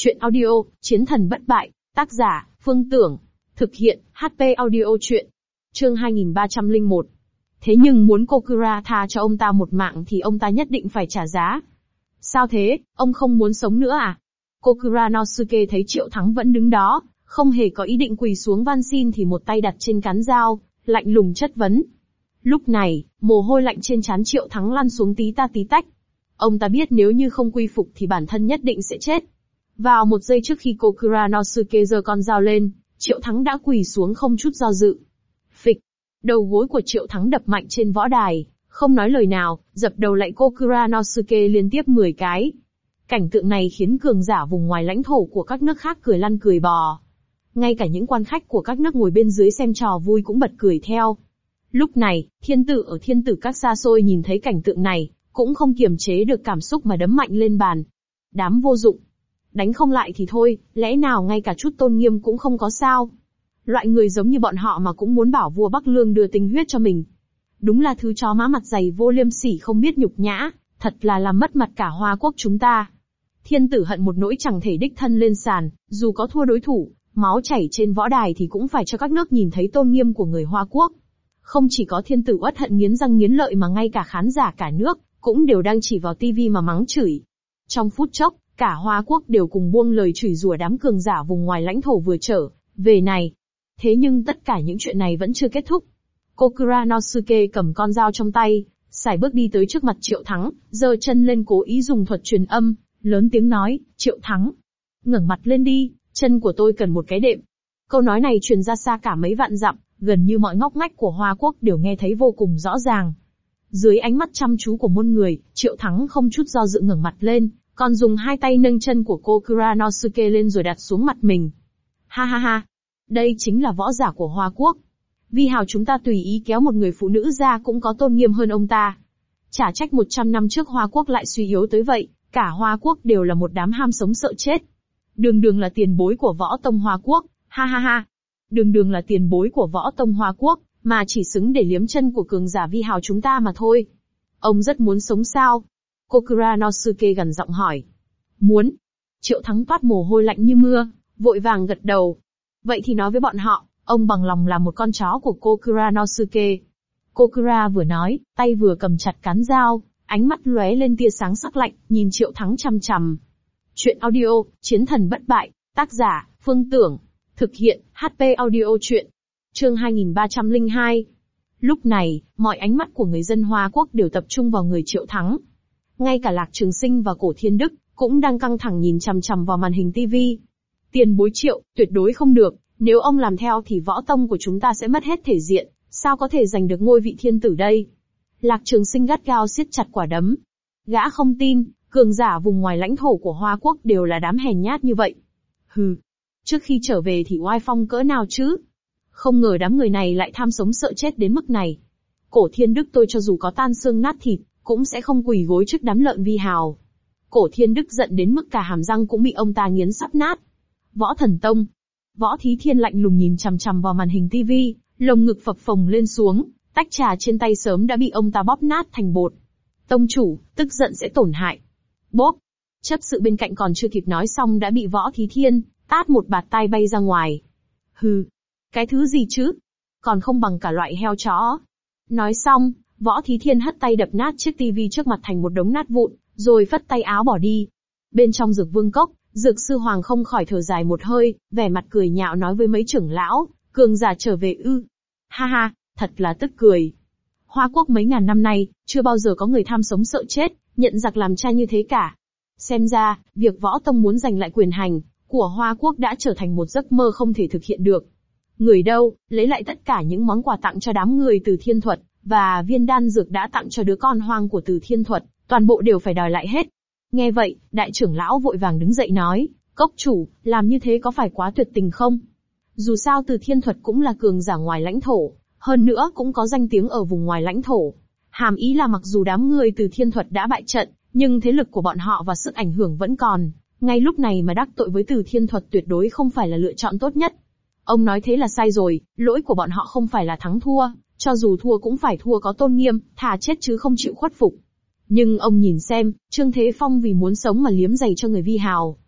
Chuyện audio, Chiến thần bất bại, tác giả, Phương Tưởng. Thực hiện, HP audio chuyện. Chương 2301. Thế nhưng muốn Kokura tha cho ông ta một mạng thì ông ta nhất định phải trả giá. Sao thế, ông không muốn sống nữa à? Kokura Nosuke thấy Triệu Thắng vẫn đứng đó, không hề có ý định quỳ xuống van xin thì một tay đặt trên cán dao, lạnh lùng chất vấn. Lúc này, mồ hôi lạnh trên trán Triệu Thắng lăn xuống tí ta tí tách. Ông ta biết nếu như không quy phục thì bản thân nhất định sẽ chết. Vào một giây trước khi Kokura Nosuke giơ con dao lên, Triệu Thắng đã quỳ xuống không chút do dự. Phịch! Đầu gối của Triệu Thắng đập mạnh trên võ đài, không nói lời nào, dập đầu lạy Kokura Nosuke liên tiếp 10 cái. Cảnh tượng này khiến cường giả vùng ngoài lãnh thổ của các nước khác cười lăn cười bò. Ngay cả những quan khách của các nước ngồi bên dưới xem trò vui cũng bật cười theo. Lúc này, thiên tử ở thiên tử các xa xôi nhìn thấy cảnh tượng này, cũng không kiềm chế được cảm xúc mà đấm mạnh lên bàn. Đám vô dụng! Đánh không lại thì thôi, lẽ nào ngay cả chút tôn nghiêm cũng không có sao? Loại người giống như bọn họ mà cũng muốn bảo vua Bắc Lương đưa tinh huyết cho mình. Đúng là thứ chó má mặt dày vô liêm sỉ không biết nhục nhã, thật là làm mất mặt cả Hoa Quốc chúng ta. Thiên tử hận một nỗi chẳng thể đích thân lên sàn, dù có thua đối thủ, máu chảy trên võ đài thì cũng phải cho các nước nhìn thấy tôn nghiêm của người Hoa Quốc. Không chỉ có thiên tử uất hận nghiến răng nghiến lợi mà ngay cả khán giả cả nước, cũng đều đang chỉ vào tivi mà mắng chửi. Trong phút chốc, cả Hoa Quốc đều cùng buông lời chửi rủa đám cường giả vùng ngoài lãnh thổ vừa trở về này. Thế nhưng tất cả những chuyện này vẫn chưa kết thúc. Kokura Nosuke cầm con dao trong tay, sải bước đi tới trước mặt Triệu Thắng, giơ chân lên cố ý dùng thuật truyền âm, lớn tiếng nói, Triệu Thắng, ngẩng mặt lên đi, chân của tôi cần một cái đệm. Câu nói này truyền ra xa cả mấy vạn dặm, gần như mọi ngóc ngách của Hoa Quốc đều nghe thấy vô cùng rõ ràng. Dưới ánh mắt chăm chú của muôn người, Triệu Thắng không chút do dự ngẩng mặt lên, còn dùng hai tay nâng chân của Kokura Nosuke lên rồi đặt xuống mặt mình. Ha ha ha! Đây chính là võ giả của Hoa Quốc. Vi hào chúng ta tùy ý kéo một người phụ nữ ra cũng có tôn nghiêm hơn ông ta. Chả trách 100 năm trước Hoa Quốc lại suy yếu tới vậy, cả Hoa Quốc đều là một đám ham sống sợ chết. Đường đường là tiền bối của võ tông Hoa Quốc, ha ha ha! Đường đường là tiền bối của võ tông Hoa Quốc, mà chỉ xứng để liếm chân của cường giả vi hào chúng ta mà thôi. Ông rất muốn sống sao? Kokura Nosuke gằn giọng hỏi. Muốn. Triệu Thắng toát mồ hôi lạnh như mưa, vội vàng gật đầu. Vậy thì nói với bọn họ, ông bằng lòng làm một con chó của Kokura Nosuke. Kokura vừa nói, tay vừa cầm chặt cán dao, ánh mắt lóe lên tia sáng sắc lạnh, nhìn Triệu Thắng chằm chằm. Chuyện audio, Chiến thần bất bại, tác giả, Phương Tưởng. Thực hiện, HP audio chuyện. Chương 2302. Lúc này, mọi ánh mắt của người dân Hoa Quốc đều tập trung vào người Triệu Thắng. Ngay cả Lạc Trường Sinh và Cổ Thiên Đức, cũng đang căng thẳng nhìn chằm chằm vào màn hình TV. Tiền bối Triệu, tuyệt đối không được, nếu ông làm theo thì võ tông của chúng ta sẽ mất hết thể diện, sao có thể giành được ngôi vị thiên tử đây? Lạc Trường Sinh gắt gao siết chặt quả đấm. Gã không tin, cường giả vùng ngoài lãnh thổ của Hoa Quốc đều là đám hèn nhát như vậy. Hừ, trước khi trở về thì oai phong cỡ nào chứ? Không ngờ đám người này lại tham sống sợ chết đến mức này. Cổ Thiên Đức tôi cho dù có tan xương nát thịt, cũng sẽ không quỳ gối trước đám lợn vi hào. Cổ Thiên Đức giận đến mức cả hàm răng cũng bị ông ta nghiến sắp nát. Võ Thần Tông. Võ Thí Thiên lạnh lùng nhìn chằm chằm vào màn hình TV, lồng ngực phập phồng lên xuống, tách trà trên tay sớm đã bị ông ta bóp nát thành bột. Tông chủ, tức giận sẽ tổn hại. Bốp. Chấp sự bên cạnh còn chưa kịp nói xong đã bị Võ Thí Thiên tát một bạt tai bay ra ngoài. Hừ, cái thứ gì chứ? Còn không bằng cả loại heo chó. Nói xong, Võ Thí Thiên hất tay đập nát chiếc tivi trước mặt thành một đống nát vụn, rồi phất tay áo bỏ đi. Bên trong Dược Vương Cốc, Dược Sư Hoàng không khỏi thở dài một hơi, vẻ mặt cười nhạo nói với mấy trưởng lão, cường giả trở về ư. Ha ha, thật là tức cười. Hoa Quốc mấy ngàn năm nay, chưa bao giờ có người tham sống sợ chết, nhận giặc làm cha như thế cả. Xem ra, việc võ tông muốn giành lại quyền hành của Hoa Quốc đã trở thành một giấc mơ không thể thực hiện được. Người đâu, lấy lại tất cả những món quà tặng cho đám người Từ Thiên Thuật, và viên đan dược đã tặng cho đứa con hoang của Từ Thiên Thuật, toàn bộ đều phải đòi lại hết. Nghe vậy, đại trưởng lão vội vàng đứng dậy nói, Cốc chủ, làm như thế có phải quá tuyệt tình không? Dù sao Từ Thiên Thuật cũng là cường giả ngoài lãnh thổ, hơn nữa cũng có danh tiếng ở vùng ngoài lãnh thổ. Hàm ý là mặc dù đám người Từ Thiên Thuật đã bại trận, nhưng thế lực của bọn họ và sức ảnh hưởng vẫn còn. Ngay lúc này mà đắc tội với Từ Thiên Thuật tuyệt đối không phải là lựa chọn tốt nhất. Ông nói thế là sai rồi, lỗi của bọn họ không phải là thắng thua, cho dù thua cũng phải thua có tôn nghiêm, thà chết chứ không chịu khuất phục. Nhưng ông nhìn xem, Trương Thế Phong vì muốn sống mà liếm giày cho người vi hào.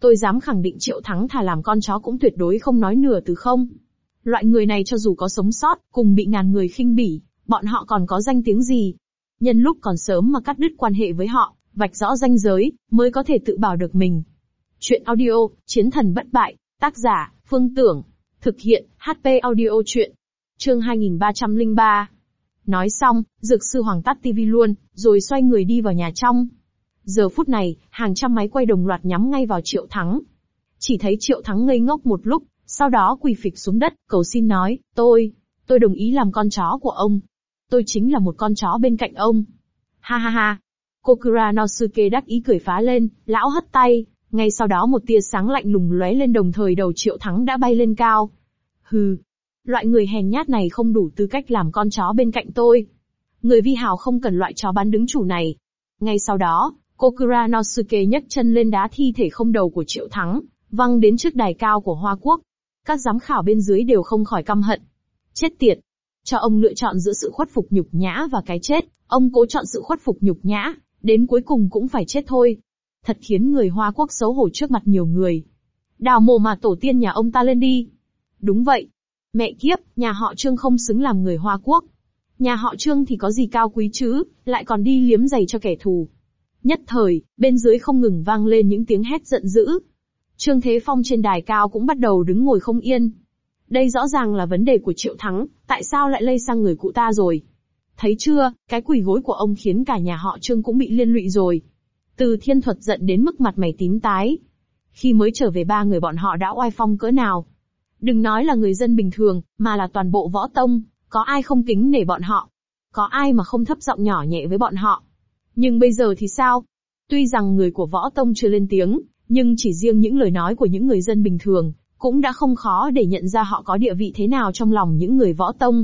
Tôi dám khẳng định Triệu Thắng thà làm con chó cũng tuyệt đối không nói nửa từ không. Loại người này cho dù có sống sót, cùng bị ngàn người khinh bỉ, bọn họ còn có danh tiếng gì? Nhân lúc còn sớm mà cắt đứt quan hệ với họ, vạch rõ ranh giới, mới có thể tự bảo được mình. Chuyện audio, Chiến thần bất bại, tác giả, Phương Tưởng. Thực hiện, HP audio chuyện. Chương 2303. Nói xong, Dược sư Hoàng tắt tivi luôn, rồi xoay người đi vào nhà trong. Giờ phút này, hàng trăm máy quay đồng loạt nhắm ngay vào Triệu Thắng. Chỉ thấy Triệu Thắng ngây ngốc một lúc, sau đó quỳ phịch xuống đất, cầu xin nói, tôi đồng ý làm con chó của ông. Tôi chính là một con chó bên cạnh ông. Ha ha ha. Kokura Nosuke đắc ý cười phá lên, lão hất tay, ngay sau đó một tia sáng lạnh lùng lóe lên, đồng thời đầu Triệu Thắng đã bay lên cao. Hừ, loại người hèn nhát này không đủ tư cách làm con chó bên cạnh tôi. Người vi hào không cần loại chó bán đứng chủ này. Ngay sau đó, Kokura Nosuke nhấc chân lên đá thi thể không đầu của Triệu Thắng, văng đến trước đài cao của Hoa Quốc. Các giám khảo bên dưới đều không khỏi căm hận. Chết tiệt! Cho ông lựa chọn giữa sự khuất phục nhục nhã và cái chết, ông cố chọn sự khuất phục nhục nhã, đến cuối cùng cũng phải chết thôi. Thật khiến người Hoa Quốc xấu hổ trước mặt nhiều người. Đào mồ mà tổ tiên nhà ông ta lên đi. Đúng vậy. Mẹ kiếp, nhà họ Trương không xứng làm người Hoa Quốc. Nhà họ Trương thì có gì cao quý chứ, lại còn đi liếm giày cho kẻ thù. Nhất thời, bên dưới không ngừng vang lên những tiếng hét giận dữ. Trương Thế Phong trên đài cao cũng bắt đầu đứng ngồi không yên. Đây rõ ràng là vấn đề của Triệu Thắng, tại sao lại lây sang người cụ ta rồi? Thấy chưa, cái quỳ gối của ông khiến cả nhà họ Trương cũng bị liên lụy rồi. Từ Thiên Thuật giận đến mức mặt mày tím tái. Khi mới trở về ba người bọn họ đã oai phong cỡ nào. Đừng nói là người dân bình thường, mà là toàn bộ võ tông, có ai không kính nể bọn họ? Có ai mà không thấp giọng nhỏ nhẹ với bọn họ? Nhưng bây giờ thì sao? Tuy rằng người của võ tông chưa lên tiếng, nhưng chỉ riêng những lời nói của những người dân bình thường, cũng đã không khó để nhận ra họ có địa vị thế nào trong lòng những người võ tông.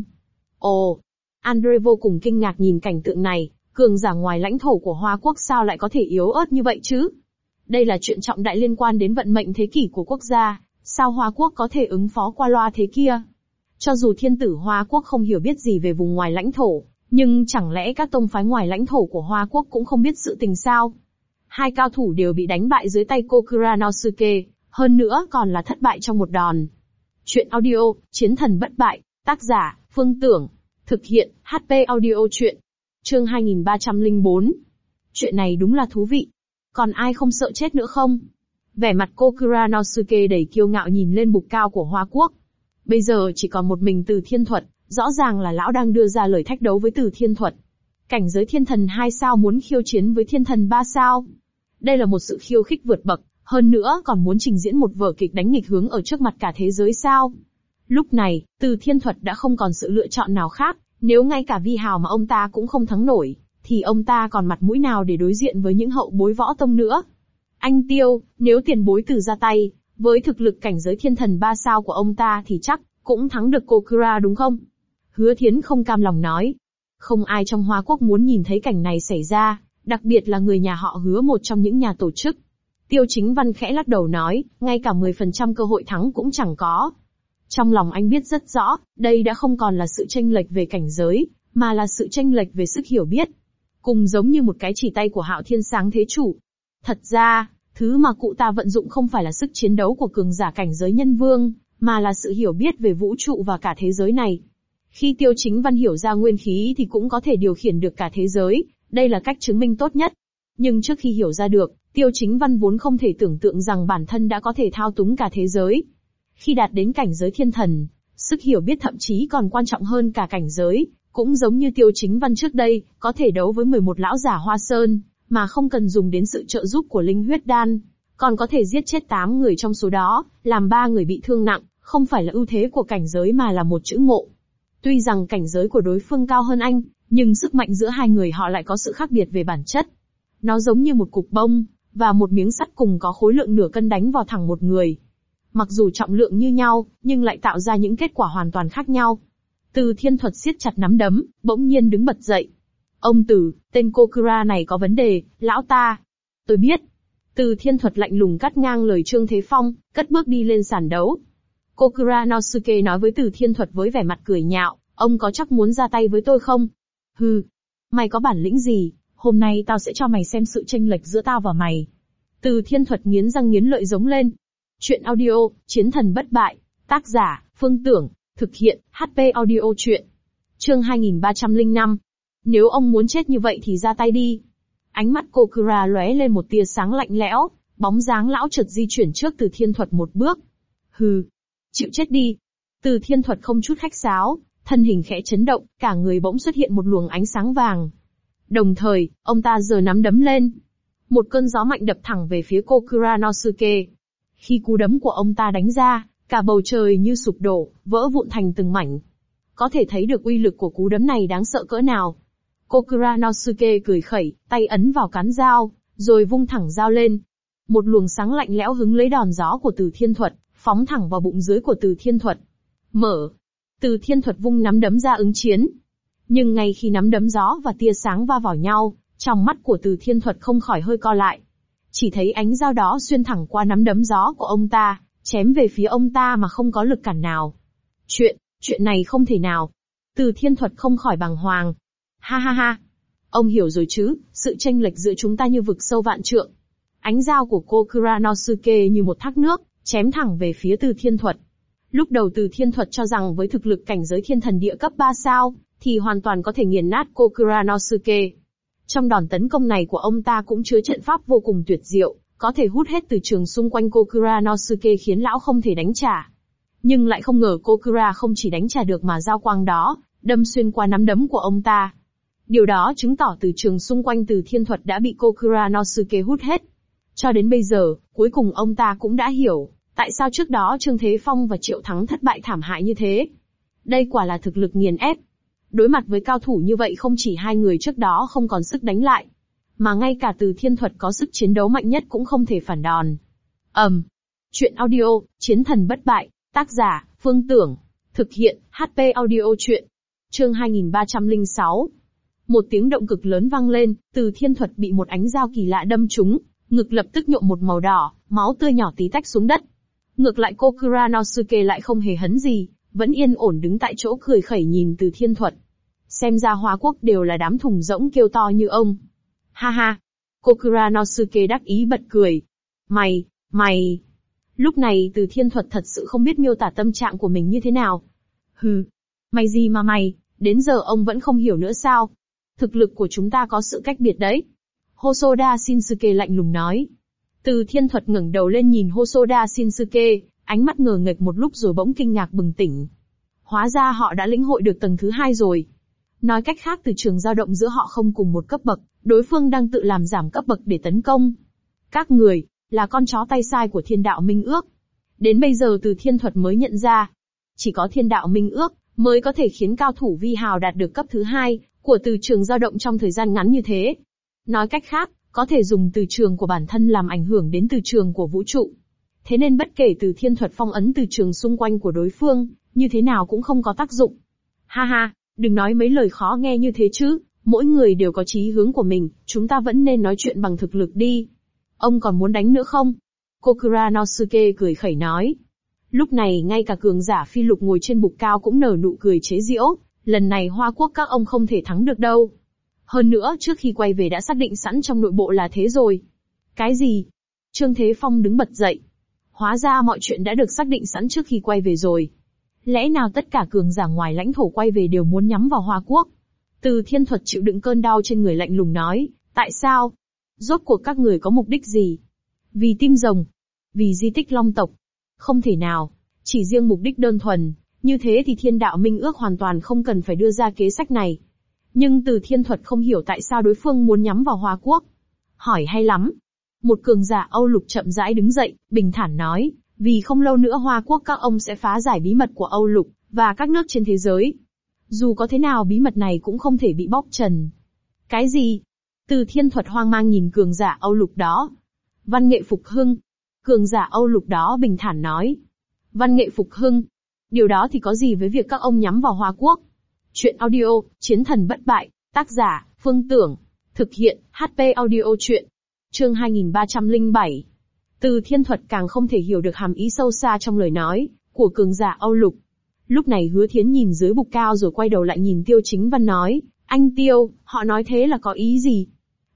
Ồ! Andre vô cùng kinh ngạc nhìn cảnh tượng này, cường giả ngoài lãnh thổ của Hoa Quốc sao lại có thể yếu ớt như vậy chứ? Đây là chuyện trọng đại liên quan đến vận mệnh thế kỷ của quốc gia, sao Hoa Quốc có thể ứng phó qua loa thế kia? Cho dù thiên tử Hoa Quốc không hiểu biết gì về vùng ngoài lãnh thổ, nhưng chẳng lẽ các tông phái ngoài lãnh thổ của Hoa Quốc cũng không biết sự tình sao? Hai cao thủ đều bị đánh bại dưới tay Kokura Nosuke, hơn nữa còn là thất bại trong một đòn. Chuyện audio, Chiến thần bất bại, tác giả, Phương Tưởng. Thực hiện, HP audio chuyện. Chương 2304. Chuyện này đúng là thú vị. Còn ai không sợ chết nữa không? Vẻ mặt Kokura Nosuke đầy kiêu ngạo nhìn lên bục cao của Hoa Quốc. Bây giờ chỉ còn một mình Từ Thiên Thuật, rõ ràng là lão đang đưa ra lời thách đấu với Từ Thiên Thuật. Cảnh giới thiên thần 2 sao muốn khiêu chiến với thiên thần 3 sao. Đây là một sự khiêu khích vượt bậc, hơn nữa còn muốn trình diễn một vở kịch đánh nghịch hướng ở trước mặt cả thế giới sao. Lúc này, Từ Thiên Thuật đã không còn sự lựa chọn nào khác, nếu ngay cả vi hào mà ông ta cũng không thắng nổi, thì ông ta còn mặt mũi nào để đối diện với những hậu bối võ tông nữa. Anh Tiêu, nếu tiền bối Từ ra tay, với thực lực cảnh giới thiên thần 3 sao của ông ta thì chắc cũng thắng được Kokura đúng không? Hứa Thiến không cam lòng nói. Không ai trong Hoa Quốc muốn nhìn thấy cảnh này xảy ra, đặc biệt là người nhà họ Hứa, một trong những nhà tổ chức. Tiêu Chính Văn khẽ lắc đầu nói, ngay cả 10% cơ hội thắng cũng chẳng có. Trong lòng anh biết rất rõ, đây đã không còn là sự chênh lệch về cảnh giới, mà là sự chênh lệch về sức hiểu biết. Cùng giống như một cái chỉ tay của Hạo Thiên Sáng Thế Chủ. Thật ra, thứ mà cụ ta vận dụng không phải là sức chiến đấu của cường giả cảnh giới nhân vương, mà là sự hiểu biết về vũ trụ và cả thế giới này. Khi Tiêu Chính Văn hiểu ra nguyên khí thì cũng có thể điều khiển được cả thế giới, đây là cách chứng minh tốt nhất. Nhưng trước khi hiểu ra được, Tiêu Chính Văn vốn không thể tưởng tượng rằng bản thân đã có thể thao túng cả thế giới. Khi đạt đến cảnh giới thiên thần, sức hiểu biết thậm chí còn quan trọng hơn cả cảnh giới, cũng giống như Tiêu Chính Văn trước đây, có thể đấu với 11 lão giả Hoa Sơn, mà không cần dùng đến sự trợ giúp của linh huyết đan, còn có thể giết chết 8 người trong số đó, làm 3 người bị thương nặng, không phải là ưu thế của cảnh giới mà là một chữ ngộ. Tuy rằng cảnh giới của đối phương cao hơn anh, nhưng sức mạnh giữa hai người họ lại có sự khác biệt về bản chất. Nó giống như một cục bông, và một miếng sắt cùng có khối lượng nửa cân đánh vào thẳng một người. Mặc dù trọng lượng như nhau, nhưng lại tạo ra những kết quả hoàn toàn khác nhau. Từ Thiên Thuật siết chặt nắm đấm, bỗng nhiên đứng bật dậy. Ông Từ, tên Kokura này có vấn đề, lão ta. Tôi biết. Từ Thiên Thuật lạnh lùng cắt ngang lời Trương Thế Phong, cất bước đi lên sàn đấu. Kokura Nosuke nói với Từ Thiên Thuật với vẻ mặt cười nhạo, ông có chắc muốn ra tay với tôi không? Hừ, mày có bản lĩnh gì, hôm nay tao sẽ cho mày xem sự chênh lệch giữa tao và mày. Từ Thiên Thuật nghiến răng nghiến lợi giống lên. Chuyện audio, Chiến thần bất bại. Tác giả, Phương Tưởng. Thực hiện, HP Audio Chuyện. Chương 2305. Nếu ông muốn chết như vậy thì ra tay đi. Ánh mắt Kokura lóe lên một tia sáng lạnh lẽo, bóng dáng lão chợt di chuyển trước Từ Thiên Thuật một bước. Hừ, chịu chết đi. Từ Thiên Thuật không chút khách sáo, thân hình khẽ chấn động, cả người bỗng xuất hiện một luồng ánh sáng vàng. Đồng thời, ông ta giơ nắm đấm lên. Một cơn gió mạnh đập thẳng về phía Kokuranosuke. Khi cú đấm của ông ta đánh ra, cả bầu trời như sụp đổ, vỡ vụn thành từng mảnh. Có thể thấy được uy lực của cú đấm này đáng sợ cỡ nào. Kokuranosuke cười khẩy, tay ấn vào cán dao, rồi vung thẳng dao lên. Một luồng sáng lạnh lẽo hứng lấy đòn gió của Từ Thiên Thuật, phóng thẳng vào bụng dưới của Từ Thiên Thuật. Mở. Từ Thiên Thuật vung nắm đấm ra ứng chiến. Nhưng ngay khi nắm đấm gió và tia sáng va vào nhau, trong mắt của Từ Thiên Thuật không khỏi hơi co lại. Chỉ thấy ánh dao đó xuyên thẳng qua nắm đấm gió của ông ta, chém về phía ông ta mà không có lực cản nào. Chuyện này không thể nào. Từ Thiên Thuật không khỏi bàng hoàng. Ha ha ha. Ông hiểu rồi chứ, sự chênh lệch giữa chúng ta như vực sâu vạn trượng. Ánh dao của Kokuranosuke như một thác nước, chém thẳng về phía Từ Thiên Thuật. Lúc đầu Từ Thiên Thuật cho rằng với thực lực cảnh giới thiên thần địa cấp 3 sao, thì hoàn toàn có thể nghiền nát Kokuranosuke. Trong đòn tấn công này của ông ta cũng chứa trận pháp vô cùng tuyệt diệu, có thể hút hết từ trường xung quanh Kokuranosuke khiến lão không thể đánh trả. Nhưng lại không ngờ Kokura không chỉ đánh trả được mà dao quang đó, đâm xuyên qua nắm đấm của ông ta. Điều đó chứng tỏ từ trường xung quanh Từ Thiên Thuật đã bị Kokuranosuke hút hết. Cho đến bây giờ, cuối cùng ông ta cũng đã hiểu, tại sao trước đó Trương Thế Phong và Triệu Thắng thất bại thảm hại như thế. Đây quả là thực lực nghiền ép. Đối mặt với cao thủ như vậy không chỉ hai người trước đó không còn sức đánh lại, mà ngay cả Từ Thiên Thuật có sức chiến đấu mạnh nhất cũng không thể phản đòn. Chuyện audio, Chiến thần bất bại, tác giả, Phương Tưởng. Thực hiện, HP Audio Chuyện. Chương 2306. Một tiếng động cực lớn vang lên, Từ Thiên Thuật bị một ánh dao kỳ lạ đâm trúng, ngực lập tức nhuộm một màu đỏ, máu tươi nhỏ tí tách xuống đất. Ngược lại Kokuranosuke lại không hề hấn gì, vẫn yên ổn đứng tại chỗ cười khẩy nhìn Từ Thiên Thuật. Xem ra Hoa Quốc đều là đám thùng rỗng kêu to như ông. Ha ha. Kokuranosuke đắc ý bật cười. Mày. Lúc này Từ Thiên Thuật thật sự không biết miêu tả tâm trạng của mình như thế nào. Hừ. Mày gì mà mày, đến giờ ông vẫn không hiểu nữa sao? Thực lực của chúng ta có sự cách biệt đấy. Hosoda Shinsuke lạnh lùng nói. Từ Thiên Thuật ngẩng đầu lên nhìn Hosoda Shinsuke, ánh mắt ngờ nghệch một lúc rồi bỗng kinh ngạc bừng tỉnh. Hóa ra họ đã lĩnh hội được tầng thứ 2 rồi. Nói cách khác từ trường dao động giữa họ không cùng một cấp bậc, đối phương đang tự làm giảm cấp bậc để tấn công. Các người, là con chó tay sai của Thiên Đạo Minh Ước. Đến bây giờ Từ Thiên Thuật mới nhận ra. Chỉ có Thiên Đạo Minh Ước, mới có thể khiến cao thủ vi hào đạt được cấp thứ 2, của từ trường dao động trong thời gian ngắn như thế. Nói cách khác, có thể dùng từ trường của bản thân làm ảnh hưởng đến từ trường của vũ trụ. Thế nên bất kể Từ Thiên Thuật phong ấn từ trường xung quanh của đối phương, như thế nào cũng không có tác dụng. Ha ha, đừng nói mấy lời khó nghe như thế chứ, mỗi người đều có chí hướng của mình, chúng ta vẫn nên nói chuyện bằng thực lực đi. Ông còn muốn đánh nữa không? Kokuranosuke cười khẩy nói. Lúc này ngay cả cường giả phi lục ngồi trên bục cao cũng nở nụ cười chế giễu, lần này Hoa Quốc các ông không thể thắng được đâu. Hơn nữa trước khi quay về đã xác định sẵn trong nội bộ là thế rồi. Cái gì? Trương Thế Phong đứng bật dậy. Hóa ra mọi chuyện đã được xác định sẵn trước khi quay về rồi. Lẽ nào tất cả cường giả ngoài lãnh thổ quay về đều muốn nhắm vào Hoa Quốc? Từ Thiên Thuật chịu đựng cơn đau trên người lạnh lùng nói, tại sao? Rốt cuộc các người có mục đích gì? Vì tim rồng? Vì di tích Long tộc? Không thể nào, chỉ riêng mục đích đơn thuần, như thế thì Thiên Đạo Minh Ước hoàn toàn không cần phải đưa ra kế sách này. Nhưng Từ Thiên Thuật không hiểu tại sao đối phương muốn nhắm vào Hoa Quốc. Hỏi hay lắm. Một cường giả Âu Lục chậm rãi đứng dậy, bình thản nói, vì không lâu nữa Hoa Quốc các ông sẽ phá giải bí mật của Âu Lục, và các nước trên thế giới. Dù có thế nào bí mật này cũng không thể bị bóc trần. Cái gì? Từ Thiên Thuật hoang mang nhìn cường giả Âu Lục đó. Văn nghệ phục hưng. Cường giả Âu Lục đó bình thản nói. Văn nghệ phục hưng. Điều đó thì có gì với việc các ông nhắm vào Hoa Quốc? Chuyện audio, Chiến thần bất bại, tác giả, Phương Tưởng. Thực hiện, HP Audio Chuyện. Chương 2307. Từ Thiên Thuật càng không thể hiểu được hàm ý sâu xa trong lời nói của cường giả Âu Lục. Lúc này Hứa Thiến nhìn dưới bục cao rồi quay đầu lại nhìn Tiêu Chính Văn nói, anh Tiêu, họ nói thế là có ý gì?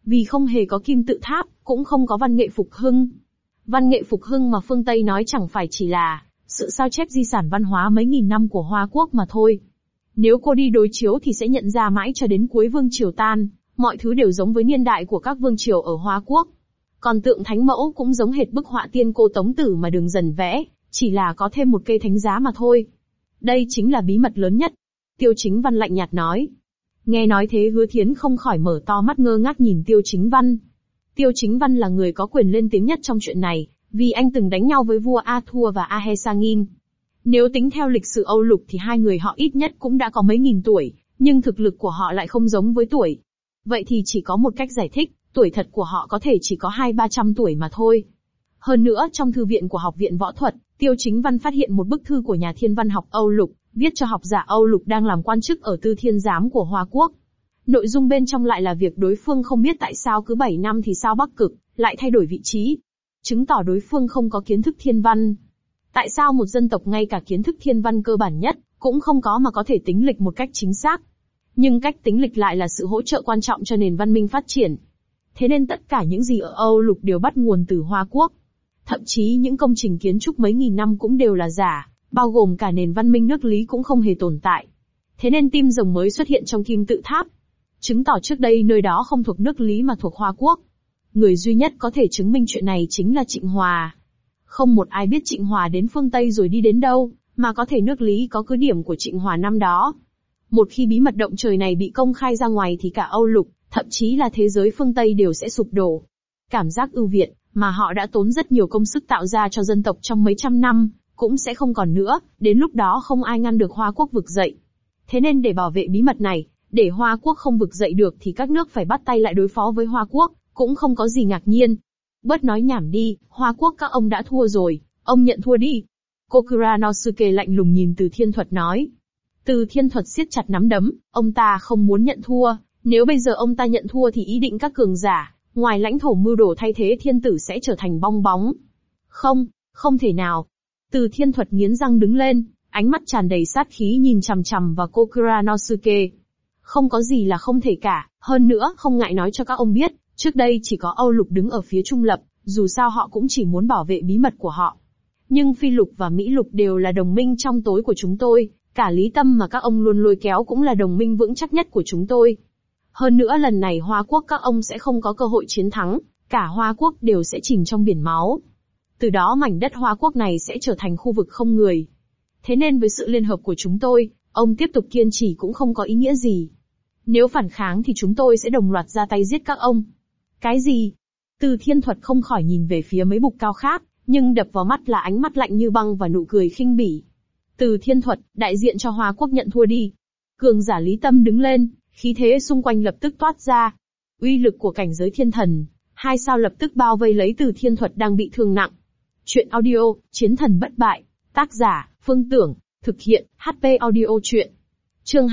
Vì không hề có kim tự tháp, cũng không có văn nghệ phục hưng. Văn nghệ phục hưng mà phương Tây nói chẳng phải chỉ là sự sao chép di sản văn hóa mấy nghìn năm của Hoa Quốc mà thôi. Nếu cô đi đối chiếu thì sẽ nhận ra mãi cho đến cuối vương triều tan, mọi thứ đều giống với niên đại của các vương triều ở Hoa Quốc. Còn tượng thánh mẫu cũng giống hệt bức họa tiên cô Tống Tử mà Đường Dần vẽ, chỉ là có thêm một cây thánh giá mà thôi. Đây chính là bí mật lớn nhất. Tiêu Chính Văn lạnh nhạt nói. Nghe nói thế Hứa Thiến không khỏi mở to mắt ngơ ngác nhìn Tiêu Chính Văn. Tiêu Chính Văn là người có quyền lên tiếng nhất trong chuyện này, vì anh từng đánh nhau với vua A Thua và Ahesangin. Nếu tính theo lịch sử Âu Lục thì hai người họ ít nhất cũng đã có mấy nghìn tuổi, nhưng thực lực của họ lại không giống với tuổi. Vậy thì chỉ có một cách giải thích, tuổi thật của họ có thể chỉ có 200-300 tuổi mà thôi. Hơn nữa trong thư viện của Học viện Võ thuật, Tiêu Chính Văn phát hiện một bức thư của nhà thiên văn học Âu Lục, viết cho học giả Âu Lục đang làm quan chức ở Tư Thiên Giám của Hoa Quốc. Nội dung bên trong lại là việc đối phương không biết tại sao cứ 7 năm thì sao Bắc Cực lại thay đổi vị trí, chứng tỏ đối phương không có kiến thức thiên văn. Tại sao một dân tộc ngay cả kiến thức thiên văn cơ bản nhất cũng không có mà có thể tính lịch một cách chính xác? Nhưng cách tính lịch lại là sự hỗ trợ quan trọng cho nền văn minh phát triển. Thế nên tất cả những gì ở Âu Lục đều bắt nguồn từ Hoa Quốc. Thậm chí những công trình kiến trúc mấy nghìn năm cũng đều là giả, bao gồm cả nền văn minh nước Lý cũng không hề tồn tại. Thế nên tim rồng mới xuất hiện trong kim tự tháp, chứng tỏ trước đây nơi đó không thuộc nước Lý mà thuộc Hoa Quốc. Người duy nhất có thể chứng minh chuyện này chính là Trịnh Hòa. Không một ai biết Trịnh Hòa đến phương Tây rồi đi đến đâu, mà có thể nước Lý có cứ điểm của Trịnh Hòa năm đó. Một khi bí mật động trời này bị công khai ra ngoài thì cả Âu Lục, thậm chí là thế giới phương Tây đều sẽ sụp đổ. Cảm giác ưu việt mà họ đã tốn rất nhiều công sức tạo ra cho dân tộc trong mấy trăm năm, cũng sẽ không còn nữa, đến lúc đó không ai ngăn được Hoa Quốc vực dậy. Thế nên để bảo vệ bí mật này, để Hoa Quốc không vực dậy được thì các nước phải bắt tay lại đối phó với Hoa Quốc, cũng không có gì ngạc nhiên. Bớt nói nhảm đi, Hoa Quốc các ông đã thua rồi, ông nhận thua đi. Kokuranosuke lạnh lùng nhìn Từ Thiên Thuật nói. Từ Thiên Thuật siết chặt nắm đấm, ông ta không muốn nhận thua, nếu bây giờ ông ta nhận thua thì ý định các cường giả, ngoài lãnh thổ mưu đồ thay thế thiên tử sẽ trở thành bong bóng. Không, không thể nào. Từ Thiên Thuật nghiến răng đứng lên, ánh mắt tràn đầy sát khí nhìn chằm chằm vào Kokuranosuke. Không có gì là không thể cả, hơn nữa không ngại nói cho các ông biết, trước đây chỉ có Âu Lục đứng ở phía trung lập, dù sao họ cũng chỉ muốn bảo vệ bí mật của họ. Nhưng Phi Lục và Mỹ Lục đều là đồng minh trong tối của chúng tôi, cả Lý Tâm mà các ông luôn lôi kéo cũng là đồng minh vững chắc nhất của chúng tôi. Hơn nữa lần này Hoa Quốc các ông sẽ không có cơ hội chiến thắng, cả Hoa Quốc đều sẽ chìm trong biển máu. Từ đó mảnh đất Hoa Quốc này sẽ trở thành khu vực không người. Thế nên với sự liên hợp của chúng tôi, ông tiếp tục kiên trì cũng không có ý nghĩa gì. Nếu phản kháng thì chúng tôi sẽ đồng loạt ra tay giết các ông. Cái gì? Từ Thiên Thuật không khỏi nhìn về phía mấy bục cao khác, nhưng đập vào mắt là ánh mắt lạnh như băng và nụ cười khinh bỉ. Từ Thiên Thuật, đại diện cho Hoa Quốc nhận thua đi. Cường giả Lý Tâm đứng lên, khí thế xung quanh lập tức toát ra. Uy lực của cảnh giới thiên thần, 2 sao lập tức bao vây lấy Từ Thiên Thuật đang bị thương nặng. Chuyện audio, Chiến thần bất bại. Tác giả, Phương Tưởng. Thực hiện, HP audio chuyện. Chương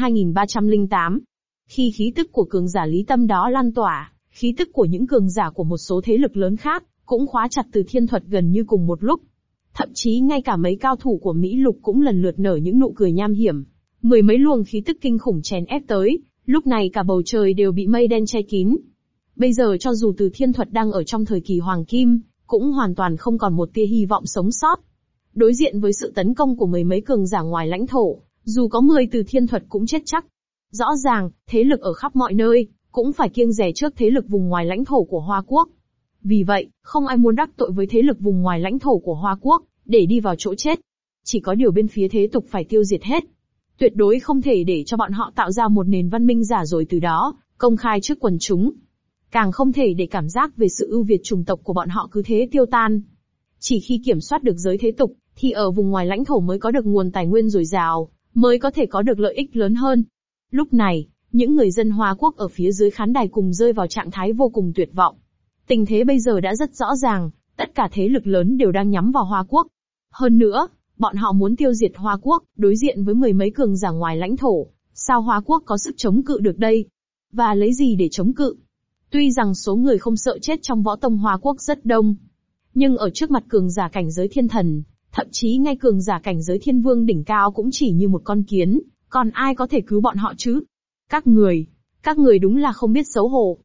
2308. Khi khí tức của cường giả Lý Tâm đó lan tỏa, khí tức của những cường giả của một số thế lực lớn khác, cũng khóa chặt Từ Thiên Thuật gần như cùng một lúc. Thậm chí ngay cả mấy cao thủ của Mỹ Lục cũng lần lượt nở những nụ cười nham hiểm. Mười mấy luồng khí tức kinh khủng chèn ép tới, lúc này cả bầu trời đều bị mây đen che kín. Bây giờ cho dù Từ Thiên Thuật đang ở trong thời kỳ hoàng kim, cũng hoàn toàn không còn một tia hy vọng sống sót. Đối diện với sự tấn công của mười mấy cường giả ngoài lãnh thổ, dù có 10 Từ Thiên Thuật cũng chết chắc. Rõ ràng, thế lực ở khắp mọi nơi, cũng phải kiêng dè trước thế lực vùng ngoài lãnh thổ của Hoa Quốc. Vì vậy, không ai muốn đắc tội với thế lực vùng ngoài lãnh thổ của Hoa Quốc, để đi vào chỗ chết. Chỉ có điều bên phía thế tục phải tiêu diệt hết. Tuyệt đối không thể để cho bọn họ tạo ra một nền văn minh giả rồi từ đó, công khai trước quần chúng. Càng không thể để cảm giác về sự ưu việt chủng tộc của bọn họ cứ thế tiêu tan. Chỉ khi kiểm soát được giới thế tục, thì ở vùng ngoài lãnh thổ mới có được nguồn tài nguyên dồi dào, mới có thể có được lợi ích lớn hơn. Lúc này, những người dân Hoa Quốc ở phía dưới khán đài cùng rơi vào trạng thái vô cùng tuyệt vọng. Tình thế bây giờ đã rất rõ ràng, tất cả thế lực lớn đều đang nhắm vào Hoa Quốc. Hơn nữa, bọn họ muốn tiêu diệt Hoa Quốc, đối diện với mười mấy cường giả ngoài lãnh thổ, sao Hoa Quốc có sức chống cự được đây? Và lấy gì để chống cự? Tuy rằng số người không sợ chết trong võ tông Hoa Quốc rất đông, nhưng ở trước mặt cường giả cảnh giới thiên thần, thậm chí ngay cường giả cảnh giới thiên vương đỉnh cao cũng chỉ như một con kiến, còn ai có thể cứu bọn họ chứ? Các người đúng là không biết xấu hổ.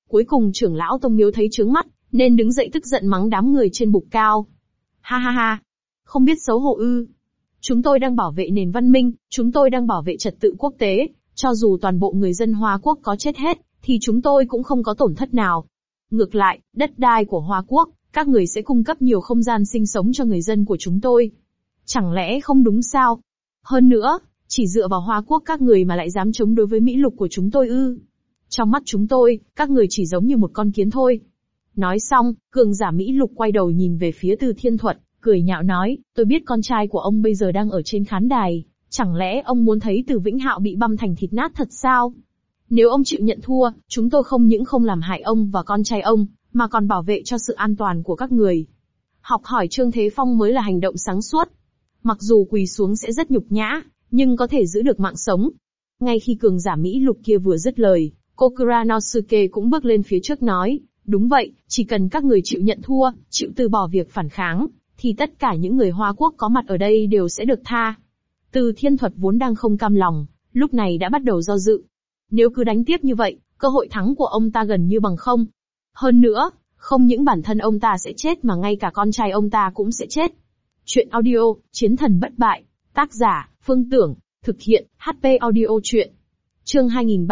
Cuối cùng trưởng lão tông miếu thấy chướng mắt, nên đứng dậy tức giận mắng đám người trên bục cao. Ha ha ha! Không biết xấu hổ ư? Chúng tôi đang bảo vệ nền văn minh, chúng tôi đang bảo vệ trật tự quốc tế, cho dù toàn bộ người dân Hoa Quốc có chết hết, thì chúng tôi cũng không có tổn thất nào. Ngược lại, đất đai của Hoa Quốc, các người sẽ cung cấp nhiều không gian sinh sống cho người dân của chúng tôi. Chẳng lẽ không đúng sao? Hơn nữa, chỉ dựa vào Hoa Quốc các người mà lại dám chống đối với Mỹ lục của chúng tôi ư? Trong mắt chúng tôi, các người chỉ giống như một con kiến thôi. Nói xong, cường giả Mỹ lục quay đầu nhìn về phía Từ Thiên Thuật, cười nhạo nói, tôi biết con trai của ông bây giờ đang ở trên khán đài, chẳng lẽ ông muốn thấy Từ Vĩnh Hạo bị băm thành thịt nát thật sao? Nếu ông chịu nhận thua, chúng tôi không những không làm hại ông và con trai ông, mà còn bảo vệ cho sự an toàn của các người. Học hỏi Trương Thế Phong mới là hành động sáng suốt. Mặc dù quỳ xuống sẽ rất nhục nhã, nhưng có thể giữ được mạng sống. Ngay khi cường giả Mỹ lục kia vừa dứt lời, Kuranosuke cũng bước lên phía trước nói, đúng vậy, chỉ cần các người chịu nhận thua, chịu từ bỏ việc phản kháng, thì tất cả những người Hoa Quốc có mặt ở đây đều sẽ được tha. Từ Thiên Thuật vốn đang không cam lòng, lúc này đã bắt đầu do dự. Nếu cứ đánh tiếp như vậy, cơ hội thắng của ông ta gần như bằng không. Hơn nữa, không những bản thân ông ta sẽ chết mà ngay cả con trai ông ta cũng sẽ chết. Chuyện audio, Chiến thần bất bại. Tác giả, Phương Tưởng. Thực hiện, HP audio chuyện. Chương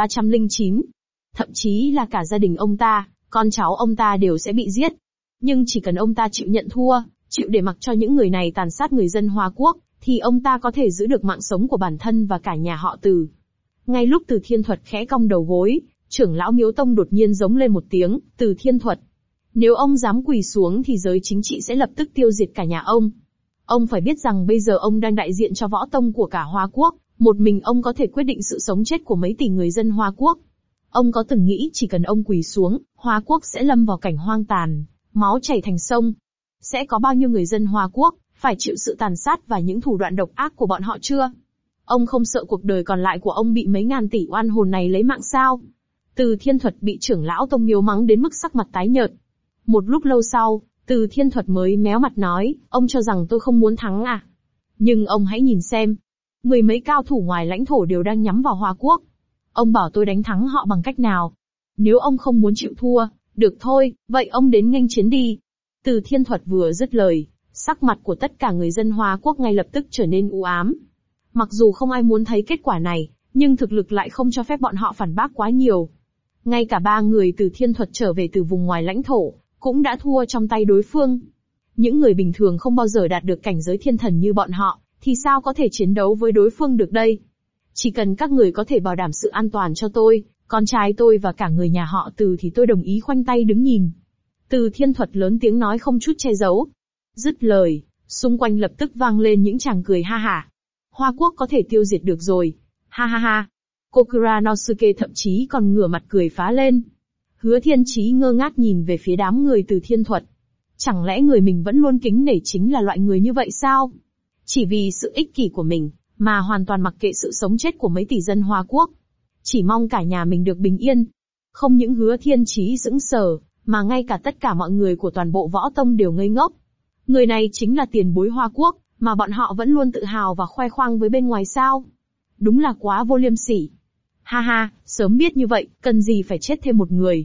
2309. Thậm chí là cả gia đình ông ta, con cháu ông ta đều sẽ bị giết. Nhưng chỉ cần ông ta chịu nhận thua, chịu để mặc cho những người này tàn sát người dân Hoa Quốc, thì ông ta có thể giữ được mạng sống của bản thân và cả nhà họ Từ. Ngay lúc Từ Thiên Thuật khẽ cong đầu gối, trưởng lão Miếu Tông đột nhiên giống lên một tiếng, Từ Thiên Thuật. Nếu ông dám quỳ xuống thì giới chính trị sẽ lập tức tiêu diệt cả nhà ông. Ông phải biết rằng bây giờ ông đang đại diện cho võ tông của cả Hoa Quốc, một mình ông có thể quyết định sự sống chết của mấy tỷ người dân Hoa Quốc. Ông có từng nghĩ chỉ cần ông quỳ xuống, Hoa Quốc sẽ lâm vào cảnh hoang tàn, máu chảy thành sông. Sẽ có bao nhiêu người dân Hoa Quốc phải chịu sự tàn sát và những thủ đoạn độc ác của bọn họ chưa? Ông không sợ cuộc đời còn lại của ông bị mấy ngàn tỷ oan hồn này lấy mạng sao? Từ Thiên Thuật bị trưởng lão tông miếu mắng đến mức sắc mặt tái nhợt. Một lúc lâu sau, Từ Thiên Thuật mới méo mặt nói, ông cho rằng tôi không muốn thắng à? Nhưng ông hãy nhìn xem. Mười mấy cao thủ ngoài lãnh thổ đều đang nhắm vào Hoa Quốc. Ông bảo tôi đánh thắng họ bằng cách nào? Nếu ông không muốn chịu thua, được thôi, vậy ông đến nghênh chiến đi. Từ Thiên Thuật vừa dứt lời, sắc mặt của tất cả người dân Hoa Quốc ngay lập tức trở nên u ám. Mặc dù không ai muốn thấy kết quả này, nhưng thực lực lại không cho phép bọn họ phản bác quá nhiều. Ngay cả ba người Từ Thiên Thuật trở về từ vùng ngoài lãnh thổ, cũng đã thua trong tay đối phương. Những người bình thường không bao giờ đạt được cảnh giới thiên thần như bọn họ, thì sao có thể chiến đấu với đối phương được đây? Chỉ cần các người có thể bảo đảm sự an toàn cho tôi, con trai tôi và cả người nhà họ Từ thì tôi đồng ý khoanh tay đứng nhìn. Từ Thiên Thuật lớn tiếng nói không chút che giấu. Dứt lời, xung quanh lập tức vang lên những tràng cười ha hả. Hoa Quốc có thể tiêu diệt được rồi. Ha ha ha. Kuranosuke thậm chí còn ngửa mặt cười phá lên. Hứa Thiên Chí ngơ ngác nhìn về phía đám người Từ Thiên Thuật. Chẳng lẽ người mình vẫn luôn kính nể chính là loại người như vậy sao? Chỉ vì sự ích kỷ của mình, mà hoàn toàn mặc kệ sự sống chết của mấy tỷ dân Hoa Quốc. Chỉ mong cả nhà mình được bình yên. Không những Hứa Thiên Chí sững sờ, mà ngay cả tất cả mọi người của toàn bộ võ tông đều ngây ngốc. Người này chính là tiền bối Hoa Quốc, mà bọn họ vẫn luôn tự hào và khoe khoang với bên ngoài sao? Đúng là quá vô liêm sỉ. Ha ha, sớm biết như vậy, cần gì phải chết thêm một người.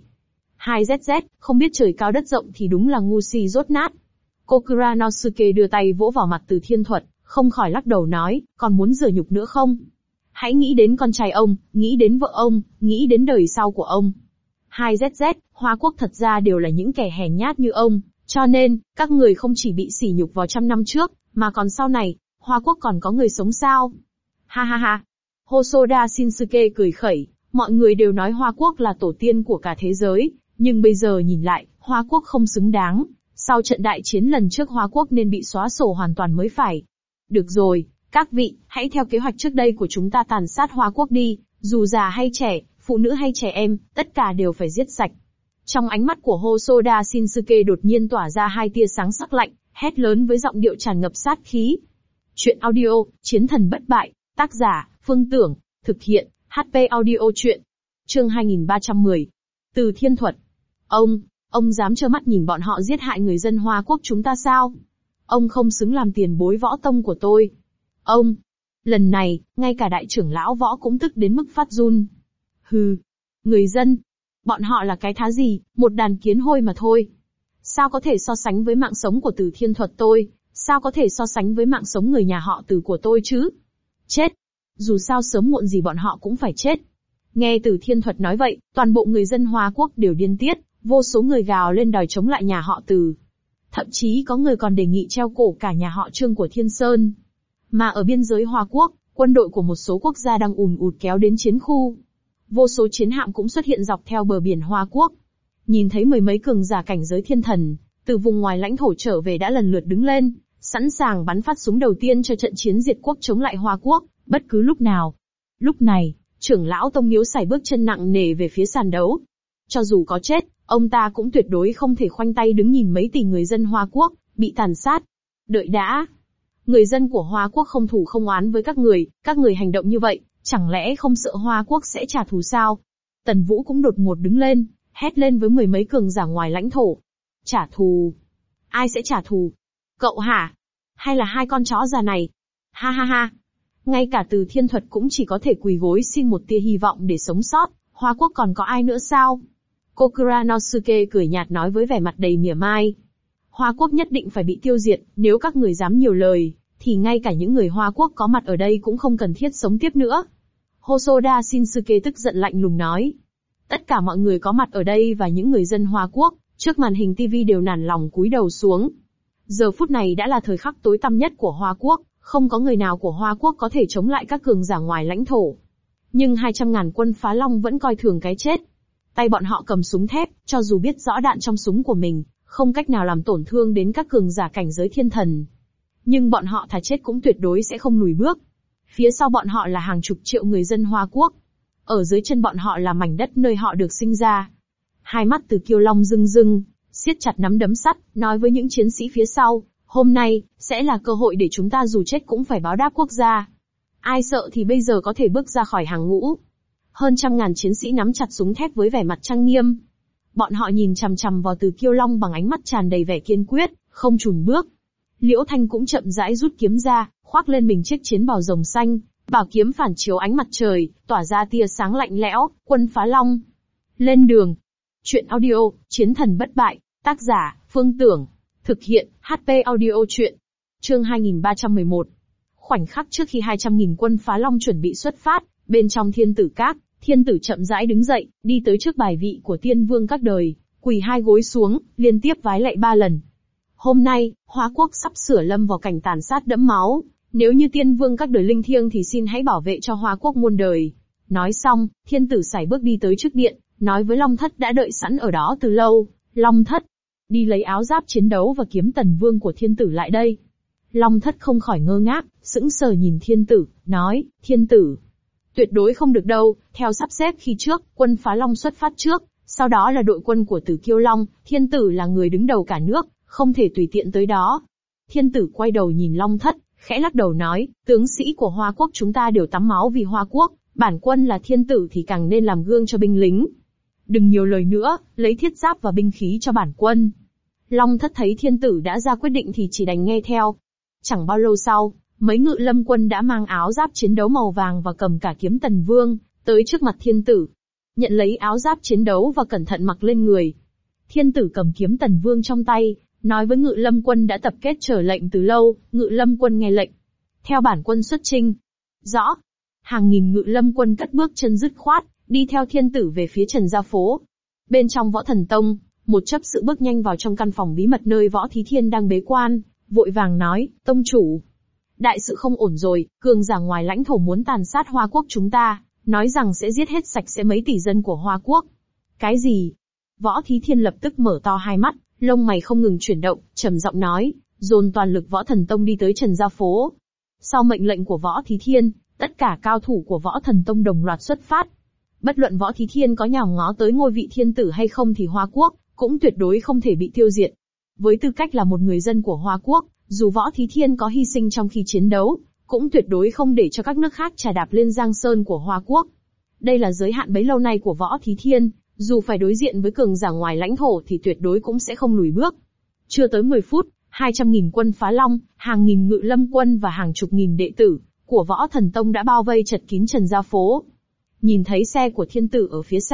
2ZZ, không biết trời cao đất rộng thì đúng là ngu si rốt nát. Kuranosuke đưa tay vỗ vào mặt Từ Thiên Thuật, không khỏi lắc đầu nói, còn muốn rửa nhục nữa không? Hãy nghĩ đến con trai ông, nghĩ đến vợ ông, nghĩ đến đời sau của ông. 2ZZ, Hoa Quốc thật ra đều là những kẻ hèn nhát như ông, cho nên, các người không chỉ bị sỉ nhục vào trăm năm trước, mà còn sau này, Hoa Quốc còn có người sống sao? Ha ha ha. Hosoda Shinsuke cười khẩy, mọi người đều nói Hoa Quốc là tổ tiên của cả thế giới, nhưng bây giờ nhìn lại, Hoa Quốc không xứng đáng. Sau trận đại chiến lần trước Hoa Quốc nên bị xóa sổ hoàn toàn mới phải. Được rồi, các vị, hãy theo kế hoạch trước đây của chúng ta tàn sát Hoa Quốc đi, dù già hay trẻ, phụ nữ hay trẻ em, tất cả đều phải giết sạch. Trong ánh mắt của Hosoda Shinsuke đột nhiên tỏa ra hai tia sáng sắc lạnh, hét lớn với giọng điệu tràn ngập sát khí. Chuyện audio, Chiến thần bất bại, tác giả, Phương Tưởng, thực hiện, HP audio chuyện. Chương 2310. Từ Thiên Thuật. Ông dám trơ mắt nhìn bọn họ giết hại người dân Hoa Quốc chúng ta sao? Ông không xứng làm tiền bối võ tông của tôi. Lần này, ngay cả đại trưởng lão võ cũng tức đến mức phát run. Hừ, người dân. Bọn họ là cái thá gì, một đàn kiến hôi mà thôi. Sao có thể so sánh với mạng sống của Từ Thiên Thuật tôi, sao có thể so sánh với mạng sống người nhà họ Từ của tôi chứ? Chết! Dù sao sớm muộn gì bọn họ cũng phải chết. Nghe Từ Thiên Thuật nói vậy, toàn bộ người dân Hoa Quốc đều điên tiết, vô số người gào lên đòi chống lại nhà họ Từ. Thậm chí có người còn đề nghị treo cổ cả nhà họ Trương của Thiên Sơn. Mà ở biên giới Hoa Quốc, quân đội của một số quốc gia đang ùn ùn kéo đến chiến khu. Vô số chiến hạm cũng xuất hiện dọc theo bờ biển Hoa Quốc. Nhìn thấy mười mấy cường giả cảnh giới thiên thần, từ vùng ngoài lãnh thổ trở về đã lần lượt đứng lên, sẵn sàng bắn phát súng đầu tiên cho trận chiến diệt quốc chống lại Hoa Quốc, bất cứ lúc nào. Lúc này, trưởng lão Tông Miếu Sải bước chân nặng nề về phía sàn đấu. Cho dù có chết, ông ta cũng tuyệt đối không thể khoanh tay đứng nhìn mấy tỷ người dân Hoa Quốc bị tàn sát. Đợi đã. Người dân của Hoa Quốc không thù không oán với các người hành động như vậy, chẳng lẽ không sợ Hoa Quốc sẽ trả thù sao? Tần Vũ cũng đột ngột đứng lên, hét lên với mười mấy cường giả ngoài lãnh thổ. Trả thù? Ai sẽ trả thù? Cậu hả? Hay là hai con chó già này? Ha ha ha. Ngay cả Từ Thiên Thuật cũng chỉ có thể quỳ gối xin một tia hy vọng để sống sót, Hoa Quốc còn có ai nữa sao? Kokuranosuke cười nhạt nói với vẻ mặt đầy mỉa mai. Hoa Quốc nhất định phải bị tiêu diệt, nếu các người dám nhiều lời, thì ngay cả những người Hoa Quốc có mặt ở đây cũng không cần thiết sống tiếp nữa. Hosoda Shinsuke tức giận lạnh lùng nói. Tất cả mọi người có mặt ở đây và những người dân Hoa Quốc, trước màn hình TV đều nản lòng cúi đầu xuống. Giờ phút này đã là thời khắc tối tăm nhất của Hoa Quốc, không có người nào của Hoa Quốc có thể chống lại các cường giả ngoài lãnh thổ. Nhưng 200.000 quân Phá Long vẫn coi thường cái chết. Tay bọn họ cầm súng thép, cho dù biết rõ đạn trong súng của mình không cách nào làm tổn thương đến các cường giả cảnh giới thiên thần. Nhưng bọn họ thà chết cũng tuyệt đối sẽ không lùi bước. Phía sau bọn họ là hàng chục triệu người dân Hoa Quốc. Ở dưới chân bọn họ là mảnh đất nơi họ được sinh ra. Hai mắt Từ Kiêu Long rưng rưng, siết chặt nắm đấm sắt, nói với những chiến sĩ phía sau, hôm nay, sẽ là cơ hội để chúng ta dù chết cũng phải báo đáp quốc gia. Ai sợ thì bây giờ có thể bước ra khỏi hàng ngũ. Hơn 100.000 chiến sĩ nắm chặt súng thép với vẻ mặt trang nghiêm. Bọn họ nhìn chằm chằm vào Từ Kiêu Long bằng ánh mắt tràn đầy vẻ kiên quyết, không chùn bước. Liễu Thanh cũng chậm rãi rút kiếm ra, khoác lên mình chiếc chiến bào rồng xanh, bảo kiếm phản chiếu ánh mặt trời, tỏa ra tia sáng lạnh lẽo, quân Phá Long. Lên đường. Chuyện audio, Chiến thần bất bại, tác giả, Phương Tưởng. Thực hiện, HP audio chuyện. Chương 2311. Khoảnh khắc trước khi 200.000 quân Phá Long chuẩn bị xuất phát, bên trong Thiên Tử Các, Thiên Tử chậm rãi đứng dậy, đi tới trước bài vị của Tiên Vương các đời, quỳ hai gối xuống, liên tiếp vái lạy 3 lần. Hôm nay, Hoa Quốc sắp sửa lâm vào cảnh tàn sát đẫm máu, nếu như Tiên Vương các đời linh thiêng thì xin hãy bảo vệ cho Hoa Quốc muôn đời. Nói xong, Thiên Tử sải bước đi tới trước điện, nói với Long Thất đã đợi sẵn ở đó từ lâu, Long Thất, đi lấy áo giáp chiến đấu và kiếm Tần Vương của Thiên Tử lại đây. Long Thất không khỏi ngơ ngác, sững sờ nhìn Thiên Tử, nói, Thiên Tử, tuyệt đối không được đâu, theo sắp xếp khi trước, quân Phá Long xuất phát trước, sau đó là đội quân của Từ Kiêu Long, Thiên Tử là người đứng đầu cả nước, không thể tùy tiện tới đó. Thiên Tử quay đầu nhìn Long Thất, khẽ lắc đầu nói, tướng sĩ của Hoa Quốc chúng ta đều tắm máu vì Hoa Quốc, bản quân là Thiên Tử thì càng nên làm gương cho binh lính. Đừng nhiều lời nữa, lấy thiết giáp và binh khí cho bản quân. Long Thất thấy Thiên Tử đã ra quyết định thì chỉ đành nghe theo. Chẳng bao lâu sau, mấy ngự lâm quân đã mang áo giáp chiến đấu màu vàng và cầm cả kiếm Tần Vương, tới trước mặt Thiên Tử. Nhận lấy áo giáp chiến đấu và cẩn thận mặc lên người. Thiên Tử cầm kiếm Tần Vương trong tay, nói với ngự lâm quân đã tập kết chờ lệnh từ lâu, ngự lâm quân nghe lệnh. Theo bản quân xuất chinh. Rõ. Hàng nghìn ngự lâm quân cất bước chân dứt khoát, đi theo Thiên Tử về phía Trần Gia Phố. Bên trong Võ Thần Tông, một chấp sự bước nhanh vào trong căn phòng bí mật nơi Võ Thí Thiên đang bế quan, vội vàng nói, tông chủ. Đại sự không ổn rồi, cường giả ngoài lãnh thổ muốn tàn sát Hoa Quốc chúng ta, nói rằng sẽ giết hết sạch sẽ mấy tỷ dân của Hoa Quốc. Cái gì? Võ Thí Thiên lập tức mở to hai mắt, lông mày không ngừng chuyển động, trầm giọng nói, dồn toàn lực Võ Thần Tông đi tới Trần Gia Phố. Sau mệnh lệnh của Võ Thí Thiên, tất cả cao thủ của Võ Thần Tông đồng loạt xuất phát. Bất luận Võ Thí Thiên có nhào ngó tới ngôi vị Thiên Tử hay không thì Hoa Quốc cũng tuyệt đối không thể bị tiêu diệt. Với tư cách là một người dân của Hoa Quốc, dù Võ Thí Thiên có hy sinh trong khi chiến đấu, cũng tuyệt đối không để cho các nước khác trà đạp lên giang sơn của Hoa Quốc. Đây là giới hạn bấy lâu nay của Võ Thí Thiên, dù phải đối diện với cường giả ngoài lãnh thổ thì tuyệt đối cũng sẽ không lùi bước. Chưa tới 10 phút, 200.000 quân Phá Long, hàng nghìn ngự lâm quân và hàng chục nghìn đệ tử của Võ Thần Tông đã bao vây chật kín Trần Gia Phố. Nhìn thấy xe của Thiên Tử ở phía xa,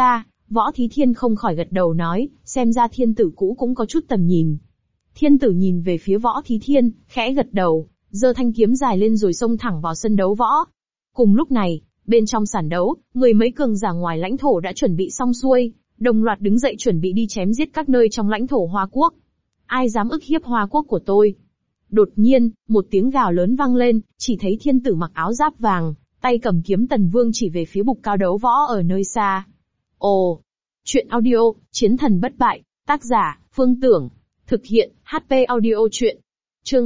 Võ Thí Thiên không khỏi gật đầu nói, xem ra thiên tử cũ cũng có chút tầm nhìn. Thiên tử nhìn về phía Võ Thí Thiên, khẽ gật đầu, giơ thanh kiếm dài lên rồi xông thẳng vào sân đấu võ. Cùng lúc này, bên trong sàn đấu, mười mấy cường giả ngoài lãnh thổ đã chuẩn bị xong xuôi, đồng loạt đứng dậy chuẩn bị đi chém giết các nơi trong lãnh thổ Hoa Quốc. Ai dám ức hiếp Hoa Quốc của tôi? Đột nhiên, một tiếng gào lớn vang lên, chỉ thấy thiên tử mặc áo giáp vàng, tay cầm kiếm Tần Vương chỉ về phía bục cao đấu võ ở nơi xa. Ồ! Chuyện audio, Chiến thần bất bại, tác giả, Phương Tưởng. Thực hiện, HP audio chuyện. Chương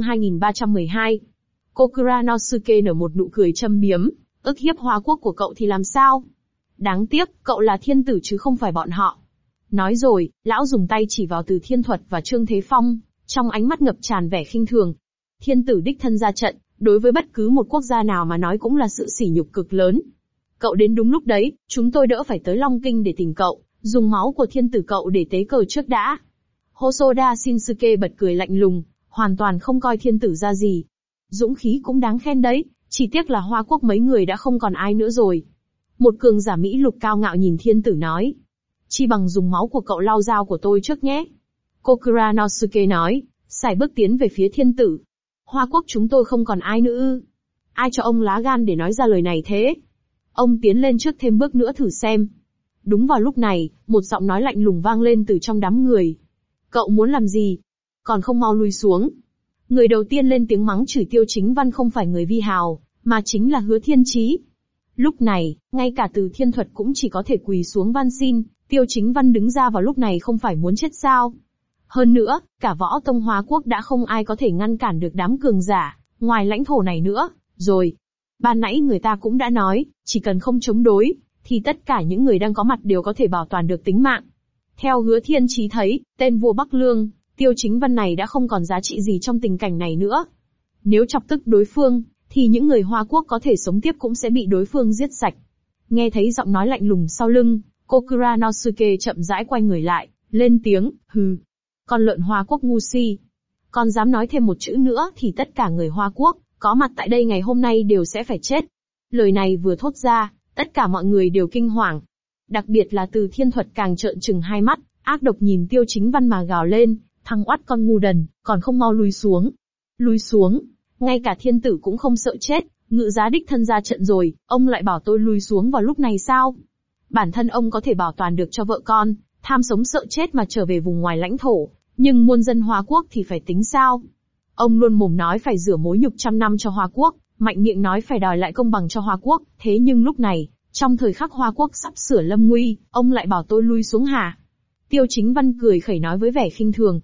2312. Kokuranosuke nở một nụ cười châm biếm, ức hiếp Hoa Quốc của cậu thì làm sao? Đáng tiếc, cậu là thiên tử chứ không phải bọn họ. Nói rồi, lão dùng tay chỉ vào Từ Thiên Thuật và Trương Thế Phong, trong ánh mắt ngập tràn vẻ khinh thường. Thiên tử đích thân ra trận, đối với bất cứ một quốc gia nào mà nói cũng là sự sỉ nhục cực lớn. Cậu đến đúng lúc đấy, chúng tôi đỡ phải tới Long Kinh để tìm cậu, dùng máu của thiên tử cậu để tế cờ trước đã. Hosoda Shinsuke bật cười lạnh lùng, hoàn toàn không coi thiên tử ra gì. Dũng khí cũng đáng khen đấy, chỉ tiếc là Hoa Quốc mấy người đã không còn ai nữa rồi. Một cường giả Mỹ lục cao ngạo nhìn thiên tử nói. Chi bằng dùng máu của cậu lau dao của tôi trước nhé. Kokuranosuke nói, sải bước tiến về phía thiên tử. Hoa Quốc chúng tôi không còn ai nữa ư? Ai cho ông lá gan để nói ra lời này thế? Ông tiến lên trước thêm bước nữa thử xem. Đúng vào lúc này, một giọng nói lạnh lùng vang lên từ trong đám người. Cậu muốn làm gì? Còn không mau lui xuống. Người đầu tiên lên tiếng mắng chửi Tiêu Chính Văn không phải người Vi Hào, mà chính là Hứa Thiên Chí. Lúc này, ngay cả Từ Thiên Thuật cũng chỉ có thể quỳ xuống van xin, Tiêu Chính Văn đứng ra vào lúc này không phải muốn chết sao? Hơn nữa, cả võ tông Hoa Quốc đã không ai có thể ngăn cản được đám cường giả, ngoài lãnh thổ này nữa, rồi. Ban nãy người ta cũng đã nói, chỉ cần không chống đối, thì tất cả những người đang có mặt đều có thể bảo toàn được tính mạng. Theo Hứa Thiên Chí thấy, tên vua Bắc Lương, Tiêu Chính Văn này đã không còn giá trị gì trong tình cảnh này nữa. Nếu chọc tức đối phương, thì những người Hoa Quốc có thể sống tiếp cũng sẽ bị đối phương giết sạch. Nghe thấy giọng nói lạnh lùng sau lưng, Kokuranosuke chậm rãi quay người lại, lên tiếng, hừ. Con lợn Hoa Quốc ngu si. Còn dám nói thêm một chữ nữa thì tất cả người Hoa Quốc, có mặt tại đây ngày hôm nay đều sẽ phải chết. Lời này vừa thốt ra, tất cả mọi người đều kinh hoàng. Đặc biệt là Từ Thiên Thuật càng trợn trừng hai mắt, ác độc nhìn Tiêu Chính Văn mà gào lên, thằng oắt con ngu đần, còn không mau lui xuống. Lui xuống, ngay cả thiên tử cũng không sợ chết, ngự giá đích thân ra trận rồi, ông lại bảo tôi lui xuống vào lúc này sao? Bản thân ông có thể bảo toàn được cho vợ con, tham sống sợ chết mà trở về vùng ngoài lãnh thổ, nhưng muôn dân Hoa Quốc thì phải tính sao? Ông luôn mồm nói phải rửa mối nhục 100 năm cho Hoa Quốc, mạnh miệng nói phải đòi lại công bằng cho Hoa Quốc, thế nhưng lúc này, trong thời khắc Hoa Quốc sắp sửa lâm nguy, ông lại bảo tôi lui xuống hả? Tiêu Chính Văn cười khẩy nói với vẻ khinh thường.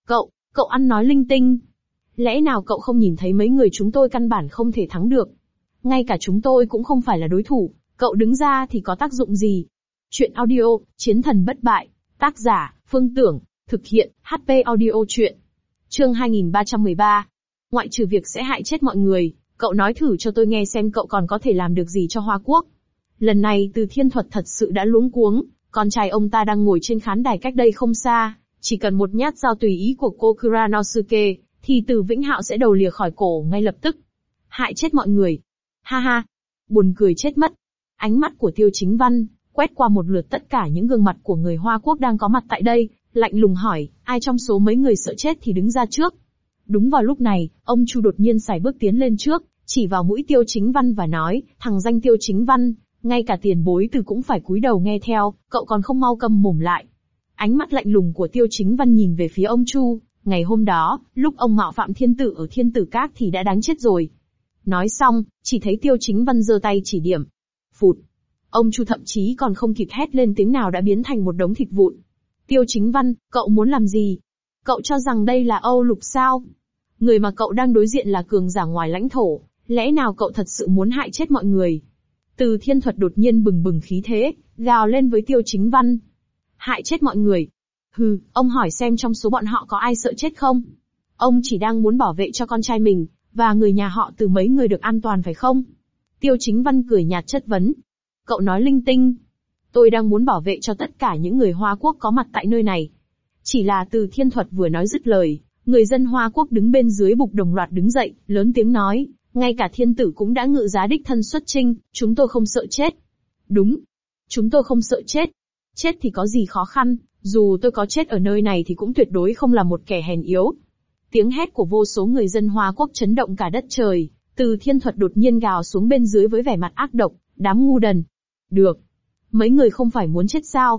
Cậu ăn nói linh tinh. Lẽ nào cậu không nhìn thấy mấy người chúng tôi căn bản không thể thắng được? Ngay cả chúng tôi cũng không phải là đối thủ, cậu đứng ra thì có tác dụng gì? Chuyện audio, Chiến thần bất bại, tác giả, Phương Tưởng, thực hiện, HP audio chuyện. Chương 2313. Ngoại trừ việc sẽ hại chết mọi người, cậu nói thử cho tôi nghe xem cậu còn có thể làm được gì cho Hoa Quốc. Lần này Từ Thiên Thuật thật sự đã luống cuống, con trai ông ta đang ngồi trên khán đài cách đây không xa, chỉ cần một nhát dao tùy ý của Kokuranosuke, thì Từ Vĩnh Hạo sẽ đầu lìa khỏi cổ ngay lập tức. Hại chết mọi người. Ha ha. Buồn cười chết mất. Ánh mắt của Tiêu Chính Văn quét qua một lượt tất cả những gương mặt của người Hoa Quốc đang có mặt tại đây, lạnh lùng hỏi, ai trong số mấy người sợ chết thì đứng ra trước. Đúng vào lúc này, ông Chu đột nhiên sải bước tiến lên trước, chỉ vào mũi Tiêu Chính Văn và nói, thằng danh Tiêu Chính Văn, ngay cả tiền bối Từ cũng phải cúi đầu nghe theo, cậu còn không mau câm mồm lại. Ánh mắt lạnh lùng của Tiêu Chính Văn nhìn về phía ông Chu, ngày hôm đó, lúc ông mạo phạm thiên tử ở Thiên Tử Các thì đã đáng chết rồi. Nói xong, chỉ thấy Tiêu Chính Văn giơ tay chỉ điểm. Phụt. Ông Chu thậm chí còn không kịp hét lên tiếng nào đã biến thành một đống thịt vụn. Tiêu Chính Văn, cậu muốn làm gì? Cậu cho rằng đây là Âu Lục sao? Người mà cậu đang đối diện là cường giả ngoài lãnh thổ, lẽ nào cậu thật sự muốn hại chết mọi người? Từ Thiên Thuật đột nhiên bừng bừng khí thế, gào lên với Tiêu Chính Văn. Hại chết mọi người? Hừ, ông hỏi xem trong số bọn họ có ai sợ chết không? Ông chỉ đang muốn bảo vệ cho con trai mình, và người nhà họ Từ mấy người được an toàn phải không? Tiêu Chính Văn cười nhạt chất vấn. Cậu nói linh tinh. Tôi đang muốn bảo vệ cho tất cả những người Hoa Quốc có mặt tại nơi này. Chỉ là Từ Thiên Thuật vừa nói dứt lời, người dân Hoa Quốc đứng bên dưới bục đồng loạt đứng dậy, lớn tiếng nói, ngay cả thiên tử cũng đã ngự giá đích thân xuất chinh, chúng tôi không sợ chết. Đúng. Chúng tôi không sợ chết. Chết thì có gì khó khăn, dù tôi có chết ở nơi này thì cũng tuyệt đối không là một kẻ hèn yếu. Tiếng hét của vô số người dân Hoa Quốc chấn động cả đất trời, Từ Thiên Thuật đột nhiên gào xuống bên dưới với vẻ mặt ác độc, đám ngu đần. Được. Mấy người không phải muốn chết sao?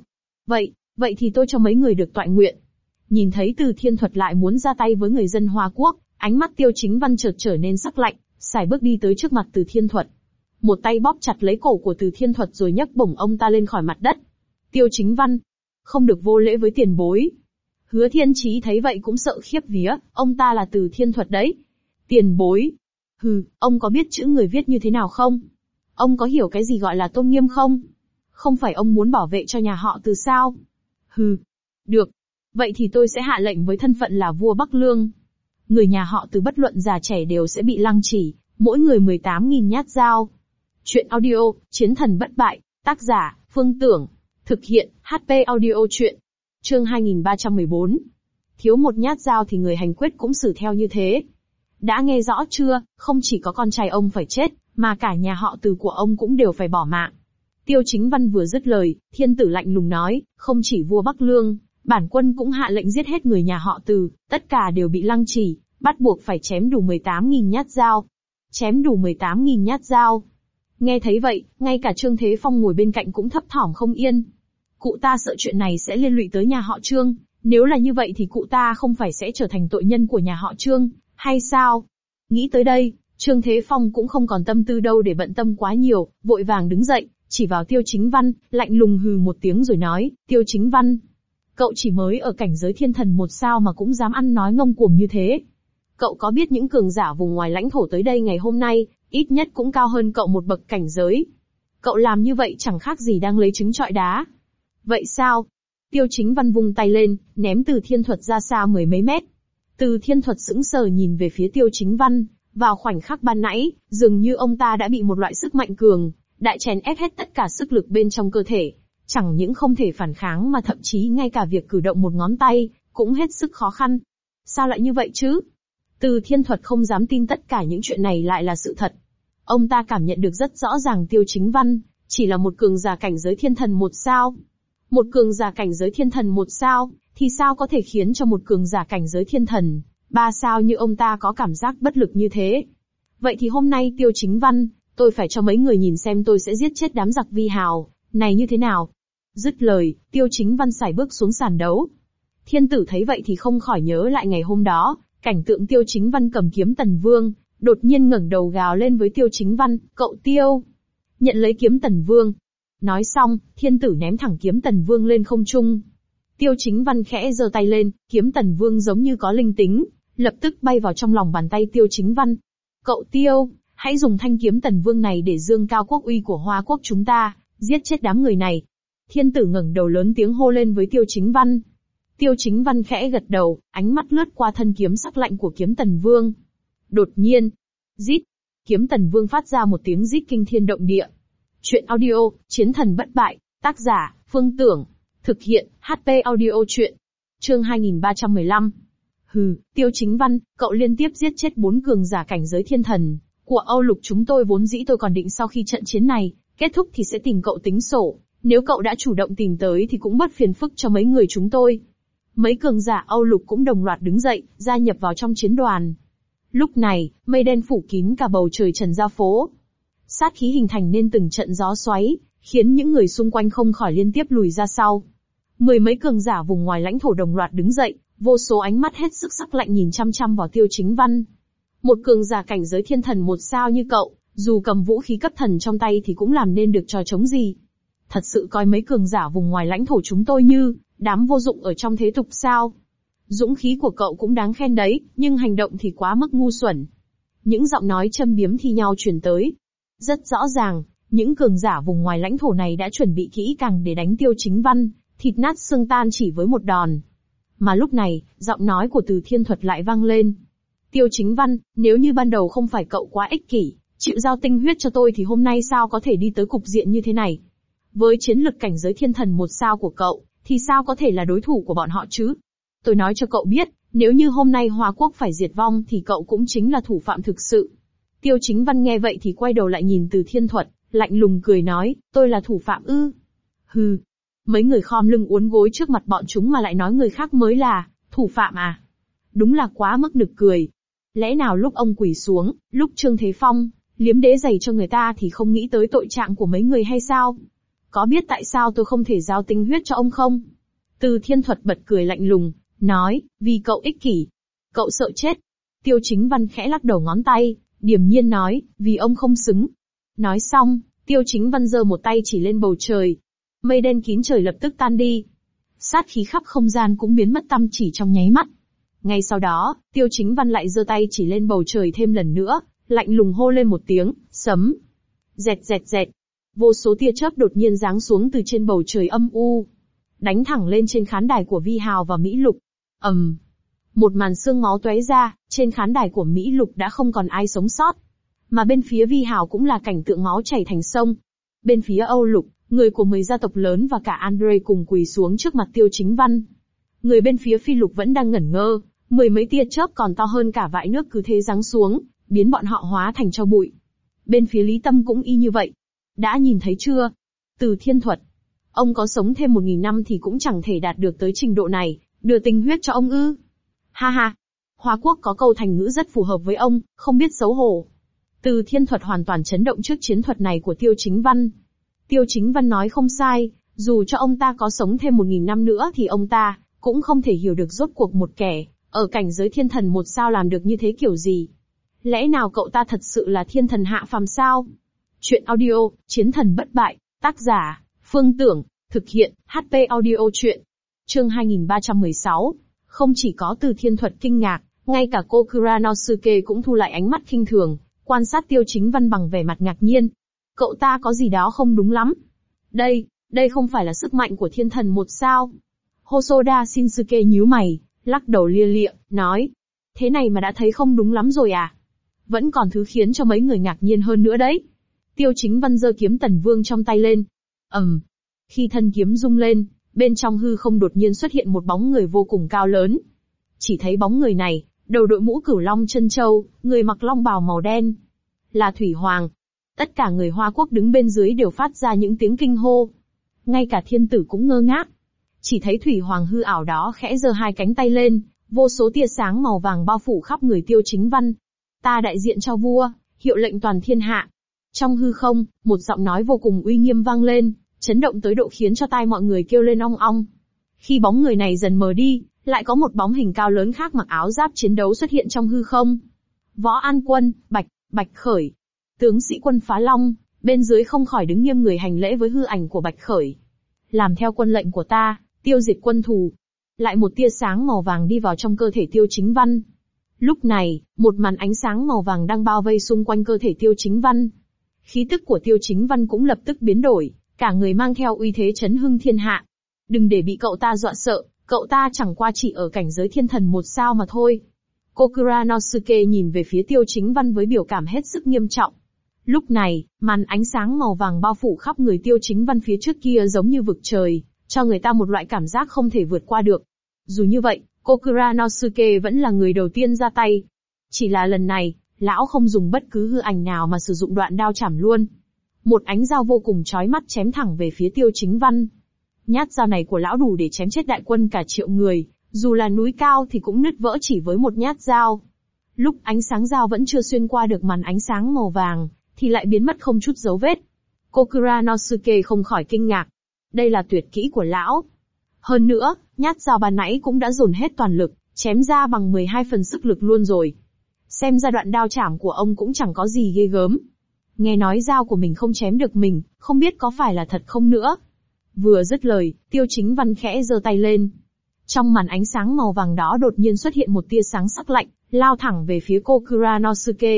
Vậy thì tôi cho mấy người được toại nguyện. Nhìn thấy Từ Thiên Thuật lại muốn ra tay với người dân Hoa Quốc, ánh mắt Tiêu Chính Văn chợt trở nên sắc lạnh, sải bước đi tới trước mặt Từ Thiên Thuật. Một tay bóp chặt lấy cổ của Từ Thiên Thuật rồi nhấc bổng ông ta lên khỏi mặt đất. Tiêu Chính Văn, không được vô lễ với tiền bối. Hứa Thiên Chí thấy vậy cũng sợ khiếp vía, ông ta là Từ Thiên Thuật đấy. Tiền bối. Hừ, ông có biết chữ người viết như thế nào không? Ông có hiểu cái gì gọi là tôn nghiêm không? Không phải ông muốn bảo vệ cho nhà họ Từ sao? Hừ. Được. Vậy thì tôi sẽ hạ lệnh với thân phận là vua Bắc Lương. Người nhà họ Từ bất luận già trẻ đều sẽ bị lăng trì, mỗi người 18.000 nhát dao. Chuyện audio, Chiến thần bất bại, tác giả, Phương Tưởng. Thực hiện, HP audio chuyện. Chương 2314. Thiếu một nhát dao thì người hành quyết cũng xử theo như thế. Đã nghe rõ chưa, không chỉ có con trai ông phải chết, mà cả nhà họ Từ của ông cũng đều phải bỏ mạng. Tiêu Chính Văn vừa dứt lời, thiên tử lạnh lùng nói, không chỉ vua Bắc Lương, bản quân cũng hạ lệnh giết hết người nhà họ Từ, tất cả đều bị lăng trì, bắt buộc phải chém đủ 18.000 nhát dao. Chém đủ 18.000 nhát dao. Nghe thấy vậy, ngay cả Trương Thế Phong ngồi bên cạnh cũng thấp thỏm không yên. Cụ ta sợ chuyện này sẽ liên lụy tới nhà họ Trương, nếu là như vậy thì cụ ta không phải sẽ trở thành tội nhân của nhà họ Trương, hay sao? Nghĩ tới đây, Trương Thế Phong cũng không còn tâm tư đâu để bận tâm quá nhiều, vội vàng đứng dậy, chỉ vào Tiêu Chính Văn, lạnh lùng hừ một tiếng rồi nói, Tiêu Chính Văn. Cậu chỉ mới ở cảnh giới thiên thần một sao mà cũng dám ăn nói ngông cuồng như thế. Cậu có biết những cường giả vùng ngoài lãnh thổ tới đây ngày hôm nay, ít nhất cũng cao hơn cậu một bậc cảnh giới. Cậu làm như vậy chẳng khác gì đang lấy trứng trọi đá. Vậy sao? Tiêu Chính Văn vung tay lên, ném Từ Thiên Thuật ra xa mười mấy mét. Từ Thiên Thuật sững sờ nhìn về phía Tiêu Chính Văn, vào khoảnh khắc ban nãy, dường như ông ta đã bị một loại sức mạnh cường đại chèn ép hết tất cả sức lực bên trong cơ thể. Chẳng những không thể phản kháng mà thậm chí ngay cả việc cử động một ngón tay, cũng hết sức khó khăn. Sao lại như vậy chứ? Từ Thiên Thuật không dám tin tất cả những chuyện này lại là sự thật. Ông ta cảm nhận được rất rõ ràng Tiêu Chính Văn, chỉ là một cường giả cảnh giới thiên thần một sao. Một cường giả cảnh giới thiên thần một sao, thì sao có thể khiến cho một cường giả cảnh giới thiên thần, 3 sao như ông ta có cảm giác bất lực như thế? Vậy thì hôm nay Tiêu Chính Văn, tôi phải cho mấy người nhìn xem tôi sẽ giết chết đám giặc vi hào này như thế nào. Dứt lời, Tiêu Chính Văn sải bước xuống sàn đấu. Thiên tử thấy vậy thì không khỏi nhớ lại ngày hôm đó, cảnh tượng Tiêu Chính Văn cầm kiếm Tần Vương, đột nhiên ngẩng đầu gào lên với Tiêu Chính Văn, cậu Tiêu, nhận lấy kiếm Tần Vương. Nói xong, thiên tử ném thẳng kiếm Tần Vương lên không trung. Tiêu Chính Văn khẽ giơ tay lên, kiếm Tần Vương giống như có linh tính, lập tức bay vào trong lòng bàn tay Tiêu Chính Văn. Cậu Tiêu, hãy dùng thanh kiếm Tần Vương này để dương cao quốc uy của Hoa Quốc chúng ta, giết chết đám người này. Thiên tử ngẩng đầu lớn tiếng hô lên với Tiêu Chính Văn. Tiêu Chính Văn khẽ gật đầu, ánh mắt lướt qua thân kiếm sắc lạnh của kiếm Tần Vương. Đột nhiên, rít, kiếm Tần Vương phát ra một tiếng rít kinh thiên động địa. Chuyện audio, Chiến thần bất bại, tác giả, Phương Tưởng. Thực hiện, HP audio chuyện. Chương 2315. Hừ, Tiêu Chính Văn, cậu liên tiếp giết chết 4 cường giả cảnh giới thiên thần của Âu Lục chúng tôi, vốn dĩ tôi còn định sau khi trận chiến này kết thúc thì sẽ tìm cậu tính sổ, nếu cậu đã chủ động tìm tới thì cũng bất phiền phức cho mấy người chúng tôi. Mấy cường giả Âu Lục cũng đồng loạt đứng dậy, gia nhập vào trong chiến đoàn. Lúc này, mây đen phủ kín cả bầu trời trần gia phố. Sát khí hình thành nên từng trận gió xoáy, khiến những người xung quanh không khỏi liên tiếp lùi ra sau. Mười mấy cường giả vùng ngoài lãnh thổ đồng loạt đứng dậy, vô số ánh mắt hết sức sắc lạnh nhìn chăm chăm vào Tiêu Chính Văn. Một cường giả cảnh giới thiên thần một sao như cậu, dù cầm vũ khí cấp thần trong tay thì cũng làm nên được trò chống gì? Thật sự coi mấy cường giả vùng ngoài lãnh thổ chúng tôi như đám vô dụng ở trong thế tục sao? Dũng khí của cậu cũng đáng khen đấy, nhưng hành động thì quá mức ngu xuẩn. Những giọng nói châm biếm thi nhau truyền tới. Rất rõ ràng, những cường giả vùng ngoài lãnh thổ này đã chuẩn bị kỹ càng để đánh Tiêu Chính Văn, thịt nát xương tan chỉ với một đòn. Mà lúc này, giọng nói của Từ Thiên Thuật lại vang lên. Tiêu Chính Văn, nếu như ban đầu không phải cậu quá ích kỷ, chịu giao tinh huyết cho tôi thì hôm nay sao có thể đi tới cục diện như thế này? Với chiến lực cảnh giới thiên thần một sao của cậu, thì sao có thể là đối thủ của bọn họ chứ? Tôi nói cho cậu biết, nếu như hôm nay Hoa Quốc phải diệt vong thì cậu cũng chính là thủ phạm thực sự. Tiêu Chính Văn nghe vậy thì quay đầu lại nhìn Từ Thiên Thuật, lạnh lùng cười nói, tôi là thủ phạm ư? Hừ. Mấy người khom lưng uốn gối trước mặt bọn chúng mà lại nói người khác mới là thủ phạm à? Đúng là quá mức nực cười. Lẽ nào lúc ông quỳ xuống, lúc Trương Thế Phong liếm đế giày cho người ta thì không nghĩ tới tội trạng của mấy người hay sao? Có biết tại sao tôi không thể giao tinh huyết cho ông không? Từ Thiên Thuật bật cười lạnh lùng, nói, vì cậu ích kỷ. Cậu sợ chết. Tiêu Chính Văn khẽ lắc đầu ngón tay, điềm nhiên nói, vì ông không xứng. Nói xong, Tiêu Chính Văn giơ một tay chỉ lên bầu trời. Mây đen kín trời lập tức tan đi. Sát khí khắp không gian cũng biến mất tăm chỉ trong nháy mắt. Ngay sau đó, Tiêu Chính Văn lại giơ tay chỉ lên bầu trời thêm lần nữa, lạnh lùng hô lên một tiếng, sấm. Dẹt dẹt dẹt. Vô số tia chớp đột nhiên giáng xuống từ trên bầu trời âm u, đánh thẳng lên trên khán đài của Vi Hào và Mỹ Lục. Một màn xương máu tóe ra, trên khán đài của Mỹ Lục đã không còn ai sống sót. Mà bên phía Vi Hào cũng là cảnh tượng máu chảy thành sông. Bên phía Âu Lục, người của 10 gia tộc lớn và cả Andre cùng quỳ xuống trước mặt Tiêu Chính Văn. Người bên phía Phi Lục vẫn đang ngẩn ngơ, 10 mấy tia chớp còn to hơn cả vại nước cứ thế giáng xuống, biến bọn họ hóa thành tro bụi. Bên phía Lý Tâm cũng y như vậy. Đã nhìn thấy chưa? Từ Thiên Thuật. Ông có sống thêm 1000 năm thì cũng chẳng thể đạt được tới trình độ này, đưa tinh huyết cho ông ư? Ha ha. Hoa Quốc có câu thành ngữ rất phù hợp với ông, không biết xấu hổ. Từ Thiên Thuật hoàn toàn chấn động trước chiến thuật này của Tiêu Chính Văn. Tiêu Chính Văn nói không sai, dù cho ông ta có sống thêm 1000 năm nữa thì ông ta cũng không thể hiểu được rốt cuộc một kẻ ở cảnh giới thiên thần một sao làm được như thế kiểu gì. Lẽ nào cậu ta thật sự là thiên thần hạ phàm sao? Chuyện audio, Chiến Thần Bất Bại, tác giả, Phương Tưởng, thực hiện, HP audio chuyện. Chương 2316. Không chỉ có Từ Thiên Thuật kinh ngạc, ngay cả cô Kuranosuke cũng thu lại ánh mắt khinh thường, quan sát Tiêu Chính Văn bằng vẻ mặt ngạc nhiên. Cậu ta có gì đó không đúng lắm. Đây không phải là sức mạnh của thiên thần một sao? Hosoda Shinsuke nhíu mày, lắc đầu lia lịa, nói. Thế này mà đã thấy không đúng lắm rồi à? Vẫn còn thứ khiến cho mấy người ngạc nhiên hơn nữa đấy. Tiêu Chính Văn giơ kiếm Tần Vương trong tay lên. Khi thân kiếm rung lên, bên trong hư không đột nhiên xuất hiện một bóng người vô cùng cao lớn. Chỉ thấy bóng người này, đầu đội mũ cửu long chân châu, người mặc long bào màu đen. Là Thủy Hoàng. Tất cả người Hoa Quốc đứng bên dưới đều phát ra những tiếng kinh hô. Ngay cả thiên tử cũng ngơ ngác. Chỉ thấy Thủy Hoàng hư ảo đó khẽ giơ hai cánh tay lên, vô số tia sáng màu vàng bao phủ khắp người Tiêu Chính Văn. Ta đại diện cho vua, hiệu lệnh toàn thiên hạ. Trong hư không, một giọng nói vô cùng uy nghiêm vang lên, chấn động tới độ khiến cho tai mọi người kêu lên ong ong. Khi bóng người này dần mờ đi, lại có một bóng hình cao lớn khác mặc áo giáp chiến đấu xuất hiện trong hư không. Võ An Quân, Bạch Khởi. Tướng sĩ quân Phá Long, bên dưới không khỏi đứng nghiêm người hành lễ với hư ảnh của Bạch Khởi. Làm theo quân lệnh của ta, tiêu diệt quân thù. Lại một tia sáng màu vàng đi vào trong cơ thể Tiêu Chính Văn. Lúc này, một màn ánh sáng màu vàng đang bao vây xung quanh cơ thể Tiêu Chính Văn. Khí tức của Tiêu Chính Văn cũng lập tức biến đổi, cả người mang theo uy thế chấn hưng thiên hạ. Đừng để bị cậu ta dọa sợ, cậu ta chẳng qua chỉ ở cảnh giới thiên thần một sao mà thôi. Cô Kuranosuke nhìn về phía Tiêu Chính Văn với biểu cảm hết sức nghiêm trọng. Lúc này, màn ánh sáng màu vàng bao phủ khắp người Tiêu Chính Văn phía trước kia giống như vực trời, cho người ta một loại cảm giác không thể vượt qua được. Dù như vậy, cô Kuranosuke vẫn là người đầu tiên ra tay. Chỉ là lần này, lão không dùng bất cứ hư ảnh nào mà sử dụng đoạn đao chảm luôn. Một ánh dao vô cùng chói mắt chém thẳng về phía Tiêu Chính Văn. Nhát dao này của lão đủ để chém chết đại quân cả triệu người, dù là núi cao thì cũng nứt vỡ chỉ với một nhát dao. Lúc ánh sáng dao vẫn chưa xuyên qua được màn ánh sáng màu vàng, thì lại biến mất không chút dấu vết. Cô Kuranosuke không khỏi kinh ngạc. Đây là tuyệt kỹ của lão. Hơn nữa, nhát dao ban nãy cũng đã dồn hết toàn lực, chém ra bằng 12 phần sức lực luôn rồi. Xem ra đoạn đao chảm của ông cũng chẳng có gì ghê gớm. Nghe nói dao của mình không chém được mình, không biết có phải là thật không nữa. Vừa dứt lời, Tiêu Chính Văn khẽ giơ tay lên. Trong màn ánh sáng màu vàng đó đột nhiên xuất hiện một tia sáng sắc lạnh, lao thẳng về phía cô Kuranosuke.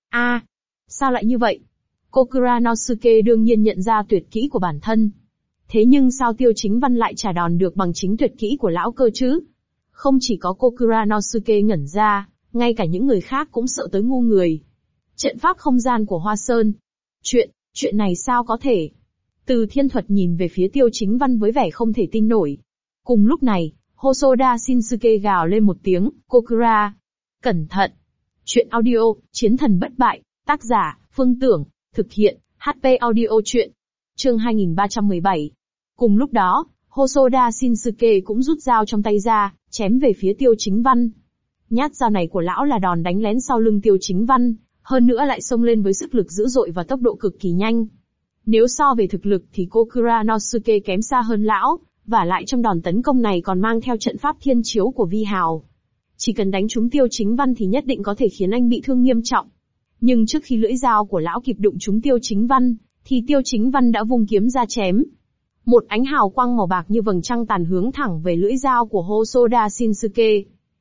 Sao lại như vậy? Cô Kuranosuke đương nhiên nhận ra tuyệt kỹ của bản thân. Thế nhưng sao Tiêu Chính Văn lại trả đòn được bằng chính tuyệt kỹ của lão cơ chứ? Không chỉ có cô Kuranosuke ngẩn ra, ngay cả những người khác cũng sợ tới ngu người. Trận pháp không gian của Hoa Sơn. Chuyện này sao có thể? Từ Thiên Thuật nhìn về phía Tiêu Chính Văn với vẻ không thể tin nổi. Cùng lúc này, Hosoda Shinsuke gào lên một tiếng, Kokura. Cẩn thận! Chuyện audio, Chiến Thần Bất Bại, tác giả, Phương Tưởng, thực hiện, HP audio chuyện. Chương 2317. Cùng lúc đó, Hosoda Shinsuke cũng rút dao trong tay ra, chém về phía Tiêu Chính Văn. Nhát dao này của lão là đòn đánh lén sau lưng Tiêu Chính Văn, hơn nữa lại xông lên với sức lực dữ dội và tốc độ cực kỳ nhanh. Nếu so về thực lực thì Kokuranosuke kém xa hơn lão, và lại trong đòn tấn công này còn mang theo trận pháp thiên chiếu của Vi Hào. Chỉ cần đánh trúng Tiêu Chính Văn thì nhất định có thể khiến anh bị thương nghiêm trọng. Nhưng trước khi lưỡi dao của lão kịp đụng trúng Tiêu Chính Văn, thì Tiêu Chính Văn đã vung kiếm ra chém. Một ánh hào quang màu bạc như vầng trăng tàn hướng thẳng về lưỡi dao của Hosoda Shinsuke.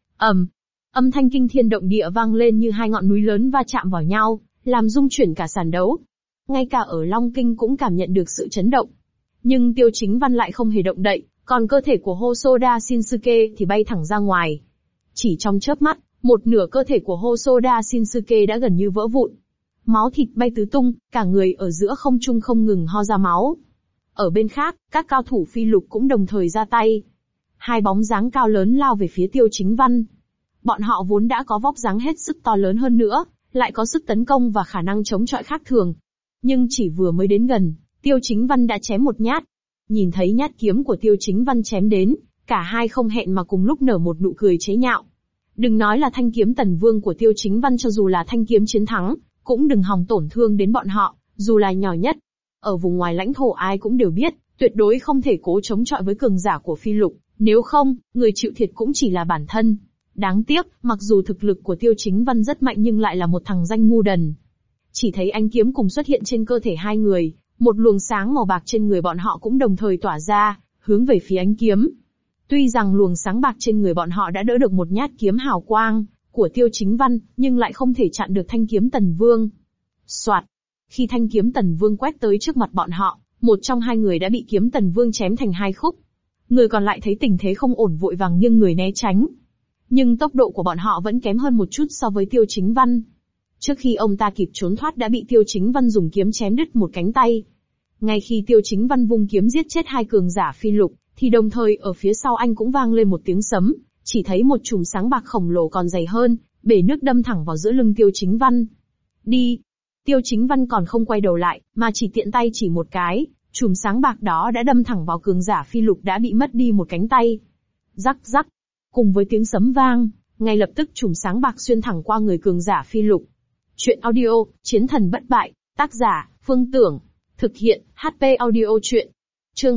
Âm thanh kinh thiên động địa vang lên như hai ngọn núi lớn va chạm vào nhau, làm rung chuyển cả sàn đấu. Ngay cả ở Long Kinh cũng cảm nhận được sự chấn động. Nhưng Tiêu Chính Văn lại không hề động đậy, còn cơ thể của Hosoda Shinsuke thì bay thẳng ra ngoài. Chỉ trong chớp mắt, một nửa cơ thể của Hosoda Shinsuke đã gần như vỡ vụn. Máu thịt bay tứ tung, cả người ở giữa không trung không ngừng ho ra máu. Ở bên khác, các cao thủ phi lục cũng đồng thời ra tay. Hai bóng dáng cao lớn lao về phía Tiêu Chính Văn. Bọn họ vốn đã có vóc dáng hết sức to lớn hơn nữa, lại có sức tấn công và khả năng chống chọi khác thường. Nhưng chỉ vừa mới đến gần, Tiêu Chính Văn đã chém một nhát. Nhìn thấy nhát kiếm của Tiêu Chính Văn chém đến, cả hai không hẹn mà cùng lúc nở một nụ cười chế nhạo. Đừng nói là thanh kiếm Tần Vương của Tiêu Chính Văn, cho dù là thanh kiếm chiến thắng, cũng đừng hòng tổn thương đến bọn họ, dù là nhỏ nhất. Ở vùng ngoài lãnh thổ ai cũng đều biết, tuyệt đối không thể cố chống chọi với cường giả của phi lục, nếu không, người chịu thiệt cũng chỉ là bản thân. Đáng tiếc, mặc dù thực lực của Tiêu Chính Văn rất mạnh nhưng lại là một thằng danh ngu đần. Chỉ thấy ánh kiếm cùng xuất hiện trên cơ thể hai người, một luồng sáng màu bạc trên người bọn họ cũng đồng thời tỏa ra, hướng về phía ánh kiếm. Tuy rằng luồng sáng bạc trên người bọn họ đã đỡ được một nhát kiếm hào quang của Tiêu Chính Văn, nhưng lại không thể chặn được thanh kiếm Tần Vương. Soạt! Khi thanh kiếm Tần Vương quét tới trước mặt bọn họ, một trong hai người đã bị kiếm Tần Vương chém thành hai khúc. Người còn lại thấy tình thế không ổn vội vàng nghiêng người né tránh. Nhưng tốc độ của bọn họ vẫn kém hơn một chút so với Tiêu Chính Văn. Trước khi ông ta kịp trốn thoát đã bị Tiêu Chính Văn dùng kiếm chém đứt một cánh tay. Ngay khi Tiêu Chính Văn vung kiếm giết chết hai cường giả phi lục, thì đồng thời ở phía sau anh cũng vang lên một tiếng sấm, chỉ thấy một chùm sáng bạc khổng lồ còn dày hơn, bể nước đâm thẳng vào giữa lưng Tiêu Chính Văn. Đi! Tiêu Chính Văn còn không quay đầu lại, mà chỉ tiện tay chỉ một cái, chùm sáng bạc đó đã đâm thẳng vào cường giả phi lục đã bị mất đi một cánh tay. Rắc rắc! Cùng với tiếng sấm vang, ngay lập tức chùm sáng bạc xuyên thẳng qua người cường giả phi lục. Chuyện audio, Chiến thần bất bại, tác giả, Phương Tưởng. Thực hiện, HP audio chuyện. Chương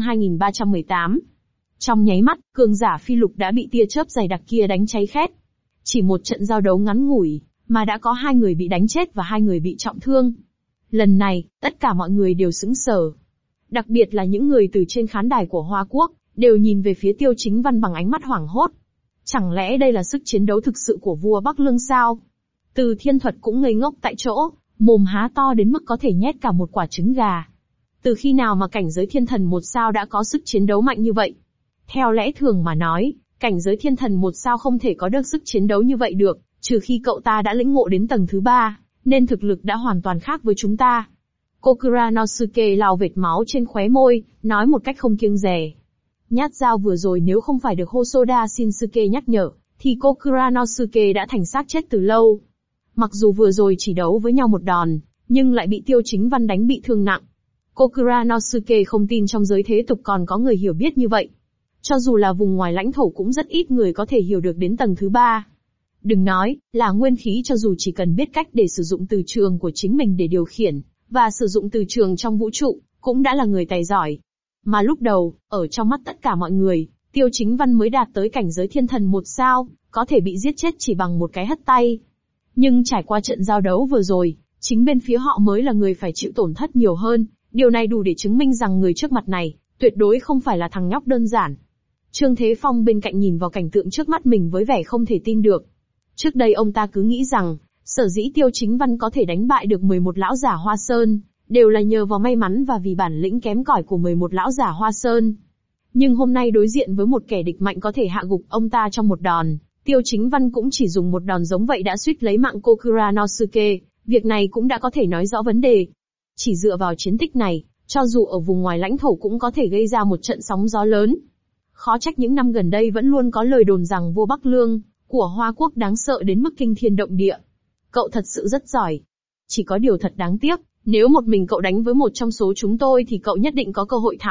2318. Trong nháy mắt, cường giả phi lục đã bị tia chớp dày đặc kia đánh cháy khét. Chỉ một trận giao đấu ngắn ngủi, mà đã có hai người bị đánh chết và hai người bị trọng thương. Lần này, tất cả mọi người đều sững sờ. Đặc biệt là những người từ trên khán đài của Hoa Quốc, đều nhìn về phía Tiêu Chính Văn bằng ánh mắt hoảng hốt. Chẳng lẽ đây là sức chiến đấu thực sự của vua Bắc Lương sao? Từ Thiên Thuật cũng ngây ngốc tại chỗ, mồm há to đến mức có thể nhét cả một quả trứng gà. Từ khi nào mà cảnh giới thiên thần 1 sao đã có sức chiến đấu mạnh như vậy? Theo lẽ thường mà nói, cảnh giới thiên thần 1 sao không thể có được sức chiến đấu như vậy được, trừ khi cậu ta đã lĩnh ngộ đến tầng thứ 3, nên thực lực đã hoàn toàn khác với chúng ta. Kokuranosuke lau vệt máu trên khóe môi, nói một cách không kiêng dè. Nhát dao vừa rồi nếu không phải được Hosoda Shinsuke nhắc nhở, thì Kokuranosuke đã thành xác chết từ lâu. Mặc dù vừa rồi chỉ đấu với nhau một đòn, nhưng lại bị Tiêu Chính Văn đánh bị thương nặng. Kokuranosuke không tin trong giới thế tục còn có người hiểu biết như vậy. Cho dù là vùng ngoài lãnh thổ cũng rất ít người có thể hiểu được đến tầng thứ 3. Đừng nói là nguyên khí, cho dù chỉ cần biết cách để sử dụng từ trường của chính mình để điều khiển, và sử dụng từ trường trong vũ trụ, cũng đã là người tài giỏi. Mà lúc đầu, ở trong mắt tất cả mọi người, Tiêu Chính Văn mới đạt tới cảnh giới thiên thần 1 sao, có thể bị giết chết chỉ bằng một cái hất tay. Nhưng trải qua trận giao đấu vừa rồi, chính bên phía họ mới là người phải chịu tổn thất nhiều hơn, điều này đủ để chứng minh rằng người trước mặt này, tuyệt đối không phải là thằng nhóc đơn giản. Trương Thế Phong bên cạnh nhìn vào cảnh tượng trước mắt mình với vẻ không thể tin được. Trước đây ông ta cứ nghĩ rằng, sở dĩ Tiêu Chính Văn có thể đánh bại được 11 lão giả Hoa Sơn, đều là nhờ vào may mắn và vì bản lĩnh kém cỏi của 11 lão giả Hoa Sơn. Nhưng hôm nay đối diện với một kẻ địch mạnh có thể hạ gục ông ta trong một đòn, Tiêu Chính Văn cũng chỉ dùng một đòn giống vậy đã suýt lấy mạng Kokuranosuke, việc này cũng đã có thể nói rõ vấn đề. Chỉ dựa vào chiến tích này, cho dù ở vùng ngoài lãnh thổ cũng có thể gây ra một trận sóng gió lớn. Khó trách những năm gần đây vẫn luôn có lời đồn rằng vua Bắc Lương của Hoa Quốc đáng sợ đến mức kinh thiên động địa. Cậu thật sự rất giỏi. Chỉ có điều thật đáng tiếc, nếu một mình cậu đánh với một trong số chúng tôi thì cậu nhất định có cơ hội thắng,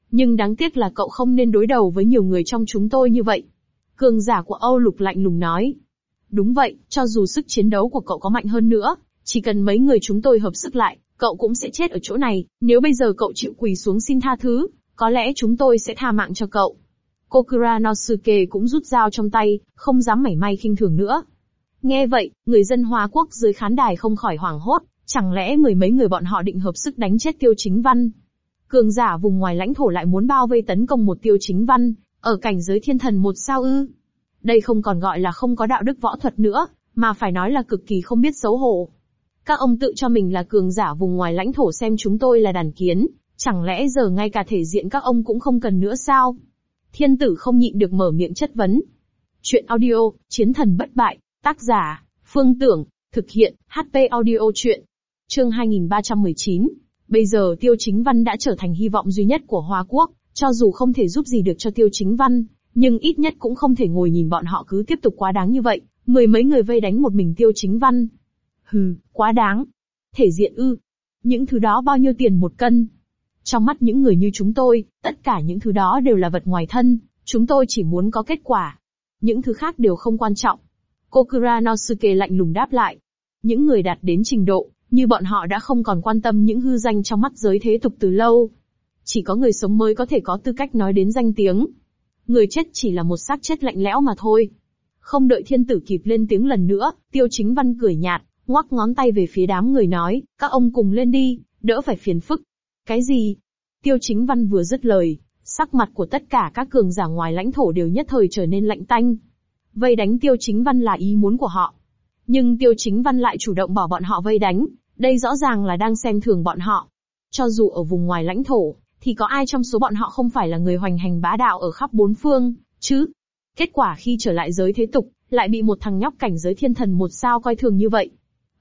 Nhưng đáng tiếc là cậu không nên đối đầu với nhiều người trong chúng tôi như vậy. Cường giả của Âu Lục lạnh lùng nói. Đúng vậy, cho dù sức chiến đấu của cậu có mạnh hơn nữa, chỉ cần mấy người chúng tôi hợp sức lại, cậu cũng sẽ chết ở chỗ này. Nếu bây giờ cậu chịu quỳ xuống xin tha thứ, có lẽ chúng tôi sẽ tha mạng cho cậu. Kokuranosuke cũng rút dao trong tay, không dám mảy may khinh thường nữa. Nghe vậy, người dân Hoa Quốc dưới khán đài không khỏi hoảng hốt, chẳng lẽ mười mấy người bọn họ định hợp sức đánh chết Tiêu Chính Văn? Cường giả vùng ngoài lãnh thổ lại muốn bao vây tấn công một Tiêu Chính Văn, ở cảnh giới thiên thần một sao ư? Đây không còn gọi là không có đạo đức võ thuật nữa, mà phải nói là cực kỳ không biết xấu hổ. Các ông tự cho mình là cường giả vùng ngoài lãnh thổ xem chúng tôi là đàn kiến, chẳng lẽ giờ ngay cả thể diện các ông cũng không cần nữa sao? Thiên tử không nhịn được mở miệng chất vấn. Chuyện audio, Chiến thần bất bại, tác giả, Phương Tưởng, thực hiện, HP audio chuyện. Chương 2319. Bây giờ Tiêu Chính Văn đã trở thành hy vọng duy nhất của Hoa Quốc, cho dù không thể giúp gì được cho Tiêu Chính Văn, nhưng ít nhất cũng không thể ngồi nhìn bọn họ cứ tiếp tục quá đáng như vậy, mười mấy người vây đánh một mình Tiêu Chính Văn. Hừ, quá đáng. Thể diện ư? Những thứ đó bao nhiêu tiền một cân? Trong mắt những người như chúng tôi, tất cả những thứ đó đều là vật ngoài thân, chúng tôi chỉ muốn có kết quả. Những thứ khác đều không quan trọng. Kokuranosuke lạnh lùng đáp lại. Những người đạt đến trình độ, như bọn họ đã không còn quan tâm những hư danh trong mắt giới thế tục từ lâu. Chỉ có người sống mới có thể có tư cách nói đến danh tiếng. Người chết chỉ là một xác chết lạnh lẽo mà thôi. Không đợi thiên tử kịp lên tiếng lần nữa, Tiêu Chính Văn cười nhạt, ngoắc ngón tay về phía đám người nói, các ông cùng lên đi, đỡ phải phiền phức. Cái gì? Tiêu Chính Văn vừa dứt lời, sắc mặt của tất cả các cường giả ngoài lãnh thổ đều nhất thời trở nên lạnh tanh. Vây đánh Tiêu Chính Văn là ý muốn của họ. Nhưng Tiêu Chính Văn lại chủ động bỏ bọn họ vây đánh, đây rõ ràng là đang xem thường bọn họ. Cho dù ở vùng ngoài lãnh thổ, thì có ai trong số bọn họ không phải là người hoành hành bá đạo ở khắp bốn phương, chứ? Kết quả khi trở lại giới thế tục, lại bị một thằng nhóc cảnh giới thiên thần một sao coi thường như vậy.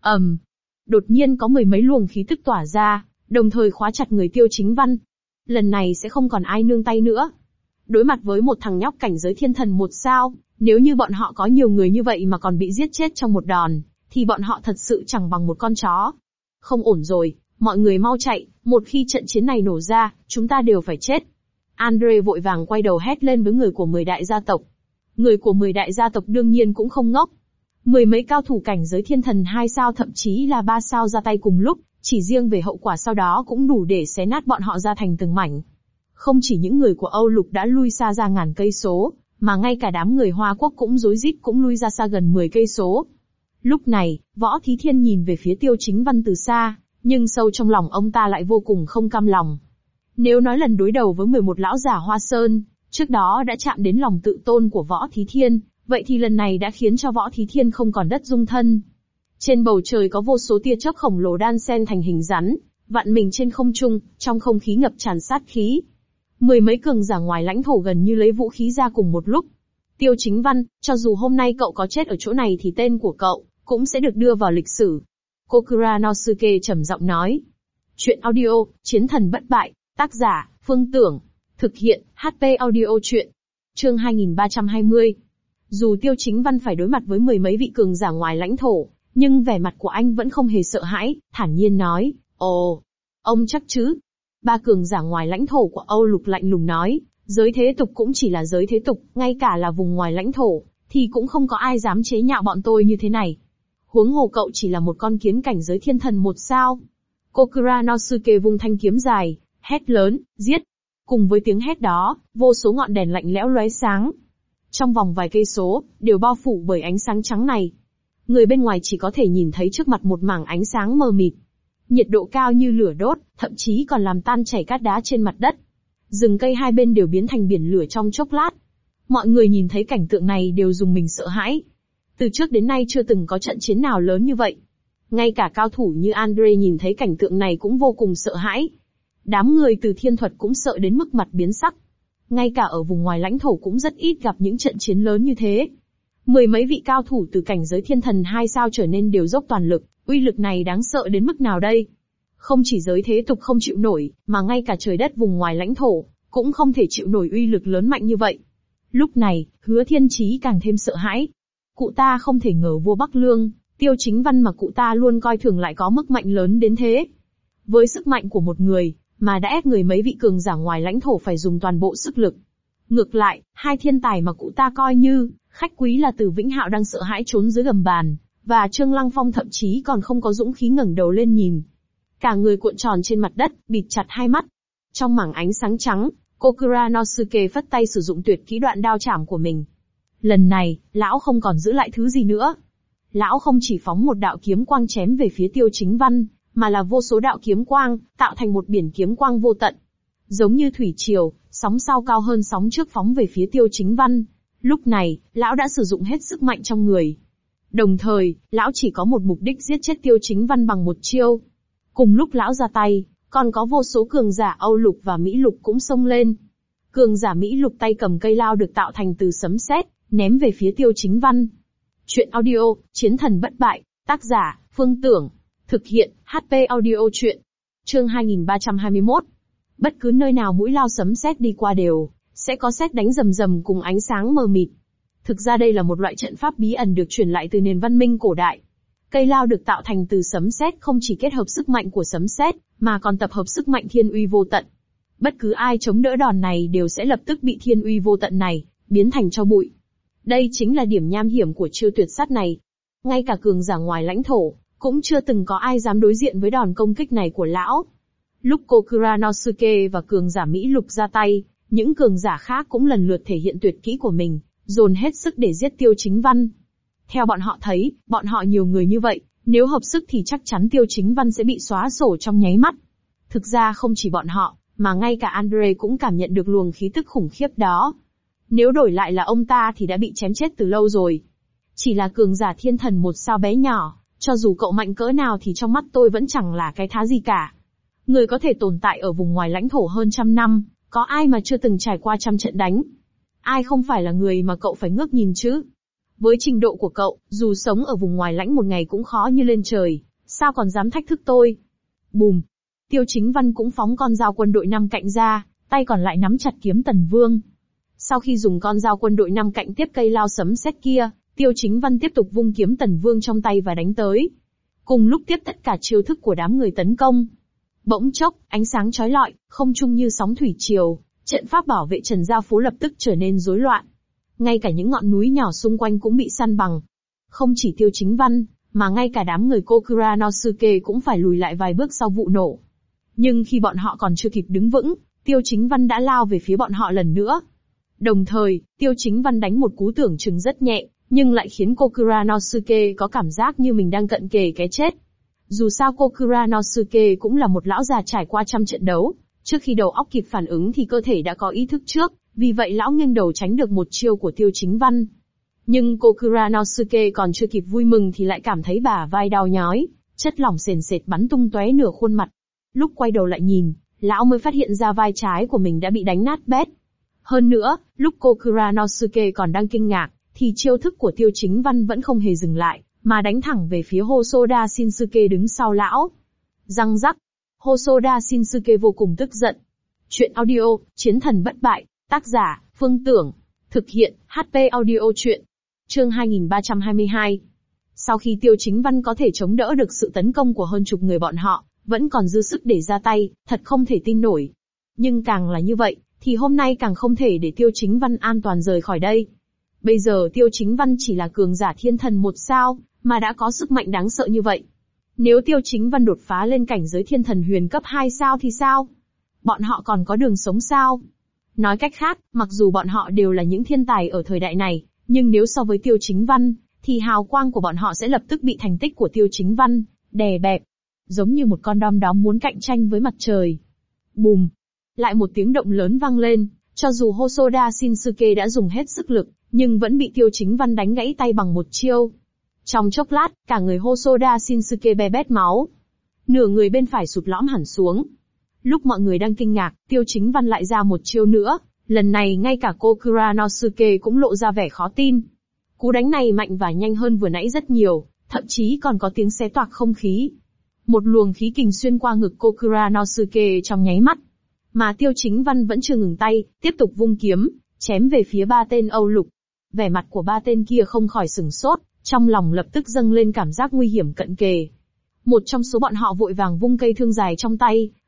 Đột nhiên có mười mấy luồng khí tức tỏa ra, đồng thời khóa chặt người Tiêu Chính Văn. Lần này sẽ không còn ai nương tay nữa. Đối mặt với một thằng nhóc cảnh giới thiên thần một sao, nếu như bọn họ có nhiều người như vậy mà còn bị giết chết trong một đòn, thì bọn họ thật sự chẳng bằng một con chó. Không ổn rồi, mọi người mau chạy, một khi trận chiến này nổ ra, chúng ta đều phải chết. Andre vội vàng quay đầu hét lên với người của 10 đại gia tộc. Người của 10 đại gia tộc đương nhiên cũng không ngốc. Mười mấy cao thủ cảnh giới thiên thần 2 sao thậm chí là 3 sao ra tay cùng lúc, chỉ riêng về hậu quả sau đó cũng đủ để xé nát bọn họ ra thành từng mảnh. Không chỉ những người của Âu Lục đã lui xa ra ngàn cây số, mà ngay cả đám người Hoa Quốc cũng rối rít cũng lui ra xa gần 10 cây số. Lúc này, Võ Thí Thiên nhìn về phía Tiêu Chính Văn từ xa, nhưng sâu trong lòng ông ta lại vô cùng không cam lòng. Nếu nói lần đối đầu với 11 lão giả Hoa Sơn, trước đó đã chạm đến lòng tự tôn của Võ Thí Thiên, vậy thì lần này đã khiến cho Võ Thí Thiên không còn đất dung thân. Trên bầu trời có vô số tia chớp khổng lồ đan xen thành hình rắn, vặn mình trên không trung, trong không khí ngập tràn sát khí. Mười mấy cường giả ngoài lãnh thổ gần như lấy vũ khí ra cùng một lúc. Tiêu Chính Văn, cho dù hôm nay cậu có chết ở chỗ này thì tên của cậu cũng sẽ được đưa vào lịch sử. Kokuranosuke trầm giọng nói. Chuyện audio, Chiến thần bất bại, tác giả, Phương Tưởng, thực hiện, HP audio chuyện. Chương 2320. Dù Tiêu Chính Văn phải đối mặt với mười mấy vị cường giả ngoài lãnh thổ, nhưng vẻ mặt của anh vẫn không hề sợ hãi, thản nhiên nói, ồ, ông chắc chứ? Ba cường giả ngoài lãnh thổ của Âu Lục lạnh lùng nói, giới thế tục cũng chỉ là giới thế tục, ngay cả là vùng ngoài lãnh thổ, thì cũng không có ai dám chế nhạo bọn tôi như thế này. Huống hồ cậu chỉ là một con kiến cảnh giới thiên thần một sao. Kokuranosuke vung thanh kiếm dài, hét lớn, giết. Cùng với tiếng hét đó, vô số ngọn đèn lạnh lẽo lóe sáng. Trong vòng vài cây số, đều bao phủ bởi ánh sáng trắng này. Người bên ngoài chỉ có thể nhìn thấy trước mặt một mảng ánh sáng mờ mịt. Nhiệt độ cao như lửa đốt, thậm chí còn làm tan chảy cát đá trên mặt đất. Rừng cây hai bên đều biến thành biển lửa trong chốc lát. Mọi người nhìn thấy cảnh tượng này đều rùng mình sợ hãi. Từ trước đến nay chưa từng có trận chiến nào lớn như vậy. Ngay cả cao thủ như Andre nhìn thấy cảnh tượng này cũng vô cùng sợ hãi. Đám người từ thiên thuật cũng sợ đến mức mặt biến sắc. Ngay cả ở vùng ngoài lãnh thổ cũng rất ít gặp những trận chiến lớn như thế. Mười mấy vị cao thủ từ cảnh giới thiên thần 2 sao trở nên đều dốc toàn lực, uy lực này đáng sợ đến mức nào đây? Không chỉ giới thế tục không chịu nổi, mà ngay cả trời đất vùng ngoài lãnh thổ, cũng không thể chịu nổi uy lực lớn mạnh như vậy. Lúc này, Hứa Thiên Chí càng thêm sợ hãi. Cụ ta không thể ngờ vua Bắc Lương, Tiêu Chính Văn mà cụ ta luôn coi thường lại có mức mạnh lớn đến thế. Với sức mạnh của một người, mà đã ép người mấy vị cường giả ngoài lãnh thổ phải dùng toàn bộ sức lực. Ngược lại, hai thiên tài mà cụ ta coi như khách quý là Từ Vĩnh Hạo đang sợ hãi trốn dưới gầm bàn, và Trương Lăng Phong thậm chí còn không có dũng khí ngẩng đầu lên nhìn. Cả người cuộn tròn trên mặt đất, bịt chặt hai mắt. Trong mảng ánh sáng trắng, Kokuranosuke phất tay sử dụng tuyệt kỹ đoạn đao chảm của mình. Lần này, lão không còn giữ lại thứ gì nữa. Lão không chỉ phóng một đạo kiếm quang chém về phía Tiêu Chính Văn, mà là vô số đạo kiếm quang, tạo thành một biển kiếm quang vô tận. Giống như thủy triều, sóng sau cao hơn sóng trước phóng về phía Tiêu Chính Văn. Lúc này, lão đã sử dụng hết sức mạnh trong người. Đồng thời, lão chỉ có một mục đích giết chết Tiêu Chính Văn bằng một chiêu. Cùng lúc lão ra tay, còn có vô số cường giả Âu Lục và Mỹ Lục cũng xông lên. Cường giả Mỹ Lục tay cầm cây lao được tạo thành từ sấm sét, ném về phía Tiêu Chính Văn. Chuyện audio, Chiến thần bất bại, tác giả, Phương Tưởng. Thực hiện, HP audio chuyện. Chương 2321. Bất cứ nơi nào mũi lao sấm sét đi qua đều sẽ có sét đánh rầm rầm cùng ánh sáng mờ mịt. Thực ra đây là một loại trận pháp bí ẩn được truyền lại từ nền văn minh cổ đại. Cây lao được tạo thành từ sấm sét không chỉ kết hợp sức mạnh của sấm sét, mà còn tập hợp sức mạnh thiên uy vô tận. Bất cứ ai chống đỡ đòn này đều sẽ lập tức bị thiên uy vô tận này biến thành tro bụi. Đây chính là điểm nham hiểm của chiêu tuyệt sát này. Ngay cả cường giả ngoài lãnh thổ cũng chưa từng có ai dám đối diện với đòn công kích này của lão. Lúc Kokuranosuke và cường giả Mỹ Lục ra tay, những cường giả khác cũng lần lượt thể hiện tuyệt kỹ của mình, dồn hết sức để giết Tiêu Chính Văn. Theo bọn họ thấy, bọn họ nhiều người như vậy, nếu hợp sức thì chắc chắn Tiêu Chính Văn sẽ bị xóa sổ trong nháy mắt. Thực ra không chỉ bọn họ, mà ngay cả Andre cũng cảm nhận được luồng khí tức khủng khiếp đó. Nếu đổi lại là ông ta thì đã bị chém chết từ lâu rồi. Chỉ là cường giả thiên thần một sao bé nhỏ, cho dù cậu mạnh cỡ nào thì trong mắt tôi vẫn chẳng là cái thá gì cả. Người có thể tồn tại ở vùng ngoài lãnh thổ hơn 100 năm, có ai mà chưa từng trải qua 100 trận đánh? Ai không phải là người mà cậu phải ngước nhìn chứ? Với trình độ của cậu, dù sống ở vùng ngoài lãnh một ngày cũng khó như lên trời, sao còn dám thách thức tôi? Bùm! Tiêu Chính Văn cũng phóng con dao quân đội 5 cạnh ra, tay còn lại nắm chặt kiếm Tần Vương. Sau khi dùng con dao quân đội 5 cạnh tiếp cây lao sấm sét kia, Tiêu Chính Văn tiếp tục vung kiếm Tần Vương trong tay và đánh tới. Cùng lúc tiếp tất cả chiêu thức của đám người tấn công. Bỗng chốc, ánh sáng chói lọi, không trung như sóng thủy triều, trận pháp bảo vệ Trần Gia Phố lập tức trở nên rối loạn. Ngay cả những ngọn núi nhỏ xung quanh cũng bị san bằng. Không chỉ Tiêu Chính Văn, mà ngay cả đám người Kokuranosuke cũng phải lùi lại vài bước sau vụ nổ. Nhưng khi bọn họ còn chưa kịp đứng vững, Tiêu Chính Văn đã lao về phía bọn họ lần nữa. Đồng thời, Tiêu Chính Văn đánh một cú tưởng chừng rất nhẹ, nhưng lại khiến Kokuranosuke có cảm giác như mình đang cận kề cái chết. Dù sao Kokuranosuke cũng là một lão già trải qua 100 trận đấu, trước khi đầu óc kịp phản ứng thì cơ thể đã có ý thức trước, vì vậy lão nghiêng đầu tránh được một chiêu của Tiêu Chính Văn. Nhưng Kokuranosuke còn chưa kịp vui mừng thì lại cảm thấy bả vai đau nhói, chất lỏng sền sệt bắn tung tóe nửa khuôn mặt. Lúc quay đầu lại nhìn, lão mới phát hiện ra vai trái của mình đã bị đánh nát bét. Hơn nữa, lúc Kokuranosuke còn đang kinh ngạc, thì chiêu thức của Tiêu Chính Văn vẫn không hề dừng lại, mà đánh thẳng về phía Hosoda Shinsuke đứng sau lão. Răng rắc. Hosoda Shinsuke vô cùng tức giận. Chuyện audio, Chiến thần bất bại, tác giả, Phương Tưởng. Thực hiện, HP audio chuyện. Chương 2322. Sau khi Tiêu Chính Văn có thể chống đỡ được sự tấn công của hơn chục người bọn họ, vẫn còn dư sức để ra tay, thật không thể tin nổi. Nhưng càng là như vậy, thì hôm nay càng không thể để Tiêu Chính Văn an toàn rời khỏi đây. Bây giờ Tiêu Chính Văn chỉ là cường giả thiên thần 1 sao, mà đã có sức mạnh đáng sợ như vậy. Nếu Tiêu Chính Văn đột phá lên cảnh giới thiên thần huyền cấp 2 sao thì sao? Bọn họ còn có đường sống sao? Nói cách khác, mặc dù bọn họ đều là những thiên tài ở thời đại này, nhưng nếu so với Tiêu Chính Văn, thì hào quang của bọn họ sẽ lập tức bị thành tích của Tiêu Chính Văn đè bẹp. Giống như một con đom đóm muốn cạnh tranh với mặt trời. Bùm! Lại một tiếng động lớn vang lên, cho dù Hosoda Shinsuke đã dùng hết sức lực, nhưng vẫn bị Tiêu Chính Văn đánh gãy tay bằng một chiêu. Trong chốc lát, cả người Hosoda Shinsuke be bét máu. Nửa người bên phải sụt lõm hẳn xuống. Lúc mọi người đang kinh ngạc, Tiêu Chính Văn lại ra một chiêu nữa, lần này ngay cả Kokuranosuke cũng lộ ra vẻ khó tin. Cú đánh này mạnh và nhanh hơn vừa nãy rất nhiều, thậm chí còn có tiếng xé toạc không khí. Một luồng khí kình xuyên qua ngực Kokuranosuke trong nháy mắt. Mà Tiêu Chính Văn vẫn chưa ngừng tay, tiếp tục vung kiếm, chém về phía 3 tên Âu Lục. Vẻ mặt của 3 tên kia không khỏi sửng sốt, trong lòng lập tức dâng lên cảm giác nguy hiểm cận kề. Một trong số bọn họ vội vàng vung cây thương dài trong tay,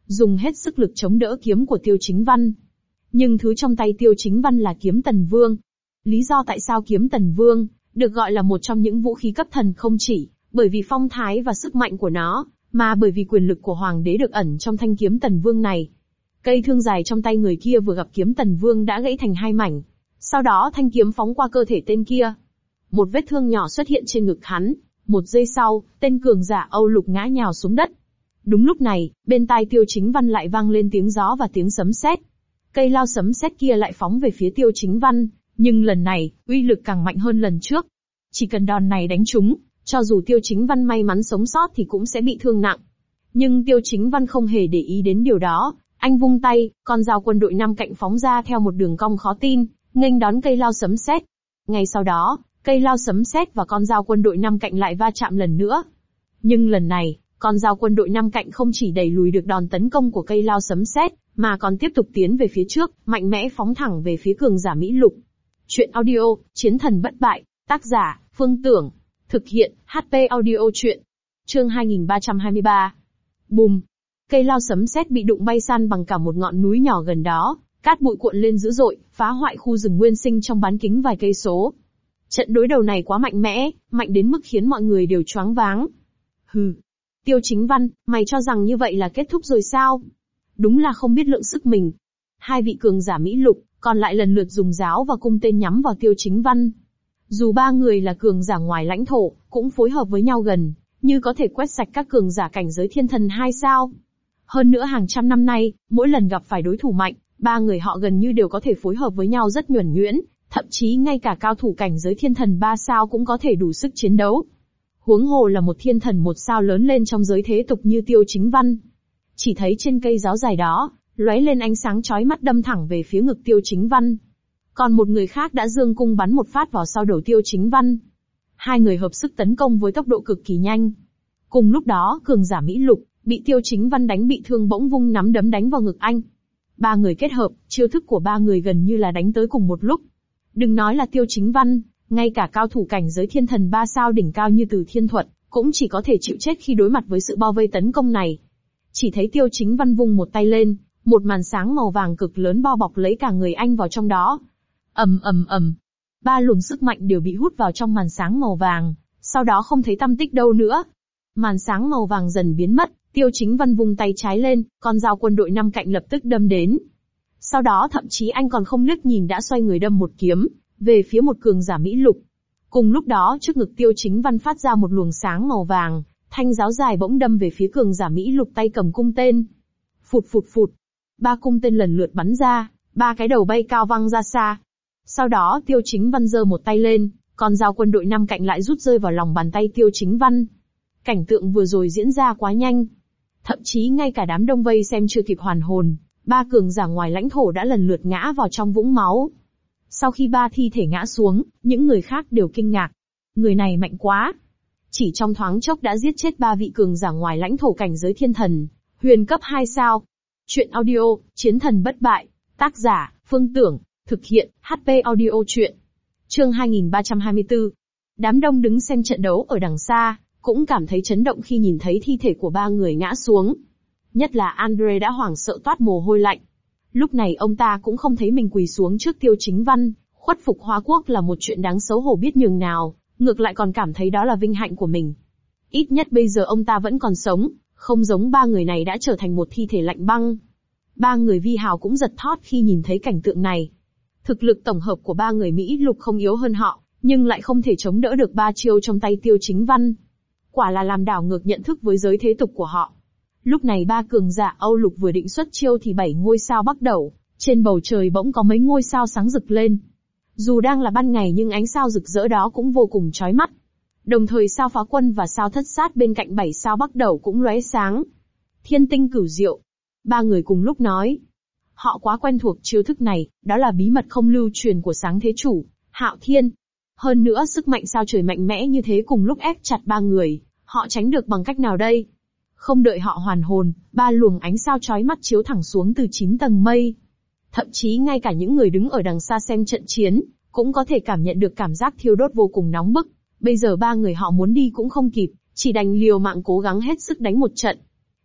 dùng hết sức lực chống đỡ kiếm của Tiêu Chính Văn. Nhưng thứ trong tay Tiêu Chính Văn là kiếm Tần Vương. Lý do tại sao kiếm Tần Vương được gọi là một trong những vũ khí cấp thần không chỉ bởi vì phong thái và sức mạnh của nó, mà bởi vì quyền lực của hoàng đế được ẩn trong thanh kiếm Tần Vương này. Cây thương dài trong tay người kia vừa gặp kiếm Tần Vương đã gãy thành hai mảnh. Sau đó thanh kiếm phóng qua cơ thể tên kia. Một vết thương nhỏ xuất hiện trên ngực hắn. Một giây sau, tên cường giả Âu Lục ngã nhào xuống đất. Đúng lúc này, bên tai Tiêu Chính Văn lại vang lên tiếng gió và tiếng sấm sét. Cây lao sấm sét kia lại phóng về phía Tiêu Chính Văn, nhưng lần này, uy lực càng mạnh hơn lần trước. Chỉ cần đòn này đánh trúng, cho dù Tiêu Chính Văn may mắn sống sót thì cũng sẽ bị thương nặng. Nhưng Tiêu Chính Văn không hề để ý đến điều đó, anh vung tay, con dao quân đội năm cạnh phóng ra theo một đường cong khó tin, nghênh đón cây lao sấm sét. Ngay sau đó, cây lao sấm sét và con dao quân đội năm cạnh lại va chạm lần nữa. Nhưng lần này, con dao quân đội năm cạnh không chỉ đẩy lùi được đòn tấn công của cây lao sấm sét, mà còn tiếp tục tiến về phía trước, mạnh mẽ phóng thẳng về phía cường giả Mỹ Lục. Chuyện audio, Chiến thần bất bại, tác giả, Phương Tưởng. Thực hiện, HP audio chuyện. Chương 2323. Bùm. Cây lao sấm sét bị đụng bay san bằng cả một ngọn núi nhỏ gần đó, cát bụi cuộn lên dữ dội, phá hoại khu rừng nguyên sinh trong bán kính vài cây số. Trận đối đầu này quá mạnh mẽ, mạnh đến mức khiến mọi người đều choáng váng. Hừ. Tiêu Chính Văn, mày cho rằng như vậy là kết thúc rồi sao? Đúng là không biết lượng sức mình. Hai vị cường giả Mỹ Lục, còn lại lần lượt dùng giáo và cung tên nhắm vào Tiêu Chính Văn. Dù ba người là cường giả ngoài lãnh thổ, cũng phối hợp với nhau gần, như có thể quét sạch các cường giả cảnh giới thiên thần 2 sao. Hơn nữa hàng trăm năm nay, mỗi lần gặp phải đối thủ mạnh, ba người họ gần như đều có thể phối hợp với nhau rất nhuần nhuyễn, thậm chí ngay cả cao thủ cảnh giới thiên thần 3 sao cũng có thể đủ sức chiến đấu. Huống hồ là một thiên thần 1 sao lớn lên trong giới thế tục như Tiêu Chính Văn. Chỉ thấy trên cây giáo dài đó, lóe lên ánh sáng chói mắt đâm thẳng về phía ngực Tiêu Chính Văn. Còn một người khác đã giương cung bắn một phát vào sau đầu Tiêu Chính Văn. Hai người hợp sức tấn công với tốc độ cực kỳ nhanh. Cùng lúc đó, cường giả Mỹ Lục, bị Tiêu Chính Văn đánh bị thương bỗng vung nắm đấm đánh vào ngực anh. Ba người kết hợp, chiêu thức của ba người gần như là đánh tới cùng một lúc. Đừng nói là Tiêu Chính Văn, ngay cả cao thủ cảnh giới thiên thần 3 sao đỉnh cao như Từ Thiên Thuật, cũng chỉ có thể chịu chết khi đối mặt với sự bao vây tấn công này. Chỉ thấy Tiêu Chính Văn vung một tay lên, một màn sáng màu vàng cực lớn bao bọc lấy cả người anh vào trong đó. Ầm ầm ầm. Ba luồng sức mạnh đều bị hút vào trong màn sáng màu vàng, sau đó không thấy tăm tích đâu nữa. Màn sáng màu vàng dần biến mất, Tiêu Chính Văn vung tay trái lên, con dao quân đội năm cạnh lập tức đâm đến. Sau đó thậm chí anh còn không liếc nhìn đã xoay người đâm một kiếm, về phía một cường giả Mỹ Lục. Cùng lúc đó trước ngực Tiêu Chính Văn phát ra một luồng sáng màu vàng, thanh giáo dài bỗng đâm về phía cường giả Mỹ Lục tay cầm cung tên. Phụt phụt phụt. Ba cung tên lần lượt bắn ra, ba cái đầu bay cao văng ra xa. Sau đó Tiêu Chính Văn giơ một tay lên, con dao quân đội năm cạnh lại rút rơi vào lòng bàn tay Tiêu Chính Văn. Cảnh tượng vừa rồi diễn ra quá nhanh. Thậm chí ngay cả đám đông vây xem chưa kịp hoàn hồn, ba cường giả ngoài lãnh thổ đã lần lượt ngã vào trong vũng máu. Sau khi ba thi thể ngã xuống, những người khác đều kinh ngạc. Người này mạnh quá. Chỉ trong thoáng chốc đã giết chết ba vị cường giả ngoài lãnh thổ cảnh giới thiên thần, huyền cấp 2 sao. Chuyện audio, Chiến thần bất bại. Tác giả, Phương Tưởng. Thực hiện, HP audio chuyện. Chương 2324. Đám đông đứng xem trận đấu ở đằng xa, cũng cảm thấy chấn động khi nhìn thấy thi thể của ba người ngã xuống. Nhất là Andre đã hoảng sợ toát mồ hôi lạnh. Lúc này ông ta cũng không thấy mình quỳ xuống trước Tiêu Chính Văn, khuất phục hóa quốc là một chuyện đáng xấu hổ biết nhường nào, ngược lại còn cảm thấy đó là vinh hạnh của mình. Ít nhất bây giờ ông ta vẫn còn sống, không giống ba người này đã trở thành một thi thể lạnh băng. Ba người Vi Hào cũng giật thót khi nhìn thấy cảnh tượng này. Thực lực tổng hợp của ba người Mỹ Lục không yếu hơn họ, nhưng lại không thể chống đỡ được ba chiêu trong tay Tiêu Chính Văn. Quả là làm đảo ngược nhận thức với giới thế tục của họ. Lúc này ba cường giả Âu Lục vừa định xuất chiêu thì 7 ngôi sao bắt đầu, trên bầu trời bỗng có mấy ngôi sao sáng rực lên. Dù đang là ban ngày nhưng ánh sao rực rỡ đó cũng vô cùng chói mắt. Đồng thời sao Phá Quân và sao Thất Sát bên cạnh 7 sao bắt đầu cũng lóe sáng. Thiên tinh cửu diệu. Ba người cùng lúc nói. Họ quá quen thuộc chiêu thức này, đó là bí mật không lưu truyền của sáng thế chủ, Hạo Thiên. Hơn nữa sức mạnh sao trời mạnh mẽ như thế cùng lúc ép chặt ba người, họ tránh được bằng cách nào đây? Không đợi họ hoàn hồn, ba luồng ánh sao chói mắt chiếu thẳng xuống từ 9 tầng mây. Thậm chí ngay cả những người đứng ở đằng xa xem trận chiến, cũng có thể cảm nhận được cảm giác thiêu đốt vô cùng nóng bức. Bây giờ ba người họ muốn đi cũng không kịp, chỉ đành liều mạng cố gắng hết sức đánh một trận.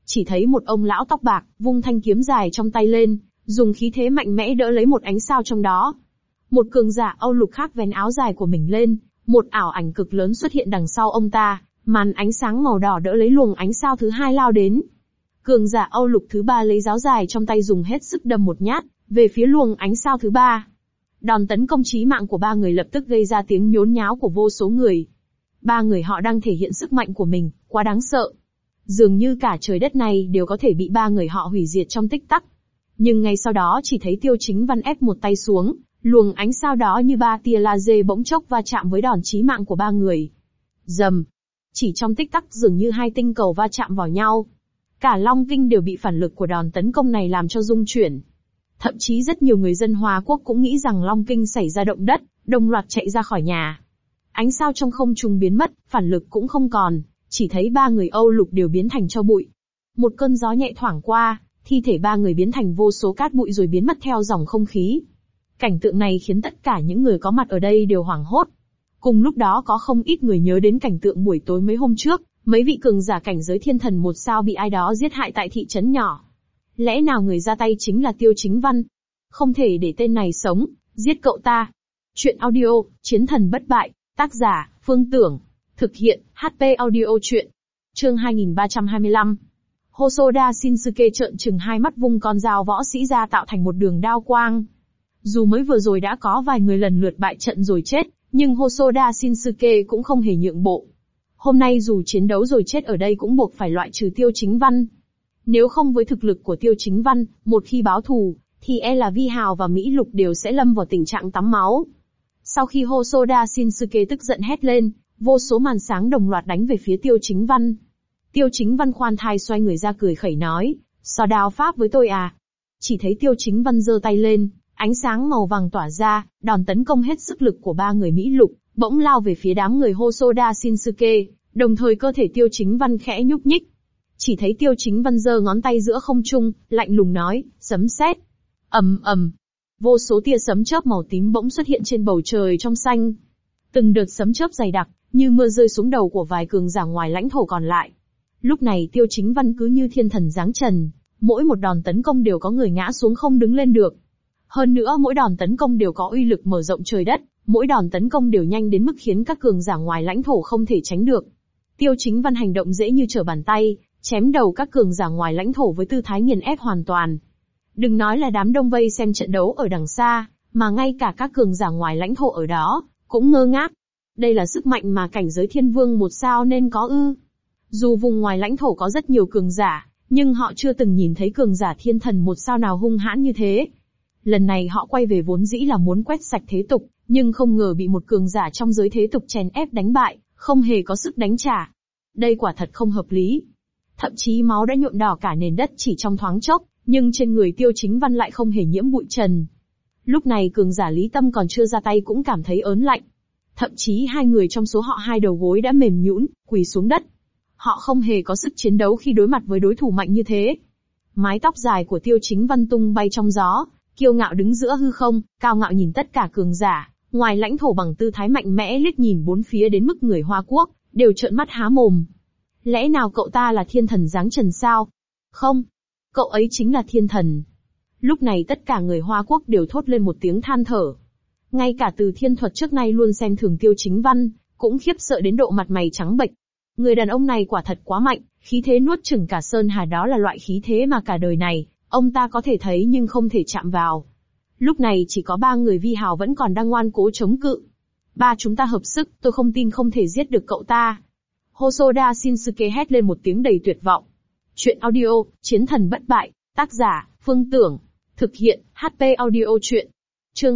Chỉ thấy một ông lão tóc bạc, vung thanh kiếm dài trong tay lên, dùng khí thế mạnh mẽ đỡ lấy một ánh sao trong đó. Một cường giả Âu Lục khác vén áo dài của mình lên, một ảo ảnh cực lớn xuất hiện đằng sau ông ta, màn ánh sáng màu đỏ đỡ lấy luồng ánh sao thứ hai lao đến. Cường giả Âu Lục thứ ba lấy giáo dài trong tay dùng hết sức đâm một nhát, về phía luồng ánh sao thứ ba. Đòn tấn công chí mạng của ba người lập tức gây ra tiếng nhốn nháo của vô số người. Ba người họ đang thể hiện sức mạnh của mình, quá đáng sợ. Dường như cả trời đất này đều có thể bị ba người họ hủy diệt trong tích tắc. Nhưng ngay sau đó chỉ thấy Tiêu Chính Văn ép một tay xuống, luồng ánh sao đó như ba tia laser bỗng chốc va chạm với đòn chí mạng của ba người. Rầm. Chỉ trong tích tắc dường như hai tinh cầu va chạm vào nhau. Cả Long Kinh đều bị phản lực của đòn tấn công này làm cho rung chuyển. Thậm chí rất nhiều người dân Hoa Quốc cũng nghĩ rằng Long Kinh xảy ra động đất, đồng loạt chạy ra khỏi nhà. Ánh sao trong không trung biến mất, phản lực cũng không còn, chỉ thấy ba người Âu Lục đều biến thành tro bụi. Một cơn gió nhẹ thoảng qua, thi thể ba người biến thành vô số cát bụi rồi biến mất theo dòng không khí. Cảnh tượng này khiến tất cả những người có mặt ở đây đều hoảng hốt. Cùng lúc đó có không ít người nhớ đến cảnh tượng buổi tối mấy hôm trước, mấy vị cường giả cảnh giới thiên thần một sao bị ai đó giết hại tại thị trấn nhỏ. Lẽ nào người ra tay chính là Tiêu Chính Văn? Không thể để tên này sống, giết cậu ta. Chuyện audio, Chiến thần bất bại, tác giả, Phương Tưởng. Thực hiện, HP audio chuyện. Chương 2325. Hosoda Shinsuke trợn trừng hai mắt vung con dao võ sĩ ra tạo thành một đường đao quang. Dù mới vừa rồi đã có vài người lần lượt bại trận rồi chết, nhưng Hosoda Shinsuke cũng không hề nhượng bộ. Hôm nay dù chiến đấu rồi chết ở đây cũng buộc phải loại trừ Tiêu Chính Văn. Nếu không với thực lực của Tiêu Chính Văn, một khi báo thù, thì e là Vi Hào và Mỹ Lục đều sẽ lâm vào tình trạng tắm máu. Sau khi Hosoda Shinsuke tức giận hét lên, vô số màn sáng đồng loạt đánh về phía Tiêu Chính Văn. Tiêu Chính Văn khoan thai xoay người ra cười khẩy nói, so đao pháp với tôi à? Chỉ thấy Tiêu Chính Văn giơ tay lên, ánh sáng màu vàng tỏa ra, đòn tấn công hết sức lực của ba người Mỹ Lục, bỗng lao về phía đám người Hosoda Shinsuke, đồng thời cơ thể Tiêu Chính Văn khẽ nhúc nhích. Chỉ thấy Tiêu Chính Văn giơ ngón tay giữa không trung, lạnh lùng nói, sấm sét. Ầm ầm. Vô số tia sấm chớp màu tím bỗng xuất hiện trên bầu trời trong xanh. Từng đợt sấm chớp dày đặc, như mưa rơi xuống đầu của vài cường giả ngoài lãnh thổ còn lại. Lúc này Tiêu Chính Văn cứ như thiên thần giáng trần, mỗi một đòn tấn công đều có người ngã xuống không đứng lên được. Hơn nữa mỗi đòn tấn công đều có uy lực mở rộng trời đất, mỗi đòn tấn công đều nhanh đến mức khiến các cường giả ngoài lãnh thổ không thể tránh được. Tiêu Chính Văn hành động dễ như trở bàn tay, chém đầu các cường giả ngoài lãnh thổ với tư thái nghiền ép hoàn toàn. Đừng nói là đám đông vây xem trận đấu ở đằng xa, mà ngay cả các cường giả ngoài lãnh thổ ở đó, cũng ngơ ngác. Đây là sức mạnh mà cảnh giới thiên vương một sao nên có ư. Dù vùng ngoài lãnh thổ có rất nhiều cường giả, nhưng họ chưa từng nhìn thấy cường giả thiên thần một sao nào hung hãn như thế. Lần này họ quay về vốn dĩ là muốn quét sạch thế tục, nhưng không ngờ bị một cường giả trong giới thế tục chèn ép đánh bại, không hề có sức đánh trả. Đây quả thật không hợp lý. Thậm chí máu đã nhuộm đỏ cả nền đất chỉ trong thoáng chốc, nhưng trên người Tiêu Chính Văn lại không hề nhiễm bụi trần. Lúc này cường giả Lý Tâm còn chưa ra tay cũng cảm thấy ớn lạnh. Thậm chí hai người trong số họ hai đầu gối đã mềm nhũn, quỳ xuống đất. Họ không hề có sức chiến đấu khi đối mặt với đối thủ mạnh như thế. Mái tóc dài của Tiêu Chính Văn tung bay trong gió, kiêu ngạo đứng giữa hư không, cao ngạo nhìn tất cả cường giả, ngoài lãnh thổ bằng tư thái mạnh mẽ liếc nhìn bốn phía đến mức người Hoa Quốc đều trợn mắt há mồm. Lẽ nào cậu ta là thiên thần giáng trần sao? Không, cậu ấy chính là thiên thần. Lúc này tất cả người Hoa Quốc đều thốt lên một tiếng than thở. Ngay cả Từ Thiên Thuật trước nay luôn xem thường Tiêu Chính Văn, cũng khiếp sợ đến độ mặt mày trắng bệch. Người đàn ông này quả thật quá mạnh, khí thế nuốt chửng cả Sơn Hà, đó là loại khí thế mà cả đời này, ông ta có thể thấy nhưng không thể chạm vào. Lúc này chỉ có ba người Vi Hào vẫn còn đang ngoan cố chống cự. Ba chúng ta hợp sức, tôi không tin không thể giết được cậu ta. Hosoda Shinsuke hét lên một tiếng đầy tuyệt vọng. Chuyện audio, Chiến thần bất bại, tác giả, Phương Tưởng. Thực hiện, HP audio chuyện. Chương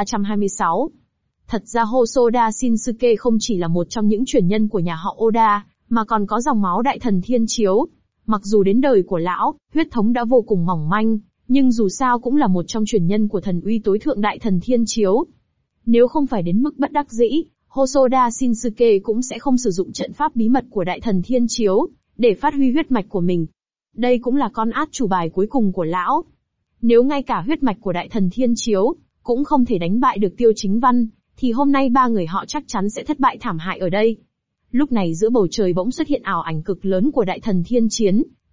2326. Thật ra Hosoda Shinsuke không chỉ là một trong những truyền nhân của nhà họ Oda, mà còn có dòng máu đại thần thiên chiếu. Mặc dù đến đời của lão, huyết thống đã vô cùng mỏng manh, nhưng dù sao cũng là một trong truyền nhân của thần uy tối thượng đại thần thiên chiếu. Nếu không phải đến mức bất đắc dĩ, Hosoda Shinsuke cũng sẽ không sử dụng trận pháp bí mật của đại thần thiên chiếu, để phát huy huyết mạch của mình. Đây cũng là con át chủ bài cuối cùng của lão. Nếu ngay cả huyết mạch của đại thần thiên chiếu, cũng không thể đánh bại được Tiêu Chính Văn, thì hôm nay ba người họ chắc chắn sẽ thất bại thảm hại ở đây. Lúc này giữa bầu trời bỗng xuất hiện ảo ảnh cực lớn của đại thần thiên chiến,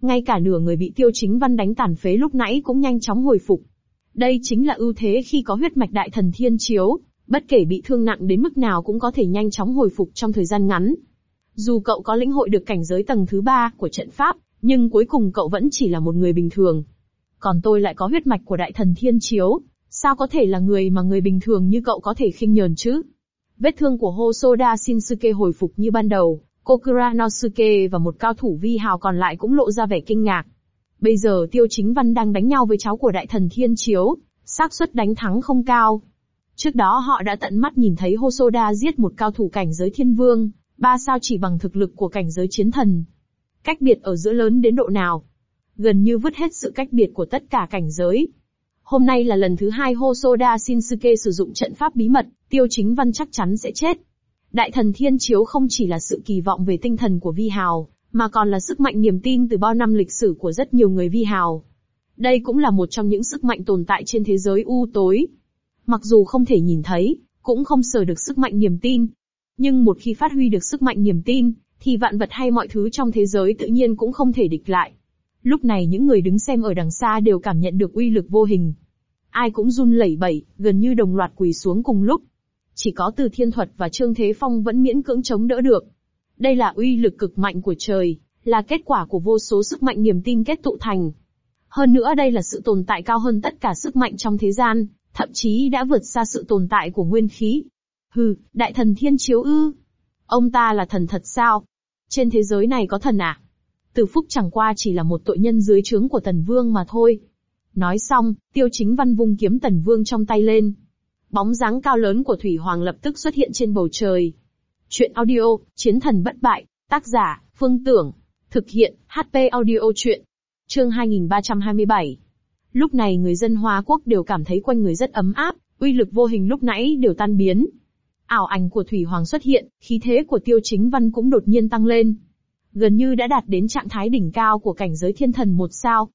Ngay cả nửa người bị Tiêu Chính Văn đánh tàn phế lúc nãy cũng nhanh chóng hồi phục. Đây chính là ưu thế khi có huyết mạch đại thần thiên chiếu, bất kể bị thương nặng đến mức nào cũng có thể nhanh chóng hồi phục trong thời gian ngắn. Dù cậu có lĩnh hội được cảnh giới tầng thứ 3 của trận pháp, nhưng cuối cùng cậu vẫn chỉ là một người bình thường. Còn tôi lại có huyết mạch của đại thần thiên chiếu, sao có thể là người mà người bình thường như cậu có thể khinh nhờn chứ? Vết thương của Hosoda Shinsuke hồi phục như ban đầu, Kokura Nosuke và một cao thủ vi hào còn lại cũng lộ ra vẻ kinh ngạc. Bây giờ Tiêu Chính Văn đang đánh nhau với cháu của đại thần thiên chiếu, xác suất đánh thắng không cao. Trước đó họ đã tận mắt nhìn thấy Hosoda giết một cao thủ cảnh giới thiên vương, 3 sao chỉ bằng thực lực của cảnh giới chiến thần. Cách biệt ở giữa lớn đến độ nào? Gần như vứt hết sự cách biệt của tất cả cảnh giới. Hôm nay là lần thứ 2 Hosoda Shinsuke sử dụng trận pháp bí mật, Tiêu Chính Văn chắc chắn sẽ chết. Đại thần thiên chiếu không chỉ là sự kỳ vọng về tinh thần của vi hào, mà còn là sức mạnh niềm tin từ bao năm lịch sử của rất nhiều người vi hào. Đây cũng là một trong những sức mạnh tồn tại trên thế giới u tối. Mặc dù không thể nhìn thấy, cũng không sờ được sức mạnh niềm tin. Nhưng một khi phát huy được sức mạnh niềm tin, thì vạn vật hay mọi thứ trong thế giới tự nhiên cũng không thể địch lại. Lúc này những người đứng xem ở đằng xa đều cảm nhận được uy lực vô hình. Ai cũng run lẩy bẩy, gần như đồng loạt quỳ xuống cùng lúc. Chỉ có Từ Thiên Thuật và Trương Thế Phong vẫn miễn cưỡng chống đỡ được. Đây là uy lực cực mạnh của trời, là kết quả của vô số sức mạnh niềm tin kết tụ thành. Hơn nữa đây là sự tồn tại cao hơn tất cả sức mạnh trong thế gian, thậm chí đã vượt xa sự tồn tại của nguyên khí. Hừ, đại thần thiên chiếu ư? Ông ta là thần thật sao? Trên thế giới này có thần à? Từ Phúc chẳng qua chỉ là một tội nhân dưới trướng của Tần Vương mà thôi. Nói xong, Tiêu Chính Văn vung kiếm Tần Vương trong tay lên. Bóng dáng cao lớn của Thủy Hoàng lập tức xuất hiện trên bầu trời. Chuyện audio, Chiến thần bất bại, tác giả, Phương Tưởng. Thực hiện, HP audio chuyện. Chương 2327. Lúc này người dân Hoa Quốc đều cảm thấy quanh người rất ấm áp, uy lực vô hình lúc nãy đều tan biến. Ảo ảnh của Thủy Hoàng xuất hiện, khí thế của Tiêu Chính Văn cũng đột nhiên tăng lên. Gần như đã đạt đến trạng thái đỉnh cao của cảnh giới thiên thần 1 sao.